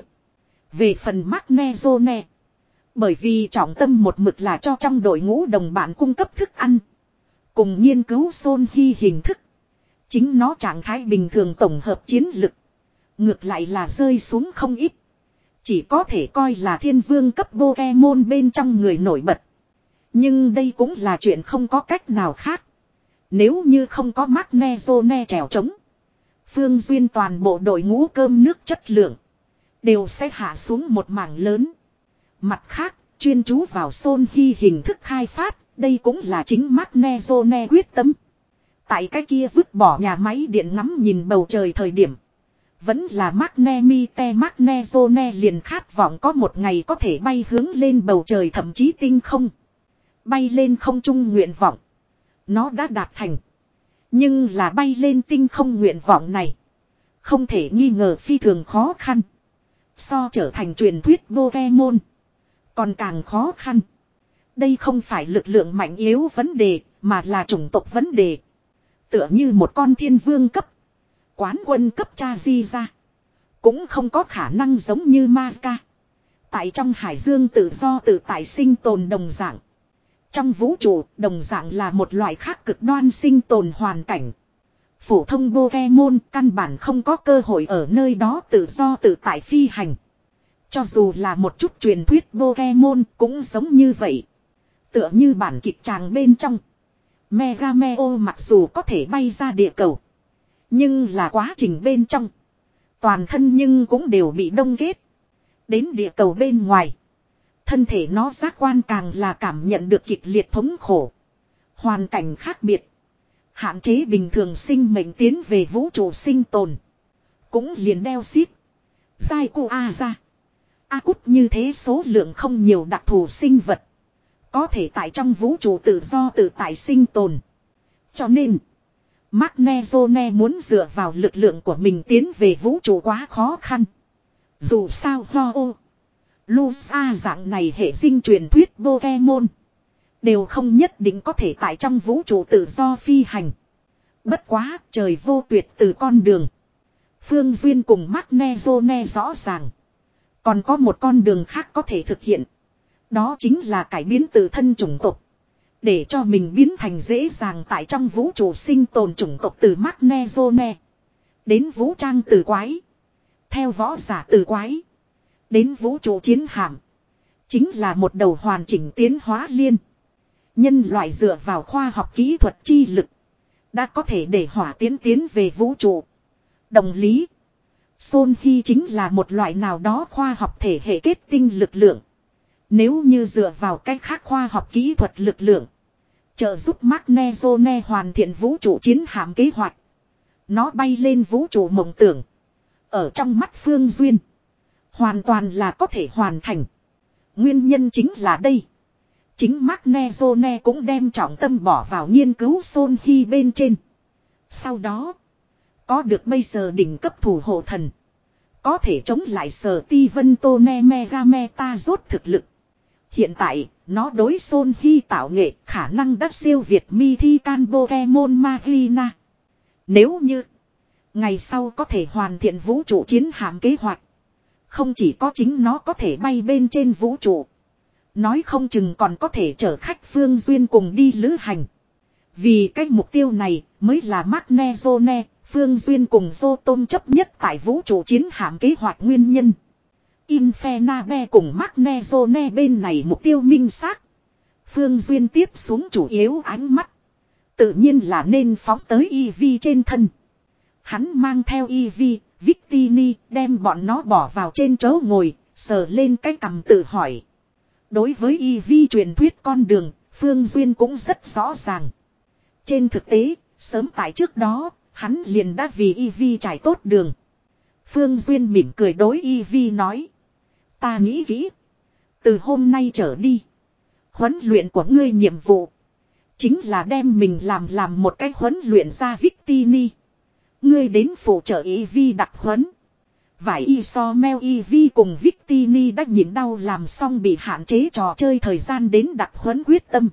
Về phần Magnezone, bởi vì trọng tâm một mực là cho trong đội ngũ đồng bạn cung cấp thức ăn. Cùng nghiên cứu Son Hy hình thức. Chính nó trạng thái bình thường tổng hợp chiến lực. Ngược lại là rơi xuống không ít. Chỉ có thể coi là thiên vương cấp Pokemon bên trong người nổi bật. Nhưng đây cũng là chuyện không có cách nào khác. Nếu như không có Magnezone trèo trống, Phương Duyên toàn bộ đội ngũ cơm nước chất lượng đều sẽ hạ xuống một mảng lớn. Mặt khác, chuyên chú vào Son Hy hình thức khai phát, đây cũng là chính Magnezone quyết tâm. Tại cái kia vứt bỏ nhà máy điện ngắm nhìn bầu trời thời điểm, vẫn là Magnemite Magnezone liền khát vọng có một ngày có thể bay hướng lên bầu trời thậm chí tinh không. Bay lên không trung nguyện vọng. Nó đã đạt thành. Nhưng là bay lên tinh không nguyện vọng này, không thể nghi ngờ phi thường khó khăn. So trở thành truyền thuyết Pokemon còn càng khó khăn. Đây không phải lực lượng mạnh yếu vấn đề, mà là chủng tộc vấn đề. Tựa như một con thiên vương cấp, quán quân cấp Charizard, cũng không có khả năng giống như Mazca tại trong hải dương tự do tự tại sinh tồn đồng dạng. Trong vũ trụ, đồng dạng là một loại khác cực đoan sinh tồn hoàn cảnh. Phổ thông Pokemon căn bản không có cơ hội ở nơi đó tự do tự tại phi hành. Cho dù là một chút truyền thuyết Pokemon cũng giống như vậy. Tựa như bản kịch tràng bên trong, Megameo mặc dù có thể bay ra địa cầu, nhưng là quá trình bên trong, toàn thân nhưng cũng đều bị đông kết. Đến địa cầu bên ngoài, thân thể nó giác quan càng là cảm nhận được kịch liệt thống khổ. Hoàn cảnh khác biệt, hạn chế bình thường sinh mệnh tiến về vũ trụ sinh tồn. Cũng liền đeo xít, dai cô A ra, A cút như thế số lượng không nhiều đặc thù sinh vật có thể tại trong vũ trụ tự do tự tại sinh tồn. Cho nên Magnezone muốn dựa vào lực lượng của mình tiến về vũ trụ quá khó khăn. Dù sao Ho-Oh, Lusa dạng này hệ sinh truyền thuyết Pokemon đều không nhất định có thể tại trong vũ trụ tự do phi hành. Bất quá trời vô tuyệt từ con đường. Phương Duyên cùng Magnezone rõ ràng còn có một con đường khác có thể thực hiện. Đó chính là cải biến tự thân chủng tộc, để cho mình biến thành dễ dàng tại trong vũ trụ sinh tồn chủng tộc. Từ Magnezone đến vũ trang từ quái, theo võ giả từ quái đến vũ trụ chiến hạm, chính là một đầu hoàn chỉnh tiến hóa liên. Nhân loại dựa vào khoa học kỹ thuật chi lực đã có thể để hỏa tiến tiến về vũ trụ. Đồng lý, Son Hy chính là một loại nào đó khoa học thể hệ kết tinh lực lượng. Nếu như dựa vào cách khác khoa học kỹ thuật lực lượng, trợ giúp Magnezone hoàn thiện vũ trụ chiến hạm kế hoạch, nó bay lên vũ trụ mộng tưởng, ở trong mắt Phương Duyên hoàn toàn là có thể hoàn thành. Nguyên nhân chính là đây. Chính Magnezone cũng đem trọng tâm bỏ vào nghiên cứu Son Hy bên trên. Sau đó, có được bây giờ đỉnh cấp thủ hộ thần, có thể chống lại Sở Ti Vân Tone Megameta rốt thực lực. Hiện tại, nó đối Son Hy tạo nghệ khả năng đã siêu việt Mythical Pokemon Magina. Nếu như ngày sau có thể hoàn thiện vũ trụ chiến hạm kế hoạch, không chỉ có chính nó có thể bay bên trên vũ trụ, nói không chừng còn có thể chở khách Phương Duyên cùng đi lữ hành. Vì cái mục tiêu này mới là Magnezone Phương Duyên cùng Vô Tôn chấp nhất tại vũ trụ chiến hạm kế hoạch nguyên nhân. Infenabe cùng Magnezone bên này mục tiêu minh xác. Phương Duyên tiếp xuống chủ yếu ánh mắt. Tự nhiên là nên phóng tới Eevee trên thân. Hắn mang theo Eevee, Victini đem bọn nó bỏ vào trên chỗ ngồi, sờ lên cái cằm tự hỏi. Đối với Eevee truyền thuyết con đường, Phương Duyên cũng rất rõ ràng. Trên thực tế, sớm tại trước đó, hắn liền đã vì Eevee trải tốt đường. Phương Duyên mỉm cười đối Eevee nói. Ta nghĩ kỹ. Từ hôm nay trở đi. Huấn luyện của ngươi nhiệm vụ. Chính là đem mình làm làm một cái huấn luyện ra Victini. Ngươi đến phụ trợ Eevee đặc huấn. Vải y so meo Eevee cùng Victini đã nhịn đau làm xong bị hạn chế trò chơi thời gian đến đặc huấn quyết tâm.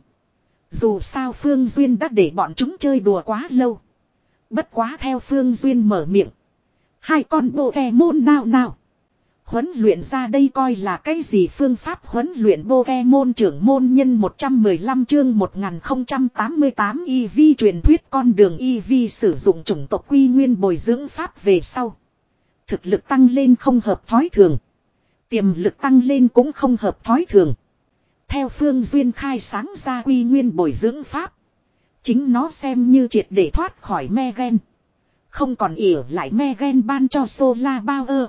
Dù sao Phương Duyên đã để bọn chúng chơi đùa quá lâu. Bất quá theo Phương Duyên mở miệng. Hai con bộ kè môn nào nào. Huấn luyện ra đây coi là cái gì phương pháp huấn luyện Pokemon trưởng môn nhân một trăm mười lăm chương một nghìn không trăm tám mươi tám Eevee truyền thuyết con đường Eevee sử dụng chủng tộc quy nguyên bồi dưỡng pháp về sau. Thực lực tăng lên không hợp thói thường. Tiềm lực tăng lên cũng không hợp thói thường. Theo Phương Duyên khai sáng ra quy nguyên bồi dưỡng pháp. Chính nó xem như triệt để thoát khỏi me gen. Không còn ỉa lại me gen ban cho Solar Power.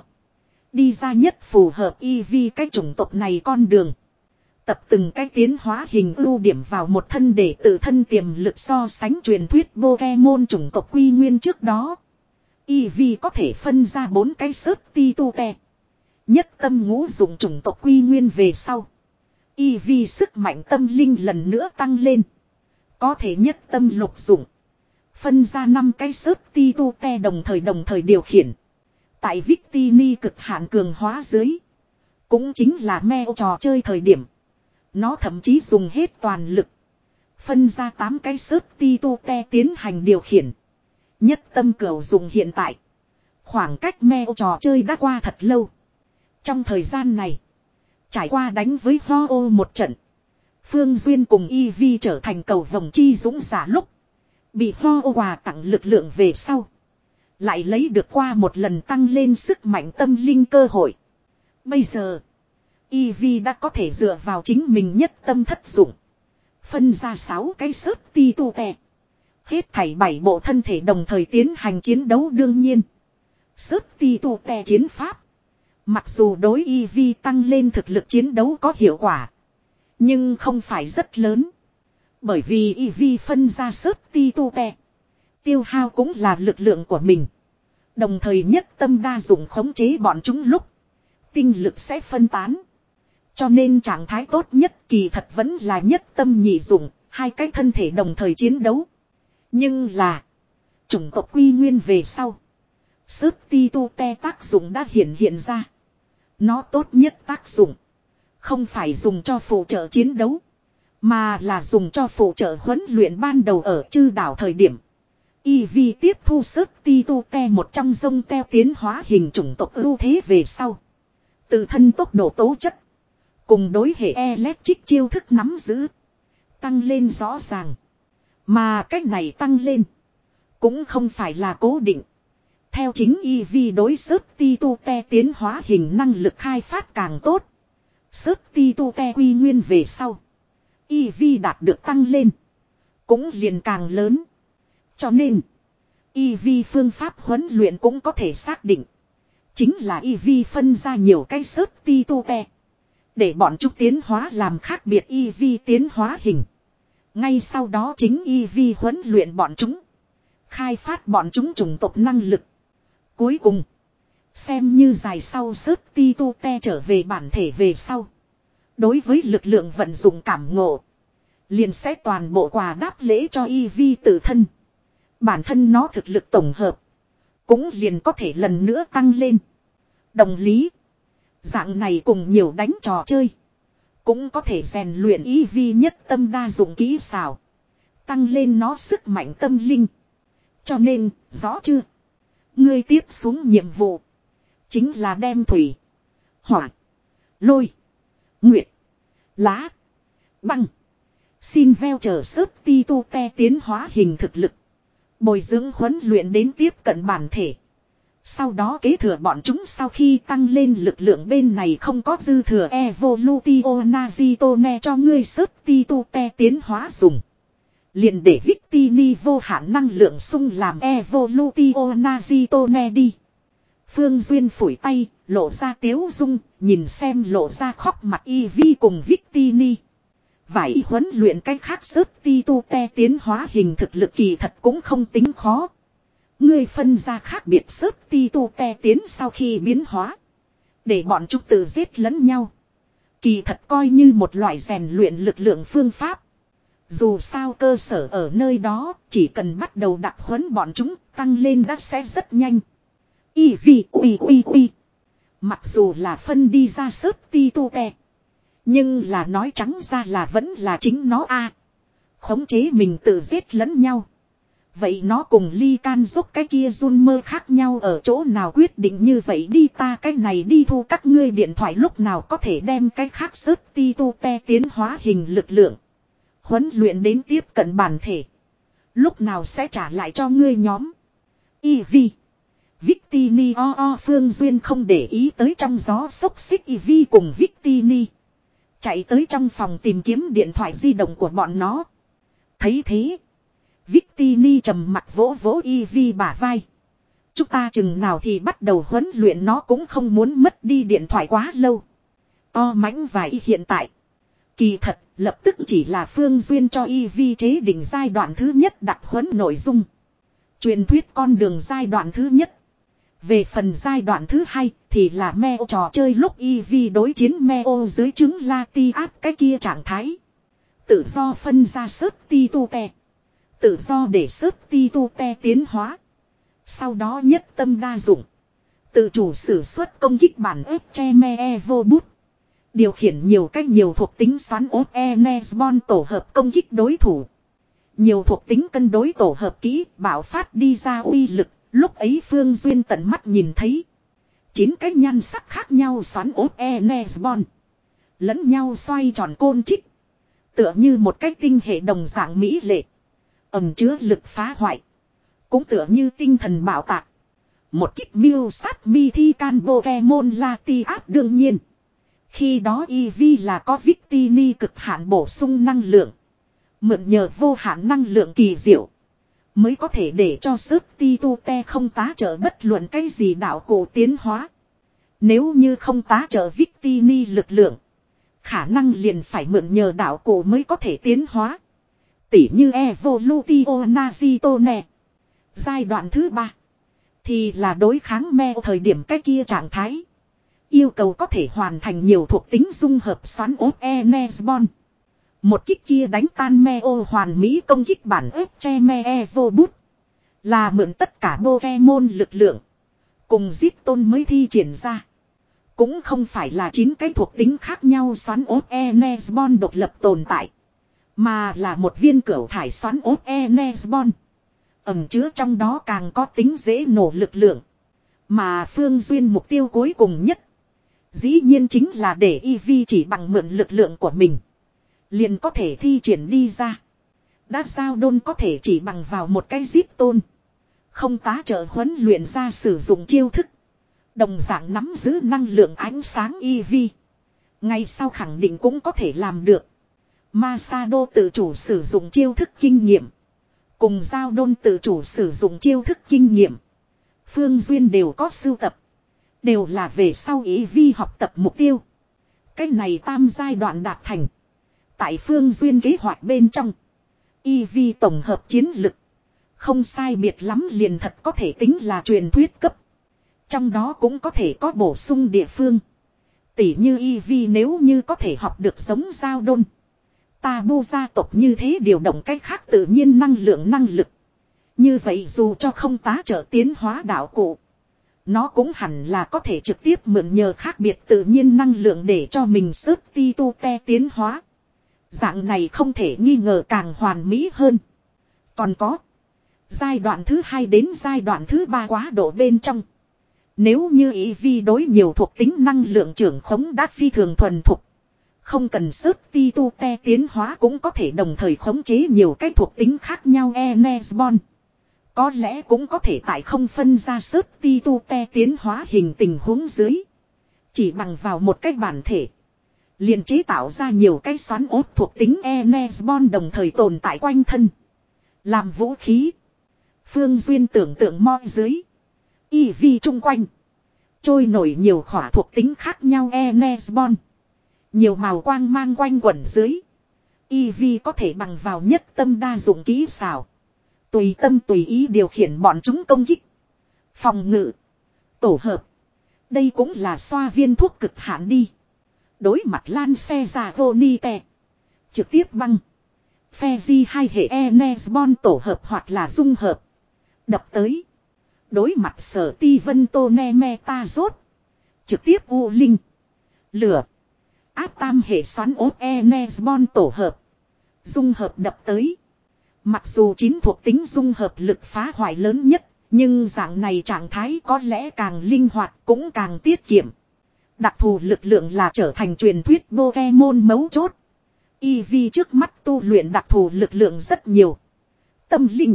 Đi ra nhất phù hợp Eevee cái chủng tộc này con đường. Tập từng cái tiến hóa hình ưu điểm vào một thân để tự thân tiềm lực so sánh truyền thuyết Pokemon chủng tộc quy nguyên trước đó. Eevee có thể phân ra bốn cái sớt ti tu te. Nhất tâm ngũ dụng chủng tộc quy nguyên về sau. Eevee sức mạnh tâm linh lần nữa tăng lên. Có thể nhất tâm lục dụng. Phân ra năm cái sớt ti tu te đồng thời đồng thời điều khiển. Tại Victini cực hạn cường hóa dưới. Cũng chính là meo trò chơi thời điểm. Nó thậm chí dùng hết toàn lực. Phân ra tám cái sớt ti tu te tiến hành điều khiển. Nhất tâm cửu dùng hiện tại. Khoảng cách meo trò chơi đã qua thật lâu. Trong thời gian này. Trải qua đánh với Ho-Oh một trận. Phương Duyên cùng Eevee trở thành cầu vồng chi dũng giả lúc. Bị Ho-Oh quà tặng lực lượng về sau. Lại lấy được qua một lần tăng lên sức mạnh tâm linh cơ hội. Bây giờ. Eevee đã có thể dựa vào chính mình nhất tâm thất dụng. Phân ra sáu cái sớt ti tu tè. Hết thảy bảy bộ thân thể đồng thời tiến hành chiến đấu đương nhiên. Sớt ti tu tè chiến pháp. Mặc dù đối Eevee tăng lên thực lực chiến đấu có hiệu quả. Nhưng không phải rất lớn. Bởi vì Eevee phân ra sớt ti tu tè. Tiêu hao cũng là lực lượng của mình. Đồng thời nhất tâm đa dụng khống chế bọn chúng lúc. Tinh lực sẽ phân tán. Cho nên trạng thái tốt nhất kỳ thật vẫn là nhất tâm nhị dụng. Hai cái thân thể đồng thời chiến đấu. Nhưng là. Chủng tộc quy nguyên về sau. Sớt ti tu te tác dụng đã hiện hiện ra. Nó tốt nhất tác dụng. Không phải dùng cho phụ trợ chiến đấu. Mà là dùng cho phụ trợ huấn luyện ban đầu ở chư đảo thời điểm. Eevee tiếp thu sớt ti tu te một trong dông teo tiến hóa hình chủng tộc ưu thế về sau. Tự thân tốc độ tố chất. Cùng đối hệ electric chiêu thức nắm giữ. Tăng lên rõ ràng. Mà cách này tăng lên. Cũng không phải là cố định. Theo chính Eevee đối sớt ti tu te tiến hóa hình năng lực khai phát càng tốt. Sớt ti tu te quy nguyên về sau. Eevee đạt được tăng lên. Cũng liền càng lớn. Cho nên. Eevee phương pháp huấn luyện cũng có thể xác định. Chính là Eevee phân ra nhiều cái sớt ti tu te. Để bọn chúng tiến hóa làm khác biệt Eevee tiến hóa hình. Ngay sau đó chính Eevee huấn luyện bọn chúng. Khai phát bọn chúng chủng tộc năng lực. Cuối cùng. Xem như dài sau sớt ti tu te trở về bản thể về sau. Đối với lực lượng vận dụng cảm ngộ. Liền sẽ toàn bộ quà đáp lễ cho Eevee tự thân. Bản thân nó thực lực tổng hợp. Cũng liền có thể lần nữa tăng lên. Đồng lý. Dạng này cùng nhiều đánh trò chơi. Cũng có thể rèn luyện Eevee nhất tâm đa dụng kỹ xảo. Tăng lên nó sức mạnh tâm linh. Cho nên, rõ chưa? Ngươi tiếp xuống nhiệm vụ. Chính là đem thủy. Hỏa. Lôi. Nguyệt. Lá. Băng. Xin veo chờ sớt ti tu te tiến hóa hình thực lực. Bồi dưỡng huấn luyện đến tiếp cận bản thể. Sau đó kế thừa bọn chúng sau khi tăng lên lực lượng bên này không có dư thừa Evolutio Nazitone cho ngươi Substitute tiến hóa dùng. Liền để Victini vô hạn năng lượng sung làm Evolutio Nazitone đi. Phương Duyên phủi tay, lộ ra tiếu dung, nhìn xem lộ ra khóc mặt Eevee cùng Victini. Vải huấn luyện cách khác Substitute tiến hóa hình thực lực kỳ thật cũng không tính khó. Ngươi phân ra khác biệt Substitute tiến sau khi biến hóa. Để bọn chúng tự giết lẫn nhau. Kỳ thật coi như một loại rèn luyện lực lượng phương pháp. Dù sao cơ sở ở nơi đó, chỉ cần bắt đầu đặc huấn bọn chúng, tăng lên đã sẽ rất nhanh. Y vi ui ui ui. Mặc dù là phân đi ra Substitute. Nhưng là nói trắng ra là vẫn là chính nó a à, khống chế mình tự giết lẫn nhau. Vậy nó cùng ly can giúp cái kia run mơ khác nhau ở chỗ nào quyết định như vậy đi ta cái này đi thu các ngươi điện thoại lúc nào có thể đem cái khác Substitute tiến hóa hình lực lượng. Huấn luyện đến tiếp cận bản thể. Lúc nào sẽ trả lại cho ngươi nhóm. Eevee. Victini o o Phương Duyên không để ý tới trong gió xốc xích Eevee cùng Victini. Chạy tới trong phòng tìm kiếm điện thoại di động của bọn nó. Thấy thế. Victini trầm mặt vỗ vỗ Eevee bả vai. Chúng ta chừng nào thì bắt đầu huấn luyện nó cũng không muốn mất đi điện thoại quá lâu. O mãnh và y hiện tại. Kỳ thật lập tức chỉ là Phương Duyên cho Eevee chế định giai đoạn thứ nhất đặc huấn nội dung. Truyền thuyết con đường giai đoạn thứ nhất. Về phần giai đoạn thứ hai thì là meo trò chơi lúc Eevee đối chiến meo dưới trứng Latias cái kia trạng thái. Tự do phân ra Substitute. Tự do để Substitute tiến hóa. Sau đó nhất tâm đa dụng. Tự chủ sử xuất công kích bản ép che me evo bút. Điều khiển nhiều cách nhiều thuộc tính xoắn ốp Enesbon tổ hợp công kích đối thủ. Nhiều thuộc tính cân đối tổ hợp kỹ bảo phát đi ra uy lực. Lúc ấy Phương Duyên tận mắt nhìn thấy. Chín cái nhan sắc khác nhau xoắn ốp Enesbon. Lẫn nhau xoay tròn côn trích. Tựa như một cái tinh hệ đồng dạng mỹ lệ. Ẩm chứa lực phá hoại. Cũng tựa như tinh thần bảo tạc. Một kích miêu sát mi thi can Pokemon Latias đương nhiên. Khi đó Eevee là có Victini cực hạn bổ sung năng lượng. Mượn nhờ vô hạn năng lượng kỳ diệu. Mới có thể để cho Substitute không tá trợ bất luận cái gì đạo cổ tiến hóa. Nếu như không tá trợ Victini lực lượng. Khả năng liền phải mượn nhờ đạo cổ mới có thể tiến hóa. Tỉ như Evolutio Nazitone. Giai đoạn thứ ba. Thì là đối kháng meo thời điểm cái kia trạng thái. Yêu cầu có thể hoàn thành nhiều thuộc tính dung hợp xoắn ốp Enesbon. Một kích kia đánh tan meo hoàn mỹ công kích bản ép che me evo bút. Là mượn tất cả Pokemon lực lượng. Cùng giết tôn mới thi triển ra. Cũng không phải là chín cái thuộc tính khác nhau xoắn ốp Enesbon độc lập tồn tại. Mà là một viên cửu thải xoắn ốp Enesbon. Ẩm chứa trong đó càng có tính dễ nổ lực lượng. Mà Phương Duyên mục tiêu cuối cùng nhất. Dĩ nhiên chính là để Eevee chỉ bằng mượn lực lượng của mình. Liền có thể thi triển đi ra. Đã sao đôn có thể chỉ bằng vào một cái giết tôn. Không tá trợ huấn luyện ra sử dụng chiêu thức. Đồng dạng nắm giữ năng lượng ánh sáng Eevee. Ngay sau khẳng định cũng có thể làm được. Masado tự chủ sử dụng chiêu thức kinh nghiệm. Cùng giao đôn tự chủ sử dụng chiêu thức kinh nghiệm. Phương Duyên đều có sưu tập. Đều là về sau Eevee học tập mục tiêu. Cái này tam giai đoạn đạt thành. Tại Phương Duyên kế hoạch bên trong. Eevee tổng hợp chiến lực. Không sai biệt lắm liền thật có thể tính là truyền thuyết cấp. Trong đó cũng có thể có bổ sung địa phương. Tỉ như Eevee nếu như có thể học được giống giao đôn. Tabu gia tộc như thế điều động cách khác tự nhiên năng lượng năng lực. Như vậy dù cho không tá trợ tiến hóa đạo cụ. Nó cũng hẳn là có thể trực tiếp mượn nhờ khác biệt tự nhiên năng lượng để cho mình Substitute tiến hóa. Dạng này không thể nghi ngờ càng hoàn mỹ hơn. Còn có. Giai đoạn thứ hai đến giai đoạn thứ ba quá độ bên trong. Nếu như Eevee đối nhiều thuộc tính năng lượng trưởng khống đã phi thường thuần thục. Không cần Substitute tiến hóa cũng có thể đồng thời khống chế nhiều cái thuộc tính khác nhau Enesbon. Có lẽ cũng có thể tại không phân ra sớt ti tu te tiến hóa hình tình huống dưới. Chỉ bằng vào một cách bản thể. Liền chế tạo ra nhiều cái xoắn ốt thuộc tính Enesbon đồng thời tồn tại quanh thân. Làm vũ khí. Phương Duyên tưởng tượng moi dưới. Y vi chung quanh. Trôi nổi nhiều khỏa thuộc tính khác nhau Enesbon. Nhiều màu quang mang quanh quẩn dưới. Y vi có thể bằng vào nhất tâm đa dụng kỹ xảo. Tùy tâm tùy ý điều khiển bọn chúng công kích. Phòng ngự. Tổ hợp. Đây cũng là xoa viên thuốc cực hạn đi. Đối mặt lan xe ra vô ni tè. Trực tiếp băng. Phe di hai hệ Enesbon tổ hợp hoặc là dung hợp. Đập tới. Đối mặt sở ti vân tô ne me ta rốt. Trực tiếp u linh. Lửa. Áp tam hệ xoắn ốt Enesbon tổ hợp. Dung hợp đập tới. Mặc dù chín thuộc tính dung hợp lực phá hoại lớn nhất. Nhưng dạng này trạng thái có lẽ càng linh hoạt cũng càng tiết kiệm. Đặc thù lực lượng là trở thành truyền thuyết Pokemon mấu chốt. Eevee trước mắt tu luyện đặc thù lực lượng rất nhiều. Tâm linh.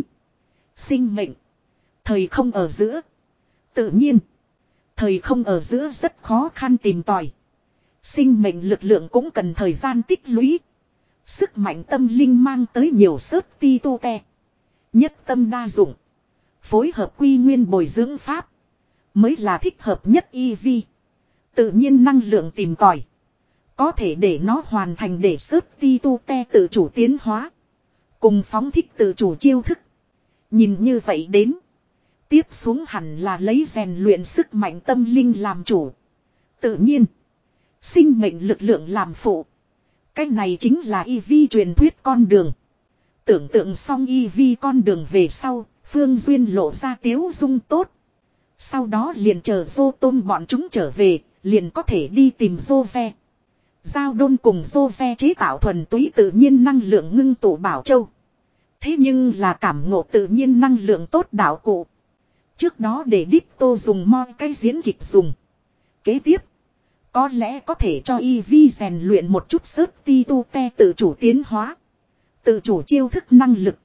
Sinh mệnh. Thời không ở giữa. Tự nhiên. Thời không ở giữa rất khó khăn tìm tòi. Sinh mệnh lực lượng cũng cần thời gian tích lũy. Sức mạnh tâm linh mang tới nhiều sớt ti tu te. Nhất tâm đa dụng. Phối hợp quy nguyên bồi dưỡng pháp. Mới là thích hợp nhất Eevee. Tự nhiên năng lượng tìm tòi. Có thể để nó hoàn thành để sớt ti tu te tự chủ tiến hóa. Cùng phóng thích tự chủ chiêu thức. Nhìn như vậy đến. Tiếp xuống hẳn là lấy rèn luyện sức mạnh tâm linh làm chủ. Tự nhiên. Sinh mệnh lực lượng làm phụ. Cái này chính là Eevee truyền thuyết con đường. Tưởng tượng xong Eevee con đường về sau. Phương Duyên lộ ra tiếu dung tốt. Sau đó liền chờ vô tôm bọn chúng trở về. Liền có thể đi tìm Jove. Giao đôn cùng Jove chế tạo thuần túy tự nhiên năng lượng ngưng tụ bảo châu. Thế nhưng là cảm ngộ tự nhiên năng lượng tốt đạo cụ. Trước đó để đích tô dùng moi cái diễn kịch dùng. Kế tiếp. Có lẽ có thể cho Eevee rèn luyện một chút sớt ti tu te tự chủ tiến hóa. Tự chủ chiêu thức năng lực.